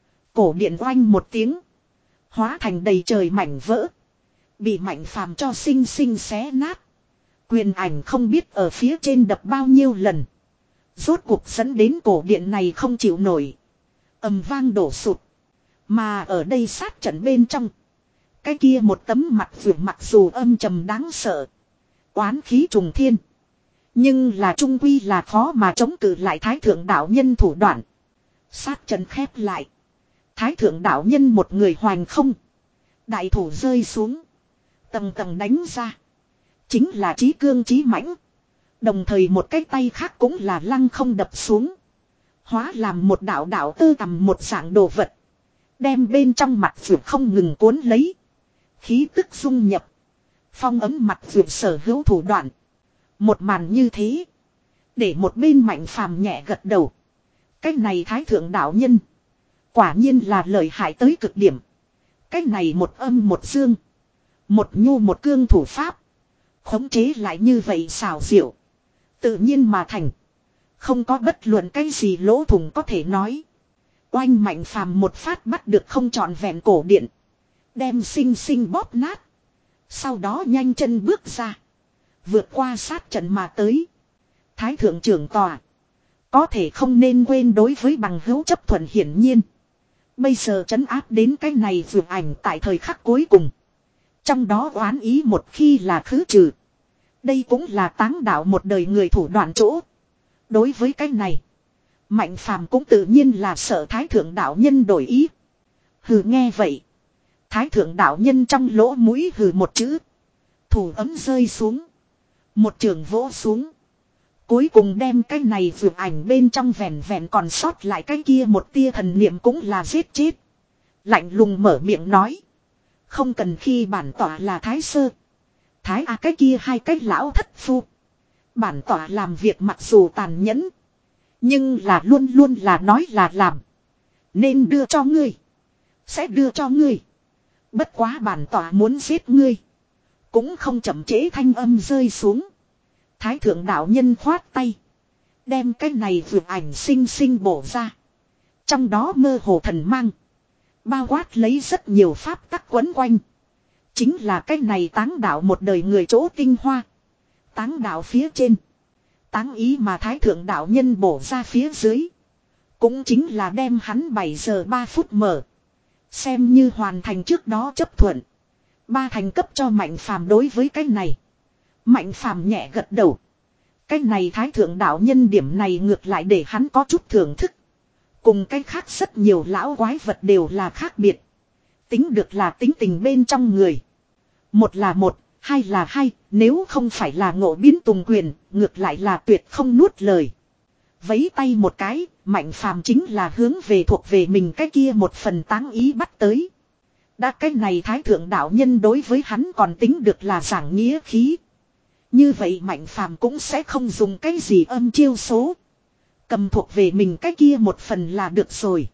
A: Cổ điện oanh một tiếng. Hóa thành đầy trời mảnh vỡ. Bị Mạnh Phàm cho sinh sinh xé nát. Quyền ảnh không biết ở phía trên đập bao nhiêu lần. Rốt cuộc dẫn đến cổ điện này không chịu nổi. Ầm vang đổ sụt. Mà ở đây sát trận bên trong. Cái kia một tấm mặt vượt mặc dù âm trầm đáng sợ. Oán khí trùng thiên. Nhưng là trung quy là khó mà chống cự lại thái thượng đạo nhân thủ đoạn. Sát trận khép lại. Thái thượng đạo nhân một người hoành không. Đại thủ rơi xuống. Tầng tầng đánh ra. Chính là chí cương chí mãnh. Đồng thời một cái tay khác cũng là lăng không đập xuống. Hóa làm một đạo đạo tơ tầm một dạng đồ vật. Đem bên trong mặt vượt không ngừng cuốn lấy. Khí tức dung nhập. Phong ấm mặt vượt sở hữu thủ đoạn. Một màn như thế. Để một bên Mạnh Phàm nhẹ gật đầu. Cái này thái thượng đạo nhân. Quả nhiên là lợi hại tới cực điểm. Cái này một âm một dương. Một nhu một cương thủ pháp. Khống chế lại như vậy xảo diệu. Tự nhiên mà thành. Không có bất luận cái gì lỗ thủng có thể nói. Oanh Mạnh Phàm một phát bắt được không trọn vẹn cổ điện. Đem xinh xinh bóp nát. Sau đó nhanh chân bước ra. Vượt qua sát trận mà tới. Thái thượng trưởng tòa. Có thể không nên quên đối với bằng hữu chấp thuận hiển nhiên. Bây giờ trấn áp đến cái này vượt ảnh tại thời khắc cuối cùng. Trong đó oán ý một khi là khứ trừ. Đây cũng là táng đạo một đời người thủ đoạn chỗ. Đối với cái này. Mạnh phàm cũng tự nhiên là sợ thái thượng đạo nhân đổi ý. Hừ nghe vậy. Thái thượng đạo nhân trong lỗ mũi hừ một chữ. Thủ ấm rơi xuống. Một trường vỗ xuống. Cuối cùng đem cái này vượt ảnh bên trong vẹn vẹn còn sót lại cái kia một tia thần niệm cũng là giết chết. Lạnh lùng mở miệng nói. Không cần khi bản tỏa là thái sơ. Thái à cái kia hai cái lão thất phu. Bản tỏa làm việc mặc dù tàn nhẫn. Nhưng là luôn luôn là nói là làm. Nên đưa cho ngươi. Sẽ đưa cho ngươi. Bất quá bản tỏa muốn giết ngươi. Cũng không chậm trễ thanh âm rơi xuống. Thái thượng đạo nhân khoát tay. Đem cái này vượt ảnh sinh sinh bổ ra. Trong đó mơ hồ thần mang. Bao quát lấy rất nhiều pháp tắc quấn quanh. Chính là cái này táng đạo một đời người chỗ tinh hoa. Táng đạo phía trên. Táng ý mà thái thượng đạo nhân bổ ra phía dưới. Cũng chính là đem hắn bảy giờ ba phút mở. Xem như hoàn thành trước đó chấp thuận. Ba thành cấp cho Mạnh Phàm đối với cái này. Mạnh Phàm nhẹ gật đầu. Cái này thái thượng đạo nhân điểm này ngược lại để hắn có chút thưởng thức. Cùng cái khác rất nhiều lão quái vật đều là khác biệt. Tính được là tính tình bên trong người. Một là một, hai là hai, nếu không phải là ngộ biến tùng quyền, ngược lại là tuyệt không nuốt lời. Vấy tay một cái, Mạnh Phàm chính là hướng về thuộc về mình cái kia một phần táng ý bắt tới. Đã cái này thái thượng đạo nhân đối với hắn còn tính được là giảng nghĩa khí. Như vậy Mạnh Phàm cũng sẽ không dùng cái gì âm chiêu số. Cầm thuộc về mình cái kia một phần là được rồi.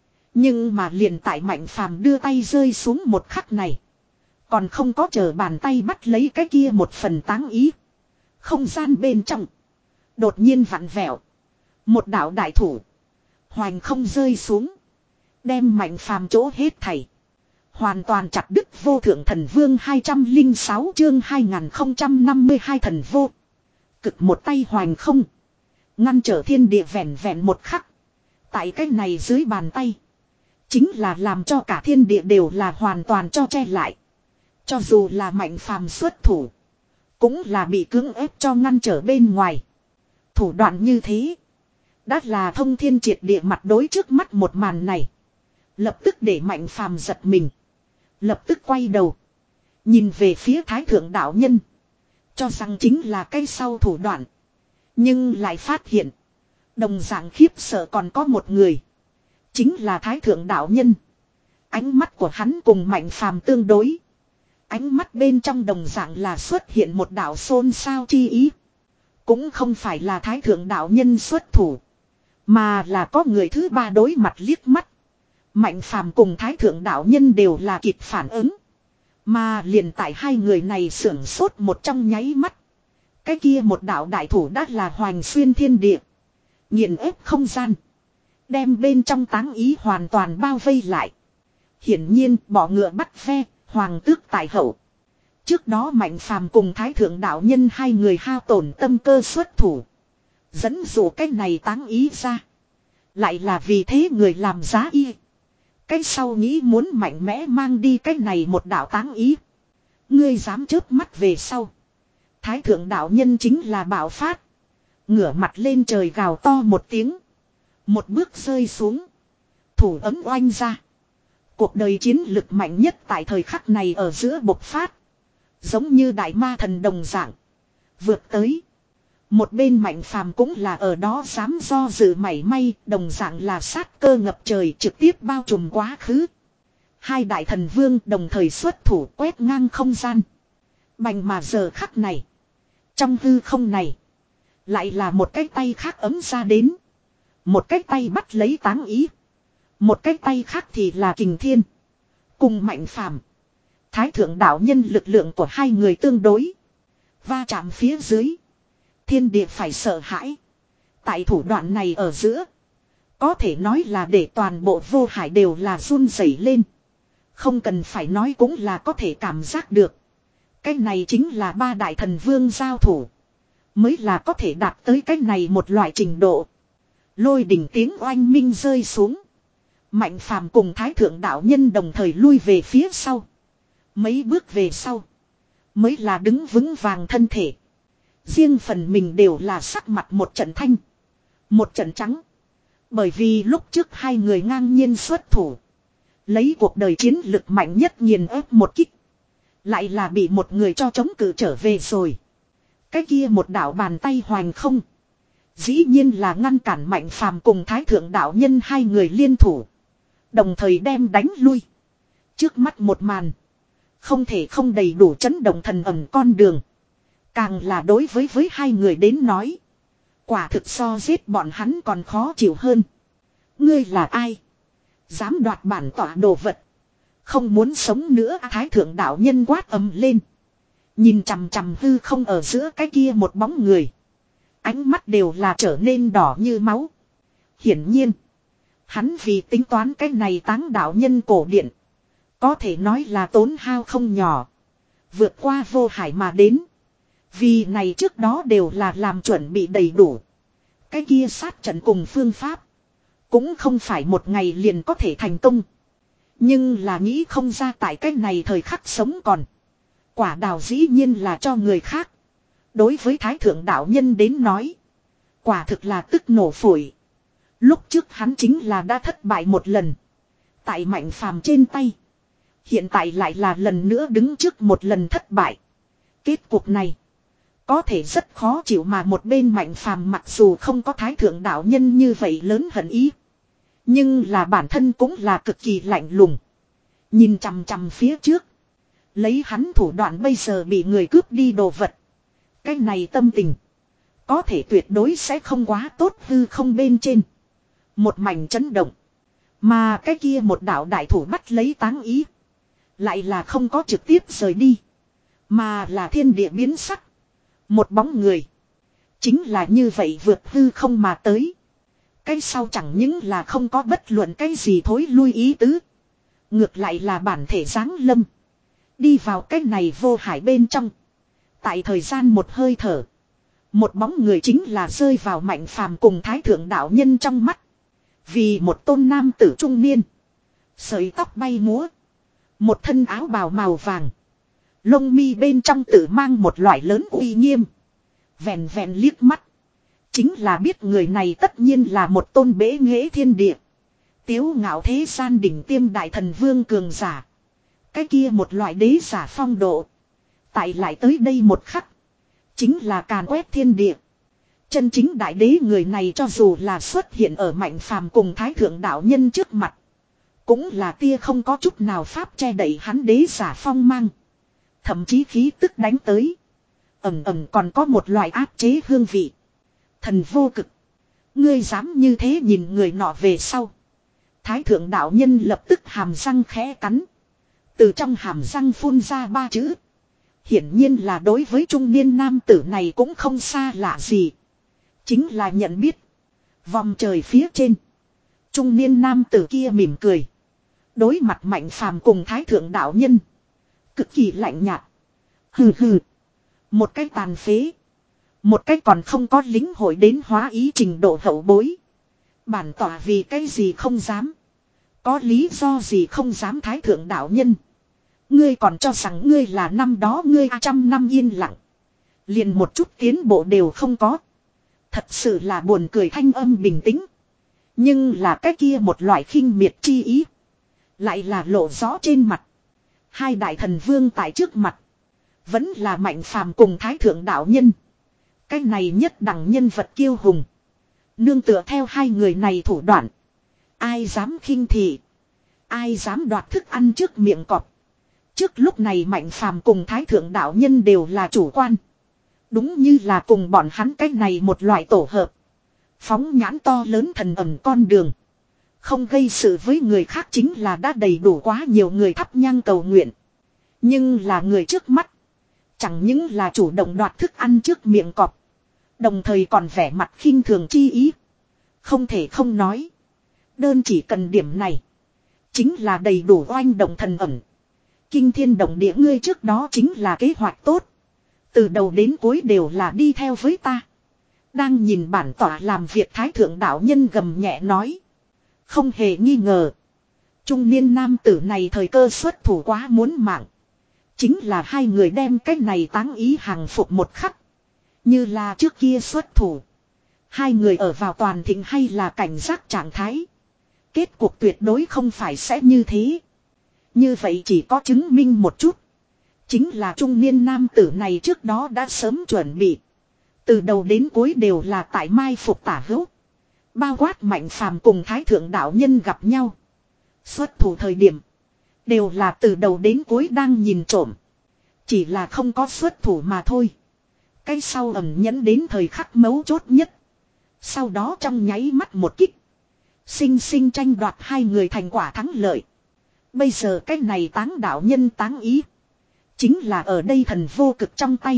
A: Nhưng mà liền tại Mạnh Phàm đưa tay rơi xuống một khắc này. Còn không có chờ bàn tay bắt lấy cái kia một phần táng ý. Không gian bên trong. Đột nhiên vặn vẹo. Một đạo đại thủ. Hoành không rơi xuống. Đem Mạnh Phàm chỗ hết thảy. Hoàn toàn chặt đứt vô thượng thần vương hai trăm lẻ sáu chương hai nghìn không trăm năm mươi hai thần vô. Cực một tay hoành không. Ngăn trở thiên địa vẹn vẹn một khắc. Tại cái này dưới bàn tay. Chính là làm cho cả thiên địa đều là hoàn toàn cho che lại. Cho dù là Mạnh Phàm xuất thủ. Cũng là bị cưỡng ép cho ngăn trở bên ngoài. Thủ đoạn như thế. Đã là thông thiên triệt địa mặt đối trước mắt một màn này. Lập tức để Mạnh Phàm giật mình. Lập tức quay đầu. Nhìn về phía thái thượng đạo nhân. Cho rằng chính là cái sau thủ đoạn. Nhưng lại phát hiện. Đồng dạng khiếp sợ còn có một người. Chính là thái thượng đạo nhân. Ánh mắt của hắn cùng Mạnh Phàm tương đối. Ánh mắt bên trong đồng dạng là xuất hiện một đạo xôn xao chi ý. Cũng không phải là thái thượng đạo nhân xuất thủ. Mà là có người thứ ba đối mặt liếc mắt. Mạnh Phàm cùng thái thượng đạo nhân đều là kịp phản ứng. Mà liền tại hai người này sưởng sốt một trong nháy mắt. Cái kia một đạo đại thủ đã là hoành xuyên thiên địa. Nghiền ép không gian. Đem bên trong táng ý hoàn toàn bao vây lại. Hiển nhiên bỏ ngựa bắt ve, hoàng tước tại hậu. Trước đó Mạnh Phàm cùng thái thượng đạo nhân hai người hao tổn tâm cơ xuất thủ. Dẫn dụ cái này táng ý ra. Lại là vì thế người làm giá y. Cái sau nghĩ muốn mạnh mẽ mang đi cái này một đạo táng ý. Ngươi dám chớp mắt về sau. Thái thượng đạo nhân chính là bạo phát. Ngửa mặt lên trời gào to một tiếng. Một bước rơi xuống. Thủ ấm oanh ra. Cuộc đời chiến lực mạnh nhất tại thời khắc này ở giữa bộc phát. Giống như đại ma thần đồng dạng. Vượt tới. Một bên Mạnh Phàm cũng là ở đó dám do dự mảy may, đồng dạng là sát cơ ngập trời trực tiếp bao trùm quá khứ. Hai đại thần vương đồng thời xuất thủ quét ngang không gian. Bành mà giờ khắc này. Trong hư không này. Lại là một cái tay khác ấm ra đến. Một cái tay bắt lấy táng ý. Một cái tay khác thì là Kình Thiên. Cùng Mạnh Phàm. Thái thượng đạo nhân lực lượng của hai người tương đối. Va chạm phía dưới. Thiên địa phải sợ hãi. Tại thủ đoạn này ở giữa. Có thể nói là để toàn bộ vô hải đều là run rẩy lên. Không cần phải nói cũng là có thể cảm giác được. Cái này chính là ba đại thần vương giao thủ. Mới là có thể đạt tới cái này một loại trình độ. Lôi đỉnh tiếng oanh minh rơi xuống. Mạnh phàm cùng thái thượng đạo nhân đồng thời lui về phía sau. Mấy bước về sau. Mới là đứng vững vàng thân thể. Riêng phần mình đều là sắc mặt một trận thanh. Một trận trắng. Bởi vì lúc trước hai người ngang nhiên xuất thủ. Lấy cuộc đời chiến lực mạnh nhất nghiền ép một kích. Lại là bị một người cho chống cự trở về rồi. Cái kia một đạo bàn tay hoành không. Dĩ nhiên là ngăn cản Mạnh Phàm cùng thái thượng đạo nhân hai người liên thủ. Đồng thời đem đánh lui. Trước mắt một màn. Không thể không đầy đủ chấn động thần ẩn con đường. Càng là đối với với hai người đến nói. Quả thực so giết bọn hắn còn khó chịu hơn. Ngươi là ai? Dám đoạt bản tỏa đồ vật. Không muốn sống nữa thái thượng đạo nhân quát ầm lên. Nhìn chằm chằm hư không ở giữa cái kia một bóng người. Ánh mắt đều là trở nên đỏ như máu. Hiển nhiên. Hắn vì tính toán cái này táng đạo nhân cổ điện. Có thể nói là tốn hao không nhỏ. Vượt qua vô hải mà đến. Vì này trước đó đều là làm chuẩn bị đầy đủ. Cái kia sát trận cùng phương pháp. Cũng không phải một ngày liền có thể thành công. Nhưng là nghĩ không ra tại cái này thời khắc sống còn. Quả đào dĩ nhiên là cho người khác. Đối với thái thượng đạo nhân đến nói. Quả thực là tức nổ phổi. Lúc trước hắn chính là đã thất bại một lần. Tại Mạnh Phàm trên tay. Hiện tại lại là lần nữa đứng trước một lần thất bại. Kết cuộc này. Có thể rất khó chịu mà một bên Mạnh Phàm mặc dù không có thái thượng đạo nhân như vậy lớn hận ý. Nhưng là bản thân cũng là cực kỳ lạnh lùng. Nhìn chằm chằm phía trước. Lấy hắn thủ đoạn bây giờ bị người cướp đi đồ vật. Cái này tâm tình. Có thể tuyệt đối sẽ không quá tốt hư không bên trên. Một mảnh chấn động. Mà cái kia một đạo đại thủ bắt lấy táng ý. Lại là không có trực tiếp rời đi. Mà là thiên địa biến sắc. Một bóng người. Chính là như vậy vượt hư không mà tới. Cái sau chẳng những là không có bất luận cái gì thối lui ý tứ. Ngược lại là bản thể giáng lâm. Đi vào cái này vô hải bên trong. Tại thời gian một hơi thở. Một bóng người chính là rơi vào Mạnh Phàm cùng thái thượng đạo nhân trong mắt. Vì một tôn nam tử trung niên. Sợi tóc bay múa. Một thân áo bào màu vàng. Lông mi bên trong tự mang một loại lớn uy nghiêm. Vẹn vẹn liếc mắt. Chính là biết người này tất nhiên là một tôn bế nghệ thiên địa. Tiếu ngạo thế gian đỉnh tiêm đại thần vương cường giả. Cái kia một loại đế giả phong độ. Tại lại tới đây một khắc. Chính là càn quét thiên địa. Chân chính đại đế người này cho dù là xuất hiện ở Mạnh Phàm cùng thái thượng đạo nhân trước mặt. Cũng là tia không có chút nào pháp che đậy hắn đế giả phong mang. Thậm chí khí tức đánh tới. Ẩm ẩm còn có một loại áp chế hương vị. Thần vô cực. Ngươi dám như thế nhìn người nọ về sau. Thái thượng đạo nhân lập tức hàm răng khẽ cắn. Từ trong hàm răng phun ra ba chữ. Hiển nhiên là đối với trung niên nam tử này cũng không xa lạ gì. Chính là nhận biết. Vòng trời phía trên. Trung niên nam tử kia mỉm cười. Đối mặt Mạnh Phàm cùng thái thượng đạo nhân. Cực kỳ lạnh nhạt. Hừ hừ. Một cái tàn phế. Một cái còn không có lính hội đến hóa ý trình độ hậu bối. Bản tỏa vì cái gì không dám. Có lý do gì không dám thái thượng đạo nhân. Ngươi còn cho rằng ngươi là năm đó ngươi trăm năm yên lặng. Liền một chút tiến bộ đều không có. Thật sự là buồn cười thanh âm bình tĩnh. Nhưng là cái kia một loại khinh miệt chi ý. Lại là lộ rõ trên mặt. Hai đại thần vương tại trước mặt. Vẫn là Mạnh Phàm cùng thái thượng đạo nhân. Cái này nhất đẳng nhân vật kiêu hùng. Nương tựa theo hai người này thủ đoạn. Ai dám khinh thị. Ai dám đoạt thức ăn trước miệng cọp. Trước lúc này Mạnh Phàm cùng thái thượng đạo nhân đều là chủ quan. Đúng như là cùng bọn hắn cái này một loại tổ hợp. Phóng nhãn to lớn thần ẩn con đường. Không gây sự với người khác chính là đã đầy đủ quá nhiều người thắp nhang cầu nguyện. Nhưng là người trước mắt. Chẳng những là chủ động đoạt thức ăn trước miệng cọp. Đồng thời còn vẻ mặt khinh thường chi ý. Không thể không nói. Đơn chỉ cần điểm này. Chính là đầy đủ oanh động thần ẩn. Kinh thiên động địa ngươi trước đó chính là kế hoạch tốt. Từ đầu đến cuối đều là đi theo với ta. Đang nhìn bản tỏa làm việc thái thượng đạo nhân gầm nhẹ nói. Không hề nghi ngờ. Trung niên nam tử này thời cơ xuất thủ quá muốn mạng. Chính là hai người đem cái này táng ý hàng phục một khắc. Như là trước kia xuất thủ. Hai người ở vào toàn thịnh hay là cảnh giác trạng thái. Kết cuộc tuyệt đối không phải sẽ như thế. Như vậy chỉ có chứng minh một chút. Chính là trung niên nam tử này trước đó đã sớm chuẩn bị. Từ đầu đến cuối đều là tại mai phục tả hữu. Bao quát Mạnh Phàm cùng thái thượng đạo nhân gặp nhau. Xuất thủ thời điểm. Đều là từ đầu đến cuối đang nhìn trộm. Chỉ là không có xuất thủ mà thôi. Cái sau ẩn nhẫn đến thời khắc mấu chốt nhất. Sau đó trong nháy mắt một kích. Sinh sinh tranh đoạt hai người thành quả thắng lợi. Bây giờ cái này táng đạo nhân táng ý. Chính là ở đây thần vô cực trong tay.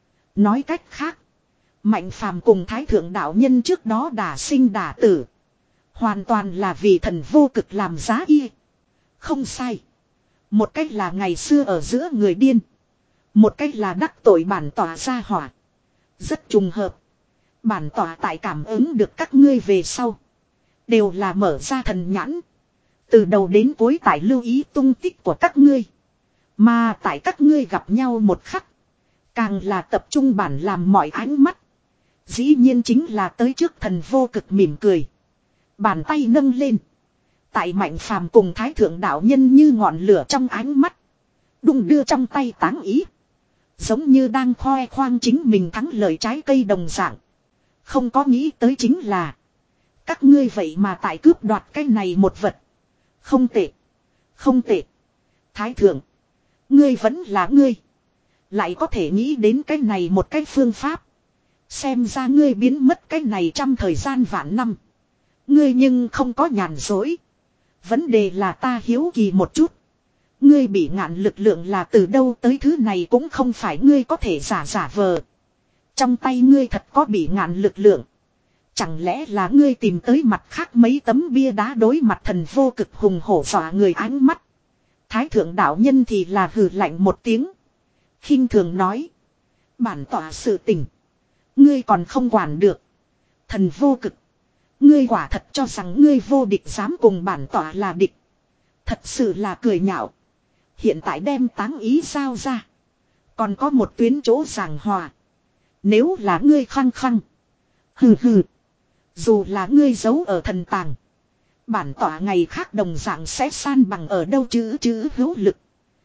A: Nói cách khác. Mạnh Phàm cùng thái thượng đạo nhân trước đó đả sinh đả tử. Hoàn toàn là vì thần vô cực làm giá y. Không sai. Một cách là ngày xưa ở giữa người điên. Một cách là đắc tội bản tỏa ra hỏa. Rất trùng hợp. Bản tỏa tại cảm ứng được các ngươi về sau. Đều là mở ra thần nhãn. Từ đầu đến cuối tại lưu ý tung tích của các ngươi. Mà tại các ngươi gặp nhau một khắc. Càng là tập trung bản làm mọi ánh mắt. Dĩ nhiên chính là tới trước thần vô cực mỉm cười. Bàn tay nâng lên. Tại Mạnh Phàm cùng thái thượng đạo nhân như ngọn lửa trong ánh mắt. Đung đưa trong tay táng ý. Giống như đang khoe khoang chính mình thắng lợi trái cây đồng dạng. Không có nghĩ tới chính là. Các ngươi vậy mà tại cướp đoạt cái này một vật. Không tệ. Không tệ. Thái thượng. Ngươi vẫn là ngươi. Lại có thể nghĩ đến cái này một cái phương pháp. Xem ra ngươi biến mất cái này trong thời gian vạn năm. Ngươi nhưng không có nhàn dối. Vấn đề là ta hiếu kỳ một chút. Ngươi bị ngạn lực lượng là từ đâu tới thứ này cũng không phải ngươi có thể giả giả vờ. Trong tay ngươi thật có bị ngạn lực lượng. Chẳng lẽ là ngươi tìm tới mặt khác mấy tấm bia đá đối mặt thần vô cực hùng hổ dọa người ánh mắt. Thái thượng đạo nhân thì là hừ lạnh một tiếng. Khinh thường nói. Bản tỏa sự tình. Ngươi còn không quản được. Thần vô cực. Ngươi quả thật cho rằng ngươi vô địch dám cùng bản tỏa là địch. Thật sự là cười nhạo. Hiện tại đem táng ý giao ra. Còn có một tuyến chỗ giảng hòa. Nếu là ngươi khăng khăng. Hừ hừ. Dù là ngươi giấu ở thần tàng. Bản tỏa ngày khác đồng dạng sẽ san bằng ở đâu chữ chữ hữu lực.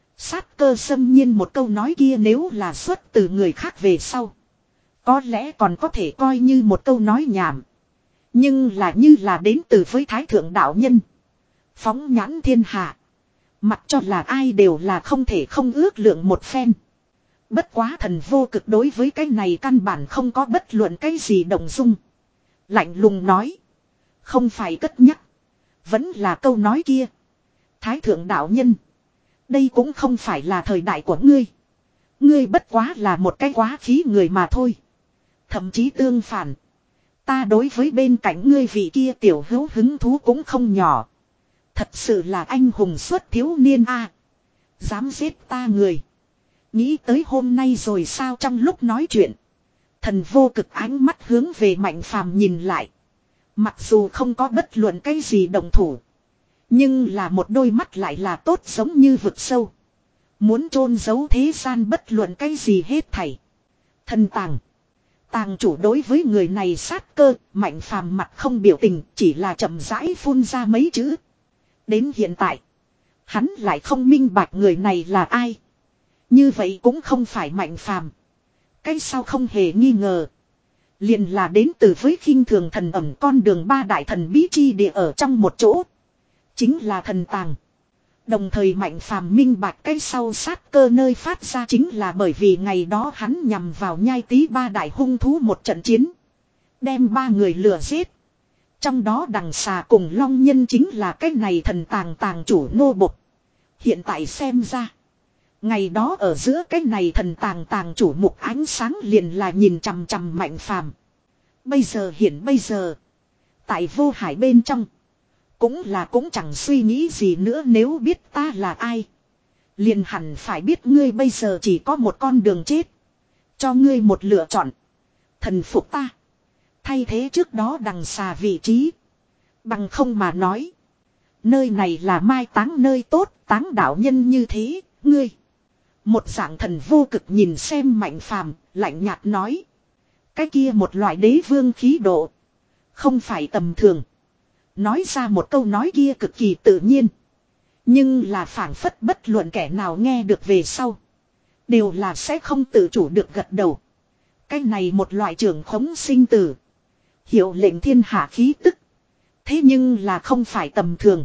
A: Sát cơ xâm nhiên một câu nói kia nếu là xuất từ người khác về sau. Có lẽ còn có thể coi như một câu nói nhảm. Nhưng là như là đến từ với thái thượng đạo nhân. Phóng nhãn thiên hạ. Mặc cho là ai đều là không thể không ước lượng một phen. Bất quá thần vô cực đối với cái này căn bản không có bất luận cái gì động dung. Lạnh lùng nói. Không phải cất nhắc. Vẫn là câu nói kia. Thái thượng đạo nhân. Đây cũng không phải là thời đại của ngươi. Ngươi bất quá là một cái quá khí người mà thôi. Thậm chí tương phản. Ta đối với bên cạnh ngươi vị kia tiểu hữu hứng thú cũng không nhỏ. Thật sự là anh hùng xuất thiếu niên a. À, dám giết ta người. Nghĩ tới hôm nay rồi sao trong lúc nói chuyện. Thần vô cực ánh mắt hướng về Mạnh Phàm nhìn lại. Mặc dù không có bất luận cái gì đồng thủ. Nhưng là một đôi mắt lại là tốt giống như vực sâu. Muốn chôn giấu thế gian bất luận cái gì hết thảy. Thần tàng. Tàng chủ đối với người này sát cơ, Mạnh Phàm mặt không biểu tình, chỉ là chậm rãi phun ra mấy chữ. Đến hiện tại, hắn lại không minh bạch người này là ai. Như vậy cũng không phải Mạnh Phàm. Cái sau không hề nghi ngờ. Liền là đến từ với khinh thường thần ẩm con đường ba đại thần bí chi địa ở trong một chỗ. Chính là thần tàng. Đồng thời Mạnh Phàm minh bạch cái sau sát cơ nơi phát ra chính là bởi vì ngày đó hắn nhằm vào nhai tý ba đại hung thú một trận chiến. Đem ba người lừa giết. Trong đó đằng xà cùng long nhân chính là cái này thần tàng tàng chủ nô bộc. Hiện tại xem ra. Ngày đó ở giữa cái này thần tàng tàng chủ mục ánh sáng liền là nhìn chằm chằm Mạnh Phàm. Bây giờ hiện bây giờ. Tại vô hải bên trong. Cũng là cũng chẳng suy nghĩ gì nữa nếu biết ta là ai. Liền hẳn phải biết ngươi bây giờ chỉ có một con đường chết. Cho ngươi một lựa chọn. Thần phục ta. Thay thế trước đó đằng xà vị trí. Bằng không mà nói. Nơi này là mai táng nơi tốt, táng đạo nhân như thế, ngươi. Một dạng thần vô cực nhìn xem Mạnh Phàm, lạnh nhạt nói. Cái kia một loại đế vương khí độ. Không phải tầm thường. Nói ra một câu nói kia cực kỳ tự nhiên. Nhưng là phảng phất bất luận kẻ nào nghe được về sau. Đều là sẽ không tự chủ được gật đầu. Cái này một loại trưởng khống sinh tử. Hiệu lệnh thiên hạ khí tức. Thế nhưng là không phải tầm thường.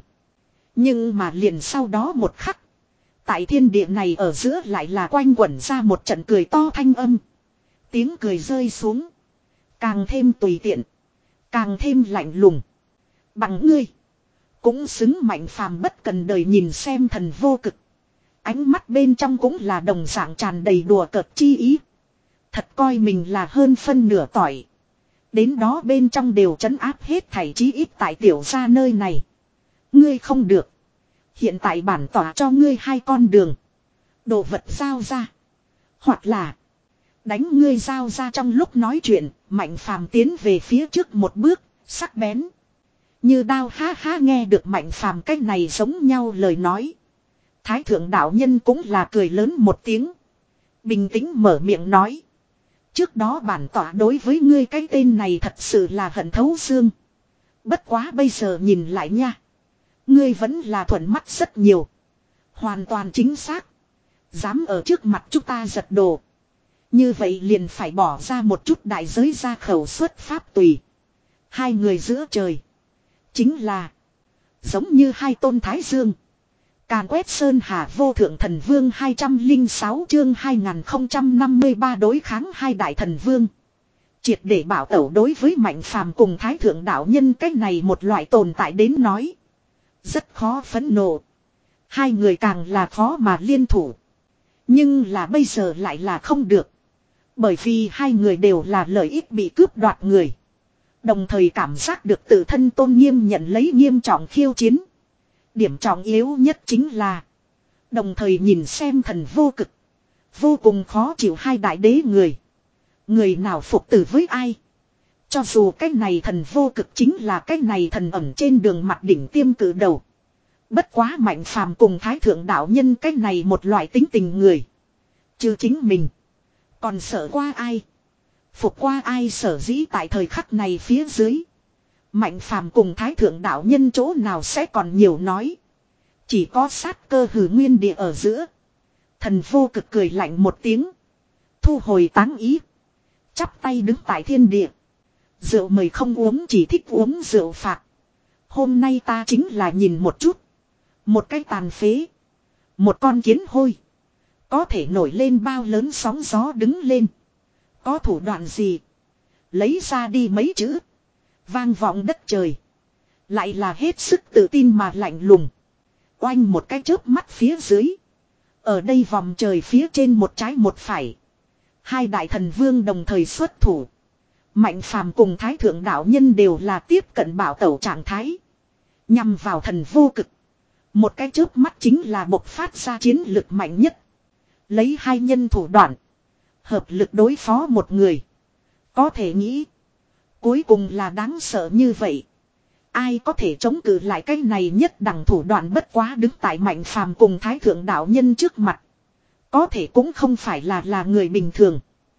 A: Nhưng mà liền sau đó một khắc. Tại thiên địa này ở giữa lại là quanh quẩn ra một trận cười to thanh âm. Tiếng cười rơi xuống. Càng thêm tùy tiện. Càng thêm lạnh lùng. Bằng ngươi. Cũng xứng Mạnh Phàm bất cần đời nhìn xem thần vô cực. Ánh mắt bên trong cũng là đồng dạng tràn đầy đùa cợt chi ý. Thật coi mình là hơn phân nửa tỏi. Đến đó bên trong đều trấn áp hết thảy chí ít tại tiểu gia nơi này. Ngươi không được. Hiện tại bản tỏa cho ngươi hai con đường. Đồ vật giao ra. Hoặc là. Đánh ngươi giao ra trong lúc nói chuyện. Mạnh Phàm tiến về phía trước một bước. Sắc bén. Như đao ha ha nghe được Mạnh Phàm cách này giống nhau lời nói. Thái thượng đạo nhân cũng là cười lớn một tiếng. Bình tĩnh mở miệng nói. Trước đó bản tỏa đối với ngươi cái tên này thật sự là hận thấu xương. Bất quá bây giờ nhìn lại nha. Ngươi vẫn là thuận mắt rất nhiều. Hoàn toàn chính xác. Dám ở trước mặt chúng ta giật đồ. Như vậy liền phải bỏ ra một chút đại giới ra khẩu xuất pháp tùy. Hai người giữa trời. Chính là. Giống như hai tôn thái dương. Càn quét sơn hà vô thượng thần vương hai trăm lẻ sáu chương hai nghìn không trăm năm mươi ba đối kháng hai đại thần vương. Triệt để bảo tẩu đối với Mạnh Phàm cùng thái thượng đạo nhân cách này một loại tồn tại đến nói. Rất khó phẫn nộ. Hai người càng là khó mà liên thủ. Nhưng là bây giờ lại là không được. Bởi vì hai người đều là lợi ích bị cướp đoạt người. Đồng thời cảm giác được tự thân tôn nghiêm nhận lấy nghiêm trọng khiêu chiến. Điểm trọng yếu nhất chính là. Đồng thời nhìn xem thần vô cực. Vô cùng khó chịu hai đại đế người. Người nào phục tử với ai. Cho dù cái này thần vô cực chính là cái này thần ẩn trên đường mặt đỉnh tiêm cử đầu. Bất quá Mạnh Phàm cùng thái thượng đạo nhân cái này một loại tính tình người. Chứ chính mình. Còn sợ qua ai. Phục qua ai sở dĩ tại thời khắc này phía dưới. Mạnh Phàm cùng thái thượng đạo nhân chỗ nào sẽ còn nhiều nói. Chỉ có sát cơ hừ nguyên địa ở giữa. Thần vô cực cười lạnh một tiếng. Thu hồi táng ý. Chắp tay đứng tại thiên địa. Rượu mời không uống chỉ thích uống rượu phạt. Hôm nay ta chính là nhìn một chút. Một cái tàn phế. Một con kiến hôi. Có thể nổi lên bao lớn sóng gió đứng lên. Có thủ đoạn gì. Lấy ra đi mấy chữ. Vang vọng đất trời. Lại là hết sức tự tin mà lạnh lùng. Oanh một cái chớp mắt phía dưới. Ở đây vòng trời phía trên một trái một phải. Hai đại thần vương đồng thời xuất thủ. Mạnh Phàm cùng thái thượng đạo nhân đều là tiếp cận bảo tẩu trạng thái. Nhằm vào thần vô cực. Một cái chớp mắt chính là bộc phát ra chiến lực mạnh nhất. Lấy hai nhân thủ đoạn. Hợp lực đối phó một người. Có thể nghĩ. Cuối cùng là đáng sợ như vậy. Ai có thể chống cự lại cái này nhất đẳng thủ đoạn bất quá đứng tại Mạnh Phàm cùng thái thượng đạo nhân trước mặt. Có thể cũng không phải là là người bình thường.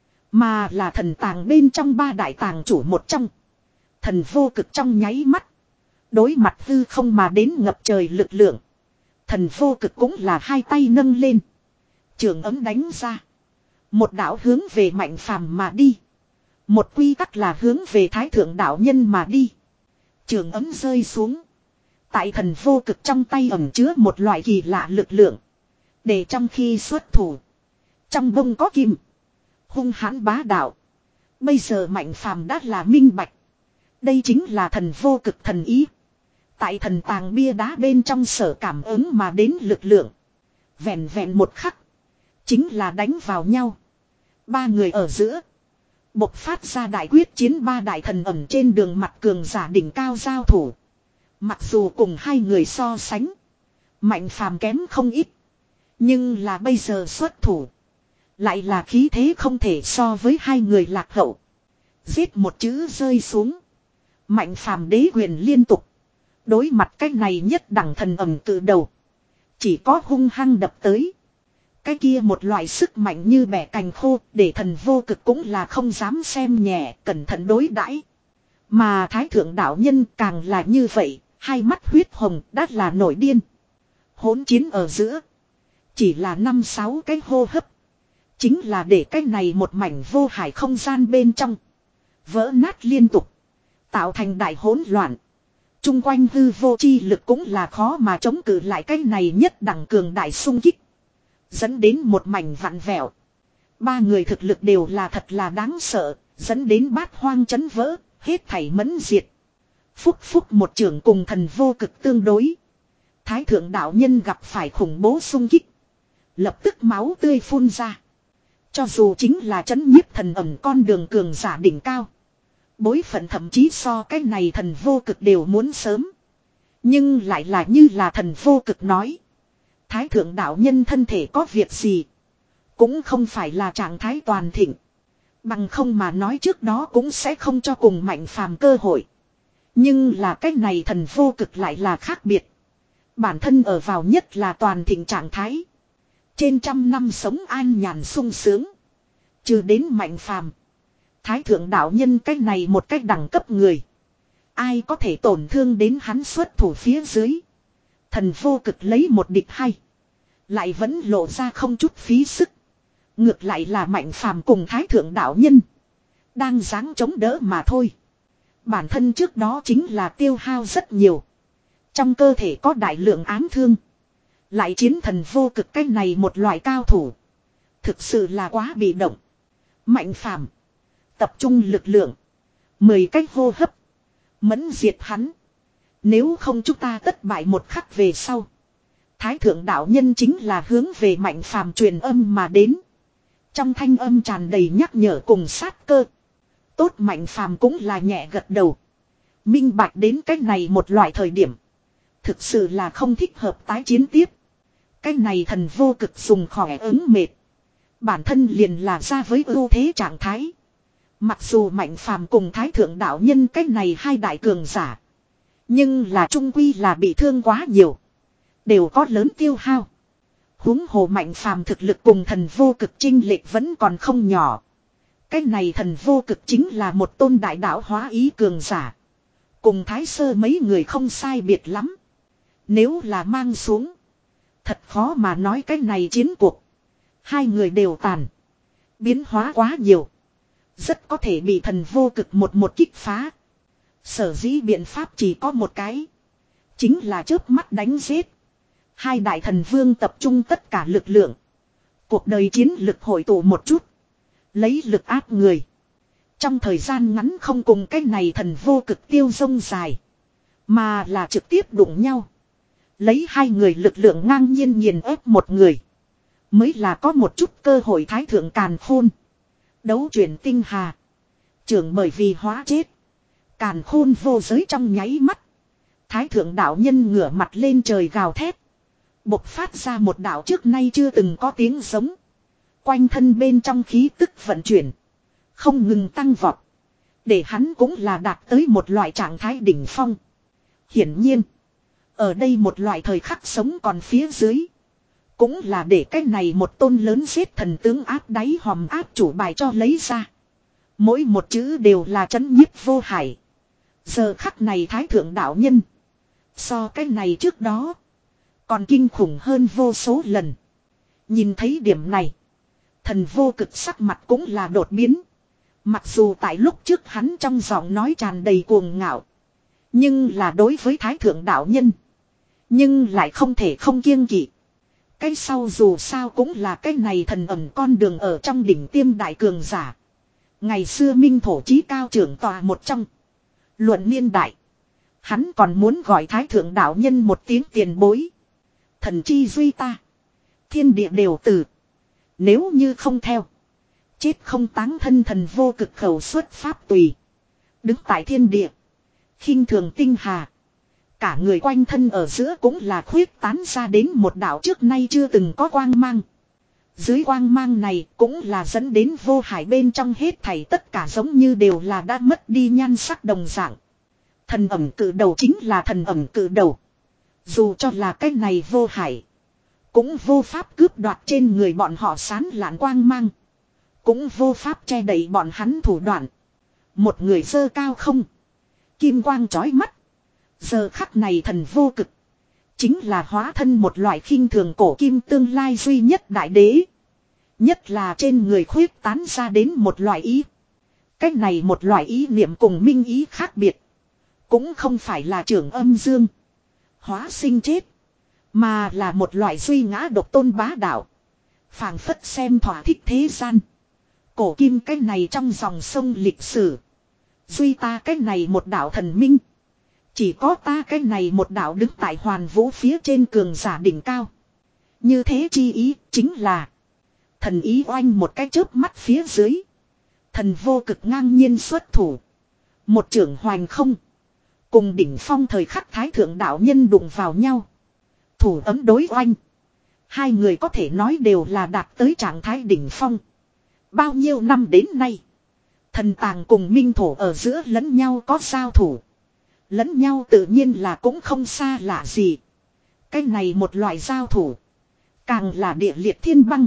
A: Mà là thần tàng bên trong ba đại tàng chủ một trong. Thần vô cực trong nháy mắt. Đối mặt hư không mà đến ngập trời lực lượng. Thần vô cực cũng là hai tay nâng lên. Trường ấm đánh ra. Một đạo hướng về Mạnh Phàm mà đi. Một quy tắc là hướng về thái thượng đạo nhân mà đi. Trường ấm rơi xuống. Tại thần vô cực trong tay ẩn chứa một loại kỳ lạ lực lượng. Để trong khi xuất thủ. Trong bông có kim. Hung hãn bá đạo. Bây giờ Mạnh Phàm đã là minh bạch. Đây chính là thần vô cực thần ý. Tại thần tàng bia đá bên trong sở cảm ứng mà đến lực lượng. Vẹn vẹn một khắc. Chính là đánh vào nhau. Ba người ở giữa. Bộc phát ra đại quyết chiến ba đại thần ẩn trên đường mặt cường giả đỉnh cao giao thủ. Mặc dù cùng hai người so sánh. Mạnh Phàm kém không ít. Nhưng là bây giờ xuất thủ. Lại là khí thế không thể so với hai người lạc hậu. Giết một chữ rơi xuống. Mạnh phàm đế quyền liên tục. Đối mặt cái này nhất đẳng thần ẩm từ đầu. Chỉ có hung hăng đập tới. Cái kia một loại sức mạnh như bẻ cành khô. Để thần vô cực cũng là không dám xem nhẹ. Cẩn thận đối đãi. Mà thái thượng đạo nhân càng là như vậy. Hai mắt huyết hồng đã là nổi điên. Hỗn chiến ở giữa. Chỉ là năm sáu cái hô hấp. Chính là để cái này một mảnh vô hải không gian bên trong. Vỡ nát liên tục. Tạo thành đại hỗn loạn. Trung quanh hư vô chi lực cũng là khó mà chống cự lại cái này nhất đẳng cường đại sung kích. Dẫn đến một mảnh vặn vẹo. Ba người thực lực đều là thật là đáng sợ. Dẫn đến bát hoang chấn vỡ. Hết thảy mẫn diệt. Phúc phúc một trưởng cùng thần vô cực tương đối. Thái thượng đạo nhân gặp phải khủng bố sung kích. Lập tức máu tươi phun ra. Cho dù chính là chấn nhiếp thần ẩm con đường cường giả đỉnh cao. Bối phận thậm chí so cái này thần vô cực đều muốn sớm. Nhưng lại là như là thần vô cực nói. Thái thượng đạo nhân thân thể có việc gì. Cũng không phải là trạng thái toàn thịnh. Bằng không mà nói trước đó cũng sẽ không cho cùng mạnh phàm cơ hội. Nhưng là cái này thần vô cực lại là khác biệt. Bản thân ở vào nhất là toàn thịnh trạng thái. Trên trăm năm sống an nhàn sung sướng. Trừ đến mạnh phàm. Thái thượng đạo nhân cái này một cách đẳng cấp người. Ai có thể tổn thương đến hắn xuất thủ phía dưới. Thần vô cực lấy một địch hai. Lại vẫn lộ ra không chút phí sức. Ngược lại là mạnh phàm cùng thái thượng đạo nhân. Đang giáng chống đỡ mà thôi. Bản thân trước đó chính là tiêu hao rất nhiều. Trong cơ thể có đại lượng ám thương. Lại chiến thần vô cực cái này một loại cao thủ. Thực sự là quá bị động. Mạnh phàm. Tập trung lực lượng. Mười cách hô hấp. Mẫn diệt hắn. Nếu không chúng ta tất bại một khắc về sau. Thái thượng đạo nhân chính là hướng về mạnh phàm truyền âm mà đến. Trong thanh âm tràn đầy nhắc nhở cùng sát cơ. Tốt mạnh phàm cũng là nhẹ gật đầu. Minh bạch đến cách này một loại thời điểm. Thực sự là không thích hợp tái chiến tiếp. Cái này thần vô cực dùng khỏe ứng mệt. Bản thân liền là ra với ưu thế trạng thái. Mặc dù mạnh phàm cùng thái thượng đạo nhân cái này hai đại cường giả. Nhưng là trung quy là bị thương quá nhiều. Đều có lớn tiêu hao. Huống hồ mạnh phàm thực lực cùng thần vô cực chênh lệch vẫn còn không nhỏ. Cái này thần vô cực chính là một tôn đại đạo hóa ý cường giả. Cùng thái sơ mấy người không sai biệt lắm. Nếu là mang xuống. Thật khó mà nói cái này chiến cuộc. Hai người đều tàn. Biến hóa quá nhiều. Rất có thể bị thần vô cực một một kích phá. Sở dĩ biện pháp chỉ có một cái. Chính là chớp mắt đánh giết. Hai đại thần vương tập trung tất cả lực lượng. Cuộc đời chiến lực hội tụ một chút. Lấy lực áp người. Trong thời gian ngắn không cùng cái này thần vô cực tiêu rông dài. Mà là trực tiếp đụng nhau. Lấy hai người lực lượng ngang nhiên nghiền ép một người. Mới là có một chút cơ hội thái thượng càn khôn. Đấu chuyển tinh hà. Trưởng bởi vì hóa chết. Càn khôn vô giới trong nháy mắt. Thái thượng đạo nhân ngửa mặt lên trời gào thét. Bộc phát ra một đạo trước nay chưa từng có tiếng giống. Quanh thân bên trong khí tức vận chuyển. Không ngừng tăng vọt. Để hắn cũng là đạt tới một loại trạng thái đỉnh phong. Hiển nhiên. Ở đây một loại thời khắc sống còn phía dưới. Cũng là để cái này một tôn lớn giết thần tướng áp đáy hòm áp chủ bài cho lấy ra. Mỗi một chữ đều là chấn nhiếp vô hải. Giờ khắc này thái thượng đạo nhân. So cái này trước đó. Còn kinh khủng hơn vô số lần. Nhìn thấy điểm này. Thần vô cực sắc mặt cũng là đột biến. Mặc dù tại lúc trước hắn trong giọng nói tràn đầy cuồng ngạo. Nhưng là đối với thái thượng đạo nhân. Nhưng lại không thể không kiêng kỵ. Cái sau dù sao cũng là cái này thần ẩm con đường ở trong đỉnh tiêm đại cường giả. Ngày xưa minh thổ chí cao trưởng tòa một trong. Luận niên đại. Hắn còn muốn gọi thái thượng đạo nhân một tiếng tiền bối. Thần chi duy ta. Thiên địa đều từ. Nếu như không theo. Chết không táng thân thần vô cực khẩu xuất pháp tùy. Đứng tại thiên địa. Khinh thường tinh hà. Cả người quanh thân ở giữa cũng là khuyết tán ra đến một đạo trước nay chưa từng có quang mang. Dưới quang mang này cũng là dẫn đến vô hải bên trong hết thảy tất cả giống như đều là đã mất đi nhan sắc đồng dạng. Thần ẩm cự đầu chính là thần ẩm cự đầu. Dù cho là cái này vô hải, cũng vô pháp cướp đoạt trên người bọn họ sán lạn quang mang. Cũng vô pháp che đậy bọn hắn thủ đoạn. Một người dơ cao không. Kim quang chói mắt. Giờ khắc này thần vô cực. Chính là hóa thân một loại khinh thường cổ kim tương lai duy nhất đại đế. Nhất là trên người khuyết tán ra đến một loại ý. Cách này một loại ý niệm cùng minh ý khác biệt. Cũng không phải là trưởng âm dương. Hóa sinh chết. Mà là một loại duy ngã độc tôn bá đạo. Phảng phất xem thỏa thích thế gian. Cổ kim cái này trong dòng sông lịch sử. Duy ta cái này một đạo thần minh. Chỉ có ta cái này một đạo đứng tại hoàn vũ phía trên cường giả đỉnh cao. Như thế chi ý chính là. Thần ý oanh một cái chớp mắt phía dưới. Thần vô cực ngang nhiên xuất thủ. Một trưởng hoành không. Cùng đỉnh phong thời khắc thái thượng đạo nhân đụng vào nhau. Thủ ấm đối oanh. Hai người có thể nói đều là đạt tới trạng thái đỉnh phong. Bao nhiêu năm đến nay. Thần tàng cùng minh thổ ở giữa lẫn nhau có giao thủ. Lẫn nhau tự nhiên là cũng không xa lạ gì. Cái này một loại giao thủ. Càng là địa liệt thiên băng.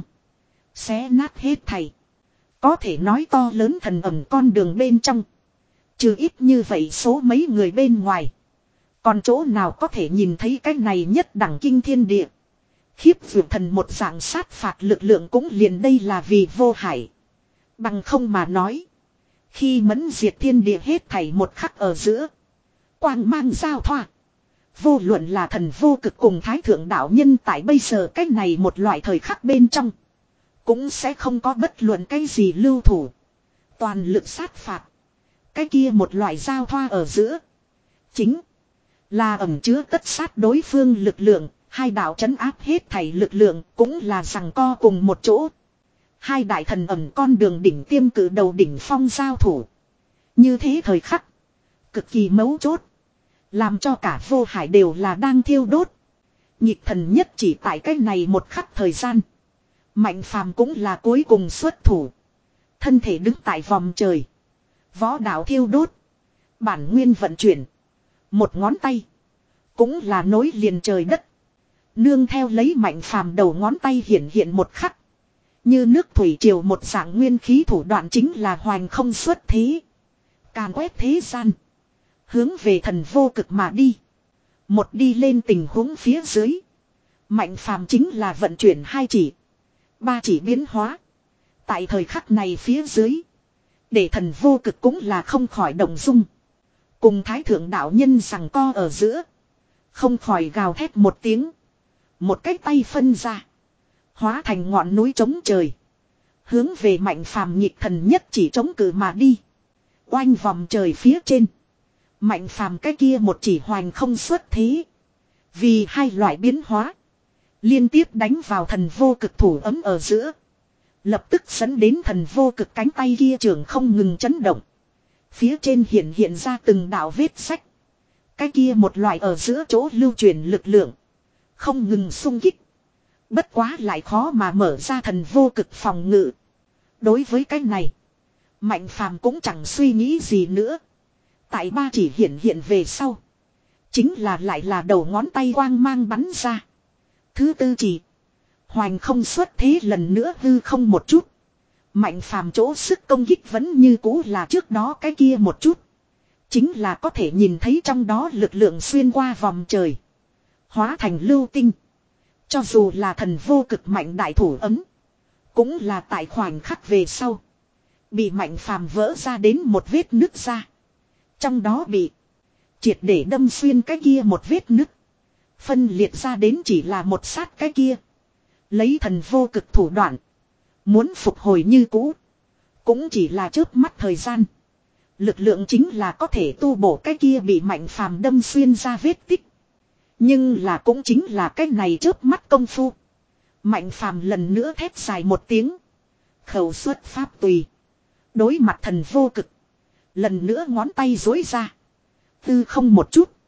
A: Xé nát hết thầy. Có thể nói to lớn thần ẩm con đường bên trong. Trừ ít như vậy số mấy người bên ngoài. Còn chỗ nào có thể nhìn thấy cái này nhất đẳng kinh thiên địa. Khiếp vượt thần một dạng sát phạt lực lượng cũng liền đây là vì vô hải. Bằng không mà nói. Khi mẫn diệt thiên địa hết thảy một khắc ở giữa. Quang mang giao thoa. Vô luận là thần vô cực cùng thái thượng đạo nhân tại bây giờ cái này một loại thời khắc bên trong. Cũng sẽ không có bất luận cái gì lưu thủ. Toàn lực sát phạt. Cái kia một loại giao thoa ở giữa. Chính là ẩn chứa tất sát đối phương lực lượng. Hai đạo trấn áp hết thảy lực lượng cũng là rằng co cùng một chỗ. Hai đại thần ẩn con đường đỉnh tiêm cử đầu đỉnh phong giao thủ. Như thế thời khắc. Cực kỳ mấu chốt. Làm cho cả vô hải đều là đang thiêu đốt. Nhịp thần nhất chỉ tại cái này một khắc thời gian. Mạnh phàm cũng là cuối cùng xuất thủ. Thân thể đứng tại vòng trời. Võ đạo thiêu đốt. Bản nguyên vận chuyển. Một ngón tay. Cũng là nối liền trời đất. Nương theo lấy mạnh phàm đầu ngón tay hiện hiện một khắc. Như nước thủy triều một dạng nguyên khí thủ đoạn chính là hoành không xuất thế. Càn quét thế gian. Hướng về thần vô cực mà đi. Một đi lên tình huống phía dưới. Mạnh phàm chính là vận chuyển hai chỉ. Ba chỉ biến hóa. Tại thời khắc này phía dưới. Để thần vô cực cũng là không khỏi động dung. Cùng thái thượng đạo nhân rằng co ở giữa. Không khỏi gào thét một tiếng. Một cái tay phân ra. Hóa thành ngọn núi trống trời. Hướng về mạnh phàm nhịp thần nhất chỉ chống cự mà đi. Oanh vòng trời phía trên. Mạnh phàm cái kia một chỉ hoành không xuất thế. Vì hai loại biến hóa. Liên tiếp đánh vào thần vô cực thủ ấm ở giữa. Lập tức dẫn đến thần vô cực cánh tay kia trường không ngừng chấn động. Phía trên hiện hiện ra từng đạo vết sách. Cái kia một loại ở giữa chỗ lưu truyền lực lượng. Không ngừng xung kích. Bất quá lại khó mà mở ra thần vô cực phòng ngự. Đối với cái này. Mạnh phàm cũng chẳng suy nghĩ gì nữa. Tại ba chỉ hiện hiện về sau. Chính là lại là đầu ngón tay quang mang bắn ra. Thứ tư chỉ. Hoành không xuất thế lần nữa hư không một chút. Mạnh phàm chỗ sức công kích vẫn như cũ là trước đó cái kia một chút. Chính là có thể nhìn thấy trong đó lực lượng xuyên qua vòng trời. Hóa thành lưu tinh. Cho dù là thần vô cực mạnh đại thủ ấm. Cũng là tại khoảnh khắc về sau. Bị mạnh phàm vỡ ra đến một vết nứt ra. Trong đó bị triệt để đâm xuyên cái kia một vết nứt. Phân liệt ra đến chỉ là một sát cái kia. Lấy thần vô cực thủ đoạn. Muốn phục hồi như cũ. Cũng chỉ là chớp mắt thời gian. Lực lượng chính là có thể tu bổ cái kia bị mạnh phàm đâm xuyên ra vết tích. Nhưng là cũng chính là cái này chớp mắt công phu. Mạnh phàm lần nữa thét dài một tiếng. Khẩu xuất pháp tùy. Đối mặt thần vô cực. Lần nữa ngón tay dối ra. Tư không một chút.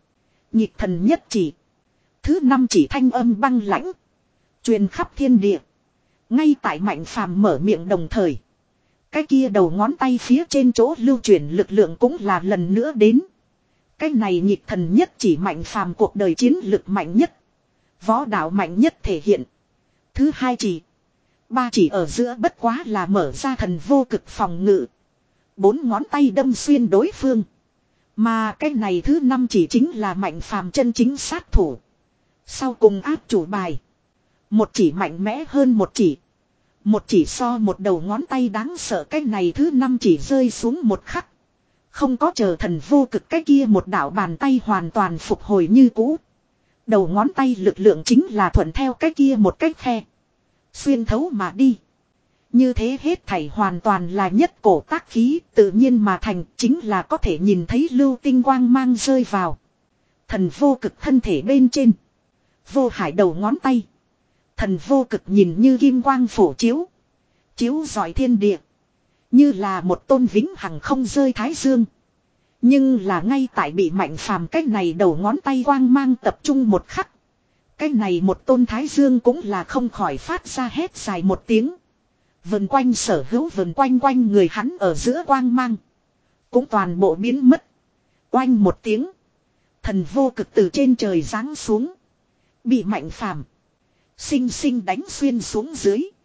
A: Nhịp thần nhất chỉ. Thứ năm chỉ thanh âm băng lãnh. Truyền khắp thiên địa. Ngay tại Mạnh Phàm mở miệng đồng thời. Cái kia đầu ngón tay phía trên chỗ lưu chuyển lực lượng cũng là lần nữa đến. Cái này nhịp thần nhất chỉ Mạnh Phàm cuộc đời chiến lực mạnh nhất. Võ đạo mạnh nhất thể hiện. Thứ hai chỉ. Ba chỉ ở giữa bất quá là mở ra thần vô cực phòng ngự. Bốn ngón tay đâm xuyên đối phương. Mà cái này thứ năm chỉ chính là Mạnh Phàm chân chính sát thủ. Sau cùng áp chủ bài. Một chỉ mạnh mẽ hơn một chỉ. Một chỉ so một đầu ngón tay đáng sợ, cái này thứ năm chỉ rơi xuống một khắc. Không có chờ thần vô cực cái kia một đạo bàn tay hoàn toàn phục hồi như cũ. Đầu ngón tay lực lượng chính là thuận theo cái kia một cách khe. Xuyên thấu mà đi. Như thế hết thảy hoàn toàn là nhất cổ tác khí, tự nhiên mà thành, chính là có thể nhìn thấy lưu tinh quang mang rơi vào. Thần vô cực thân thể bên trên. Vô hải đầu ngón tay. Thần vô cực nhìn như kim quang phổ chiếu. Chiếu rọi thiên địa. Như là một tôn vĩnh hằng không rơi thái dương. Nhưng là ngay tại bị Mạnh Phàm cái này đầu ngón tay quang mang tập trung một khắc. Cái này một tôn thái dương cũng là không khỏi phát ra hét dài một tiếng. Vần quanh sở hữu vần quanh quanh người hắn ở giữa quang mang. Cũng toàn bộ biến mất. Oanh một tiếng. Thần vô cực từ trên trời giáng xuống. Bị Mạnh Phàm sinh sinh đánh xuyên xuống dưới.